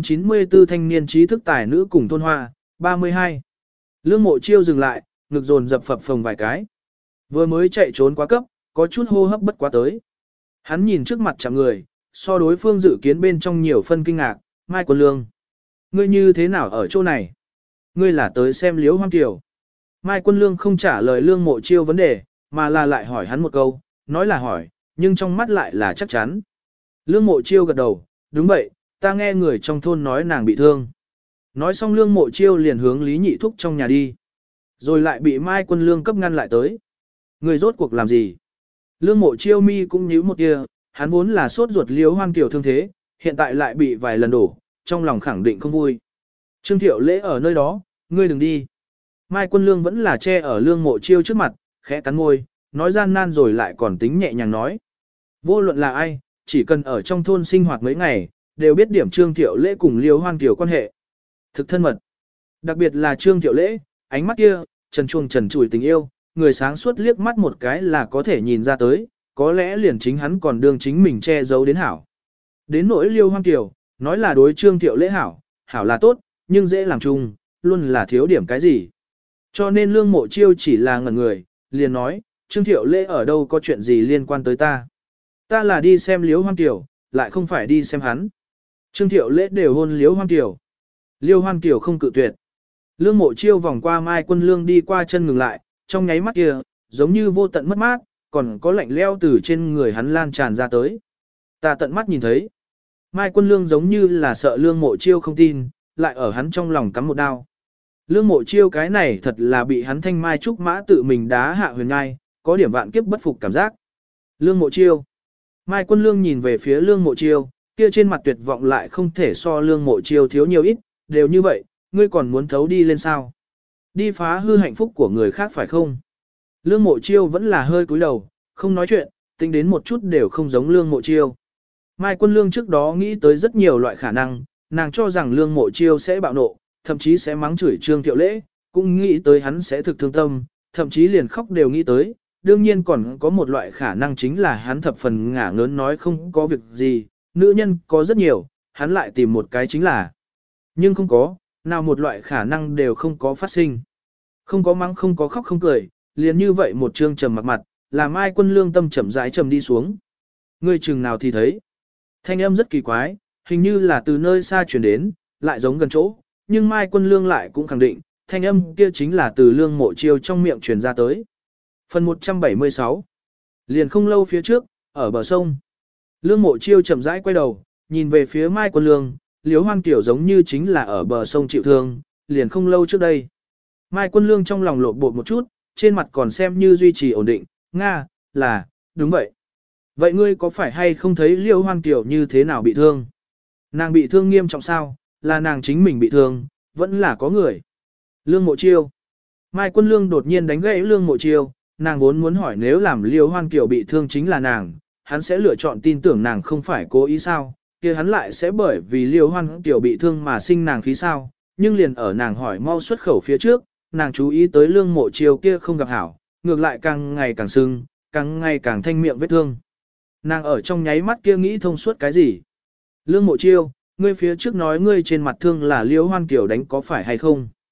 494 thanh niên trí thức tài nữ cùng thôn hoa, 32. Lương Mộ Chiêu dừng lại, ngực dồn dập phập phồng vài cái. Vừa mới chạy trốn quá cấp, có chút hô hấp bất quá tới. Hắn nhìn trước mặt chạm người, so đối phương dự kiến bên trong nhiều phân kinh ngạc, Mai Quân Lương. Ngươi như thế nào ở chỗ này? Ngươi là tới xem Liễu Hoan Kiều. Mai Quân Lương không trả lời Lương Mộ Chiêu vấn đề, mà là lại hỏi hắn một câu, nói là hỏi, nhưng trong mắt lại là chắc chắn. Lương Mộ Chiêu gật đầu, đúng vậy, ta nghe người trong thôn nói nàng bị thương. Nói xong Lương Mộ Chiêu liền hướng Lý Nhị Thúc trong nhà đi. Rồi lại bị Mai Quân Lương cấp ngăn lại tới. Người rốt cuộc làm gì? Lương Mộ Chiêu mi cũng nhíu một tia, hắn vốn là sốt ruột Liễu Hoan Kiều thương thế, hiện tại lại bị vài lần đổ, trong lòng khẳng định không vui. Trương Thiệu Lễ ở nơi đó, ngươi đừng đi. Mai Quân Lương vẫn là che ở Lương Mộ Chiêu trước mặt, khẽ cắn môi, nói gian nan rồi lại còn tính nhẹ nhàng nói. Vô luận là ai, chỉ cần ở trong thôn sinh hoạt mấy ngày, đều biết điểm Trương Thiệu Lễ cùng Liễu Hoan Kiều quan hệ. Thực thân mật. Đặc biệt là Trương Thiệu Lễ, ánh mắt kia, trần chuông trần chùi tình yêu, người sáng suốt liếc mắt một cái là có thể nhìn ra tới, có lẽ liền chính hắn còn đương chính mình che giấu đến hảo. Đến nỗi Liêu Hoan Kiều, nói là đối Trương Thiệu Lễ hảo, hảo là tốt, nhưng dễ làm chung, luôn là thiếu điểm cái gì. Cho nên Lương Mộ Chiêu chỉ là ngẩn người, liền nói, Trương Thiệu Lễ ở đâu có chuyện gì liên quan tới ta. Ta là đi xem Liêu Hoan Kiều, lại không phải đi xem hắn. Trương Thiệu Lễ đều hôn Liêu Hoan Kiều. Liêu Hoan Kiều không cự tuyệt. Lương Mộ Chiêu vòng qua Mai Quân Lương đi qua chân ngừng lại, trong nháy mắt kia, giống như vô tận mất mát, còn có lạnh leo từ trên người hắn lan tràn ra tới. Ta tận mắt nhìn thấy. Mai Quân Lương giống như là sợ Lương Mộ Chiêu không tin, lại ở hắn trong lòng cắm một đao. Lương Mộ Chiêu cái này thật là bị hắn thanh mai trúc mã tự mình đá hạ huyền ngai, có điểm vạn kiếp bất phục cảm giác. Lương Mộ Chiêu. Mai Quân Lương nhìn về phía Lương Mộ Chiêu, kia trên mặt tuyệt vọng lại không thể so Lương Mộ Chiêu thiếu nhiều ít, đều như vậy, ngươi còn muốn thấu đi lên sao? Đi phá hư hạnh phúc của người khác phải không? Lương Mộ Chiêu vẫn là hơi cúi đầu, không nói chuyện, tính đến một chút đều không giống Lương Mộ Chiêu. Mai Quân Lương trước đó nghĩ tới rất nhiều loại khả năng, nàng cho rằng Lương Mộ Chiêu sẽ bạo nộ, thậm chí sẽ mắng chửi Trương Thiệu Lễ, cũng nghĩ tới hắn sẽ thực thương tâm, thậm chí liền khóc đều nghĩ tới. Đương nhiên còn có một loại khả năng chính là hắn thập phần ngả ngớn nói không có việc gì, nữ nhân có rất nhiều, hắn lại tìm một cái chính là. Nhưng không có, nào một loại khả năng đều không có phát sinh. Không có mắng không có khóc không cười, liền như vậy một trương trầm mặt mặt, làm Mai Quân Lương tâm chậm rãi trầm đi xuống. Ngươi chừng nào thì thấy. Thanh âm rất kỳ quái, hình như là từ nơi xa truyền đến, lại giống gần chỗ, nhưng Mai Quân Lương lại cũng khẳng định, thanh âm kia chính là từ Lương Mộ Chiêu trong miệng truyền ra tới. Phần 176. Liền không lâu phía trước, ở bờ sông. Lương Mộ Chiêu chậm rãi quay đầu, nhìn về phía Mai Quân Lương, Liễu Hoan Kiều giống như chính là ở bờ sông chịu thương, liền không lâu trước đây. Mai Quân Lương trong lòng lộn bột một chút, trên mặt còn xem như duy trì ổn định, Nga, là, đúng vậy. Vậy ngươi có phải hay không thấy Liễu Hoan Kiều như thế nào bị thương? Nàng bị thương nghiêm trọng sao, là nàng chính mình bị thương, vẫn là có người. Lương Mộ Chiêu. Mai Quân Lương đột nhiên đánh gãy Lương Mộ Chiêu, nàng vốn muốn hỏi nếu làm Liễu Hoan Kiều bị thương chính là nàng, hắn sẽ lựa chọn tin tưởng nàng không phải cố ý sao, kia hắn lại sẽ bởi vì Liễu Hoan Kiều bị thương mà sinh nàng khí sao, nhưng liền ở nàng hỏi mau xuất khẩu phía trước, nàng chú ý tới Lương Mộ Chiêu kia không gặp hảo, ngược lại càng ngày càng sưng, càng ngày càng thanh miệng vết thương. Nàng ở trong nháy mắt kia nghĩ thông suốt cái gì? Lương Mộ Chiêu, ngươi phía trước nói ngươi trên mặt thương là Liễu Hoan Kiều đánh có phải hay không?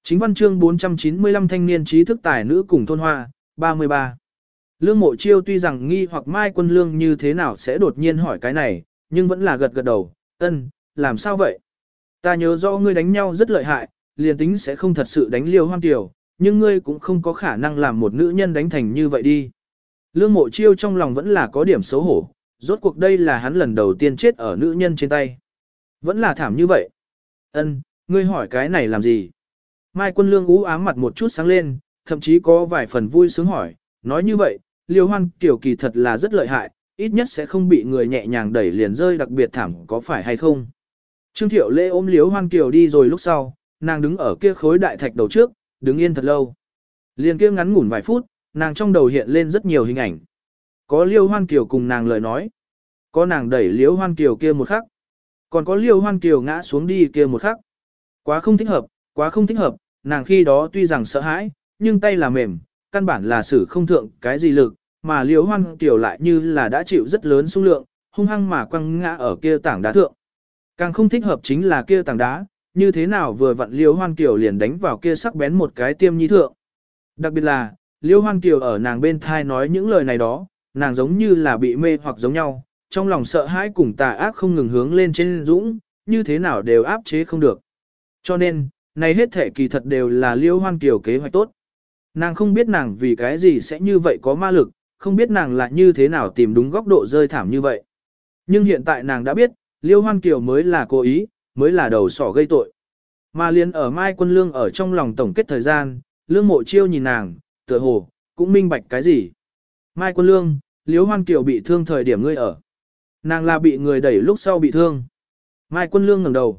Chính văn chương 495 thanh niên trí thức tài nữ cùng thôn hoa, 33. Lương Mộ Chiêu tuy rằng nghi hoặc Mai Quân Lương như thế nào sẽ đột nhiên hỏi cái này, nhưng vẫn là gật gật đầu, làm sao vậy? Ta nhớ rõ ngươi đánh nhau rất lợi hại, liền tính sẽ không thật sự đánh Liêu Hoan Kiều, nhưng ngươi cũng không có khả năng làm một nữ nhân đánh thành như vậy đi. Lương Mộ Chiêu trong lòng vẫn là có điểm xấu hổ, rốt cuộc đây là hắn lần đầu tiên chết ở nữ nhân trên tay. Vẫn là thảm như vậy. Ngươi hỏi cái này làm gì? Mai Quân Lương ú ám mặt một chút sáng lên, thậm chí có vài phần vui sướng hỏi, nói như vậy, Liêu Hoan Kiều kỳ thật là rất lợi hại, ít nhất sẽ không bị người nhẹ nhàng đẩy liền rơi đặc biệt thảm có phải hay không? Trương Thiệu Lễ ôm Liêu Hoan Kiều đi rồi lúc sau, nàng đứng ở kia khối đại thạch đầu trước, đứng yên thật lâu. Liền kia ngắn ngủn vài phút, nàng trong đầu hiện lên rất nhiều hình ảnh. Có Liêu Hoan Kiều cùng nàng lời nói, có nàng đẩy Liêu Hoan Kiều kia một khắc, còn có Liêu Hoan Kiều ngã xuống đi kia một khắc. Quá không thích hợp, quá không thích hợp, nàng khi đó tuy rằng sợ hãi, nhưng tay là mềm, căn bản là xử không thượng cái gì lực, mà Liêu Hoan Kiều lại như là đã chịu rất lớn xung lượng, hung hăng mà quăng ngã ở kia tảng đá thượng. Càng không thích hợp chính là kia tảng đá, như thế nào vừa vặn Liêu Hoan Kiều liền đánh vào kia sắc bén một cái tiêm nhi thượng. Đặc biệt là, Liêu Hoan Kiều ở nàng bên thai nói những lời này đó, nàng giống như là bị mê hoặc giống nhau, trong lòng sợ hãi cùng tà ác không ngừng hướng lên trên dũng, như thế nào đều áp chế không được. Cho nên, này hết thể kỳ thật đều là Liêu Hoan Kiều kế hoạch tốt. Nàng không biết nàng vì cái gì sẽ như vậy có ma lực, không biết nàng lại như thế nào tìm đúng góc độ rơi thảm như vậy. Nhưng hiện tại nàng đã biết, Liêu Hoan Kiều mới là cố ý, mới là đầu sỏ gây tội. Mà liền ở Mai Quân Lương ở trong lòng tổng kết thời gian, Lương Mộ Chiêu nhìn nàng, tựa hồ, cũng minh bạch cái gì. Mai Quân Lương, Liêu Hoan Kiều bị thương thời điểm ngươi ở. Nàng là bị người đẩy lúc sau bị thương. Mai Quân Lương ngẩng đầu,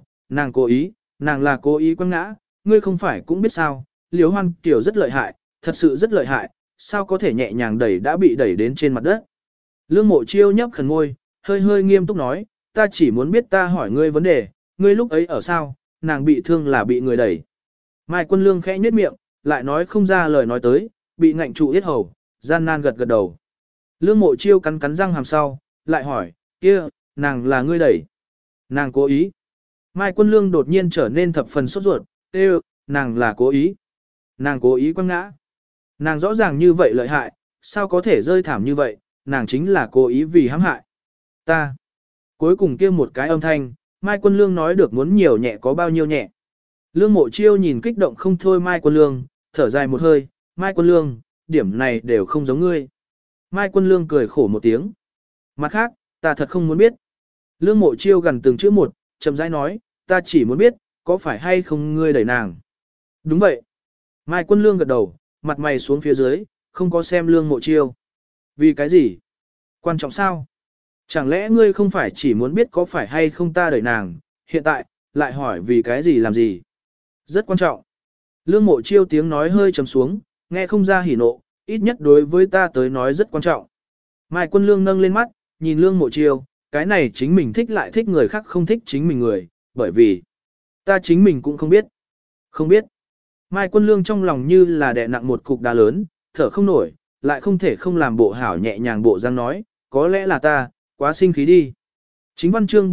nàng là cố ý quăng ngã, ngươi không phải cũng biết sao, Liêu Hoan Kiều rất lợi hại, thật sự rất lợi hại, sao có thể nhẹ nhàng đẩy đã bị đẩy đến trên mặt đất. Lương Mộ Chiêu nhấp khẩn môi, hơi hơi nghiêm túc nói, ta chỉ muốn biết ta hỏi ngươi vấn đề, ngươi lúc ấy ở sao, nàng bị thương là bị người đẩy. Mai Quân Lương khẽ nhếch miệng, lại nói không ra lời nói tới, bị ngạnh trụ yết hầu, gian nan gật gật đầu. Lương Mộ Chiêu cắn cắn răng hàm sau, lại hỏi, kia, nàng là ngươi đẩy. Nàng cố ý. Mai Quân Lương đột nhiên trở nên thập phần sốt ruột, nàng là cố ý. Nàng cố ý quăng ngã. Nàng rõ ràng như vậy lợi hại, sao có thể rơi thảm như vậy, nàng chính là cố ý vì hãm hại. Ta. Cuối cùng kia một cái âm thanh, Mai Quân Lương nói được muốn nhiều nhẹ có bao nhiêu nhẹ. Lương Mộ Chiêu nhìn kích động không thôi Mai Quân Lương, thở dài một hơi, Mai Quân Lương, điểm này đều không giống ngươi. Mai Quân Lương cười khổ một tiếng. Mặt khác, ta thật không muốn biết. Lương Mộ Chiêu gần từng chữ một, chậm rãi nói, ta chỉ muốn biết, có phải hay không ngươi đẩy nàng. Đúng vậy. Mai Quân Lương gật đầu, mặt mày xuống phía dưới, không có xem Lương Mộ Chiêu. Vì cái gì? Quan trọng sao? Chẳng lẽ ngươi không phải chỉ muốn biết có phải hay không ta đẩy nàng, hiện tại, lại hỏi vì cái gì làm gì? Rất quan trọng. Lương Mộ Chiêu tiếng nói hơi trầm xuống, nghe không ra hỉ nộ, ít nhất đối với ta tới nói rất quan trọng. Mai Quân Lương nâng lên mắt, nhìn Lương Mộ Chiêu, cái này chính mình thích lại thích người khác không thích chính mình người, bởi vì ta chính mình cũng không biết. Không biết. Mai Quân Lương trong lòng như là đè nặng một cục đá lớn, thở không nổi, lại không thể không làm bộ hảo nhẹ nhàng bộ răng nói, có lẽ là ta, quá sinh khí đi. Chính văn chương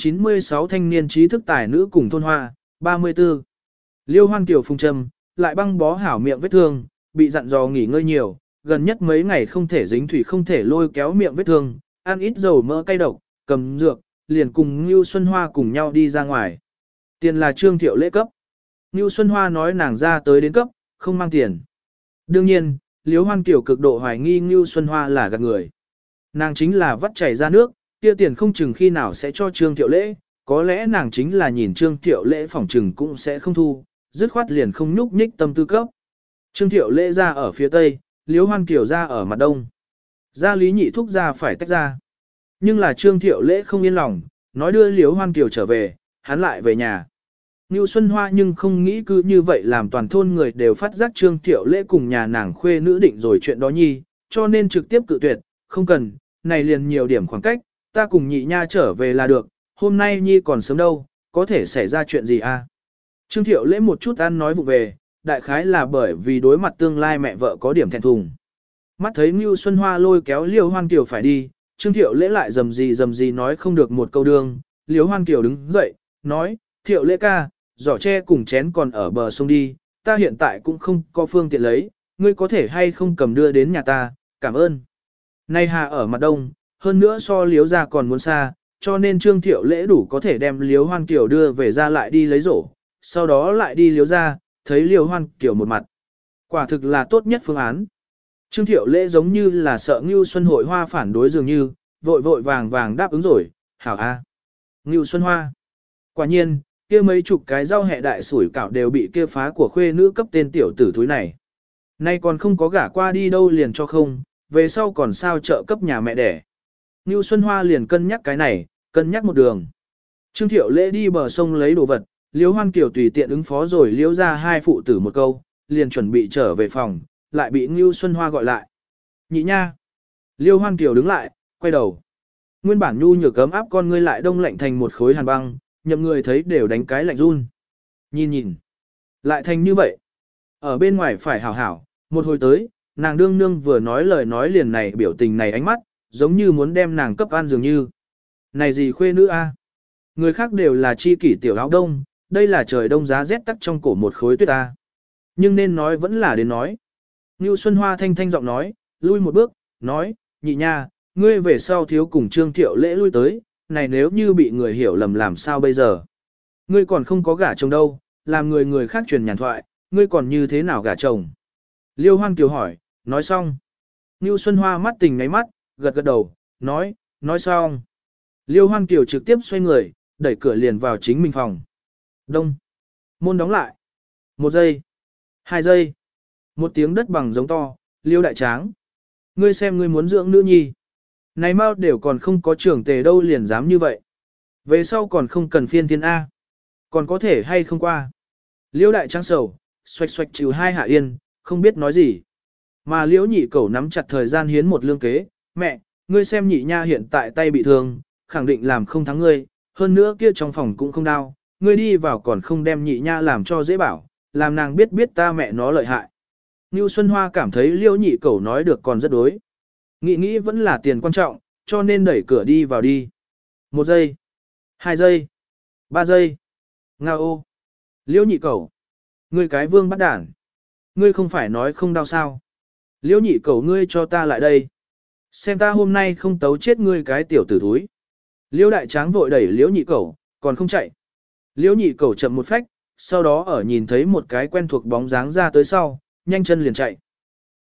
496 thanh niên trí thức tài nữ cùng thôn hoa, 34. Liêu Hoan Kiều phùng trầm, lại băng bó hảo miệng vết thương, bị dặn dò nghỉ ngơi nhiều, gần nhất mấy ngày không thể dính thủy không thể lôi kéo miệng vết thương, ăn ít dầu mỡ cay độc, cầm dược, liền cùng Ngưu Xuân Hoa cùng nhau đi ra ngoài. Tiền là Trương Thiệu Lễ cấp. Ngưu Xuân Hoa nói nàng ra tới đến cấp, không mang tiền. Đương nhiên, Liêu Hoan Kiều cực độ hoài nghi Ngưu Xuân Hoa là gạt người. Nàng chính là vắt chảy ra nước, kia tiền không chừng khi nào sẽ cho Trương Thiệu Lễ, có lẽ nàng chính là nhìn Trương Thiệu Lễ phỏng chừng cũng sẽ không thu, dứt khoát liền không nhúc nhích tâm tư cấp. Trương Thiệu Lễ ra ở phía tây, Liêu Hoan Kiều ra ở mặt đông. Gia Lý Nhị Thúc ra phải tách ra. Nhưng là Trương Thiệu Lễ không yên lòng, nói đưa Liêu Hoan Kiều trở về, hắn lại về nhà. Ngưu Xuân Hoa nhưng không nghĩ cứ như vậy làm toàn thôn người đều phát giác Trương Thiệu Lễ cùng nhà nàng khuê nữ định rồi chuyện đó nhi, cho nên trực tiếp cự tuyệt, không cần, này liền nhiều điểm khoảng cách, ta cùng nhị nha trở về là được, hôm nay nhi còn sớm đâu, có thể xảy ra chuyện gì à. Trương Thiệu Lễ một chút ăn nói vụ về, đại khái là bởi vì đối mặt tương lai mẹ vợ có điểm thẹn thùng. Mắt thấy Ngưu Xuân Hoa lôi kéo Liêu Hoan Kiều phải đi, Trương Thiệu Lễ lại dầm gì nói không được một câu đương, Liêu Hoan Kiều đứng dậy, nói, Thiệu Lễ ca, giỏ tre cùng chén còn ở bờ sông đi, ta hiện tại cũng không có phương tiện lấy, ngươi có thể hay không cầm đưa đến nhà ta, cảm ơn. Nay hà ở mặt đông, hơn nữa so liếu ra còn muốn xa, cho nên Trương Thiệu Lễ đủ có thể đem liếu Hoan Kiều đưa về ra lại đi lấy rổ, sau đó lại đi liếu ra, thấy liếu Hoan Kiều một mặt. Quả thực là tốt nhất phương án. Trương Thiệu Lễ giống như là sợ Ngưu Xuân Hội Hoa phản đối dường như, vội vội vàng vàng đáp ứng rồi, hảo a. Ngưu Xuân Hoa. Quả nhiên, kia mấy chục cái rau hẹ đại sủi cảo đều bị kia phá của khuê nữ cấp tên tiểu tử thúi này. Nay còn không có gả qua đi đâu liền cho không, về sau còn sao trợ cấp nhà mẹ đẻ. Ngưu Xuân Hoa liền cân nhắc cái này, cân nhắc một đường. Trương Thiệu Lễ đi bờ sông lấy đồ vật, Liễu Hoan Kiều tùy tiện ứng phó rồi liễu ra hai phụ tử một câu, liền chuẩn bị trở về phòng, lại bị Ngưu Xuân Hoa gọi lại. Nhị nha. Liễu Hoan Kiều đứng lại, quay đầu. Nguyên bản nhu nhược cấm áp con ngươi lại đông lạnh thành một khối hàn băng, nhậm người thấy đều đánh cái lạnh run. Nhìn nhìn. Lại thành như vậy. Ở bên ngoài phải hảo hảo, một hồi tới, nàng đương nương vừa nói lời nói liền này biểu tình này ánh mắt, giống như muốn đem nàng cấp ăn dường như. Này gì khuê nữ a? Người khác đều là chi kỷ tiểu áo đông, đây là trời đông giá rét tắc trong cổ một khối tuyết a. Nhưng nên nói vẫn là đến nói. Ngưu Xuân Hoa thanh thanh giọng nói, lui một bước, nói, nhị nha, ngươi về sau thiếu cùng Trương Thiệu Lễ lui tới, này nếu như bị người hiểu lầm làm sao bây giờ? Ngươi còn không có gả chồng đâu, làm người khác truyền nhàn thoại, ngươi còn như thế nào gả chồng? Liêu Hoan Kiều hỏi, nói xong. Ngưu Xuân Hoa mắt tình ngáy mắt, gật gật đầu, nói xong. Liêu Hoan Kiều trực tiếp xoay người, đẩy cửa liền vào chính mình phòng. Đông. Môn đóng lại. 1 giây. 2 giây. Một tiếng đất bằng giống to, Liêu đại tráng. Ngươi xem ngươi muốn dưỡng nữ nhi. Này mau đều còn không có trưởng tề đâu liền dám như vậy. Về sau còn không cần phiên thiên A. Còn có thể hay không qua. Liêu đại tráng sầu, xoạch xoạch chịu hai hạ yên, không biết nói gì. Mà liễu nhị cẩu nắm chặt thời gian hiến một lương kế, mẹ, ngươi xem nhị nha hiện tại tay bị thương, khẳng định làm không thắng ngươi, hơn nữa kia trong phòng cũng không đau, ngươi đi vào còn không đem nhị nha làm cho dễ bảo, làm nàng biết ta mẹ nó lợi hại. Ngưu Xuân Hoa cảm thấy liễu nhị cẩu nói được còn rất đối. Nghĩ vẫn là tiền quan trọng, cho nên đẩy cửa đi vào đi. 1 giây, 2 giây, 3 giây. Ngao ô. Liễu nhị cẩu. Ngươi cái vương bắt đản. Ngươi không phải nói không đau sao. Liễu nhị cẩu ngươi cho ta lại đây. Xem ta hôm nay không tấu chết ngươi cái tiểu tử thúi. Liễu đại tráng vội đẩy liễu nhị cẩu, còn không chạy. Liễu nhị cẩu chậm một phách, sau đó ở nhìn thấy một cái quen thuộc bóng dáng ra tới sau, nhanh chân liền chạy.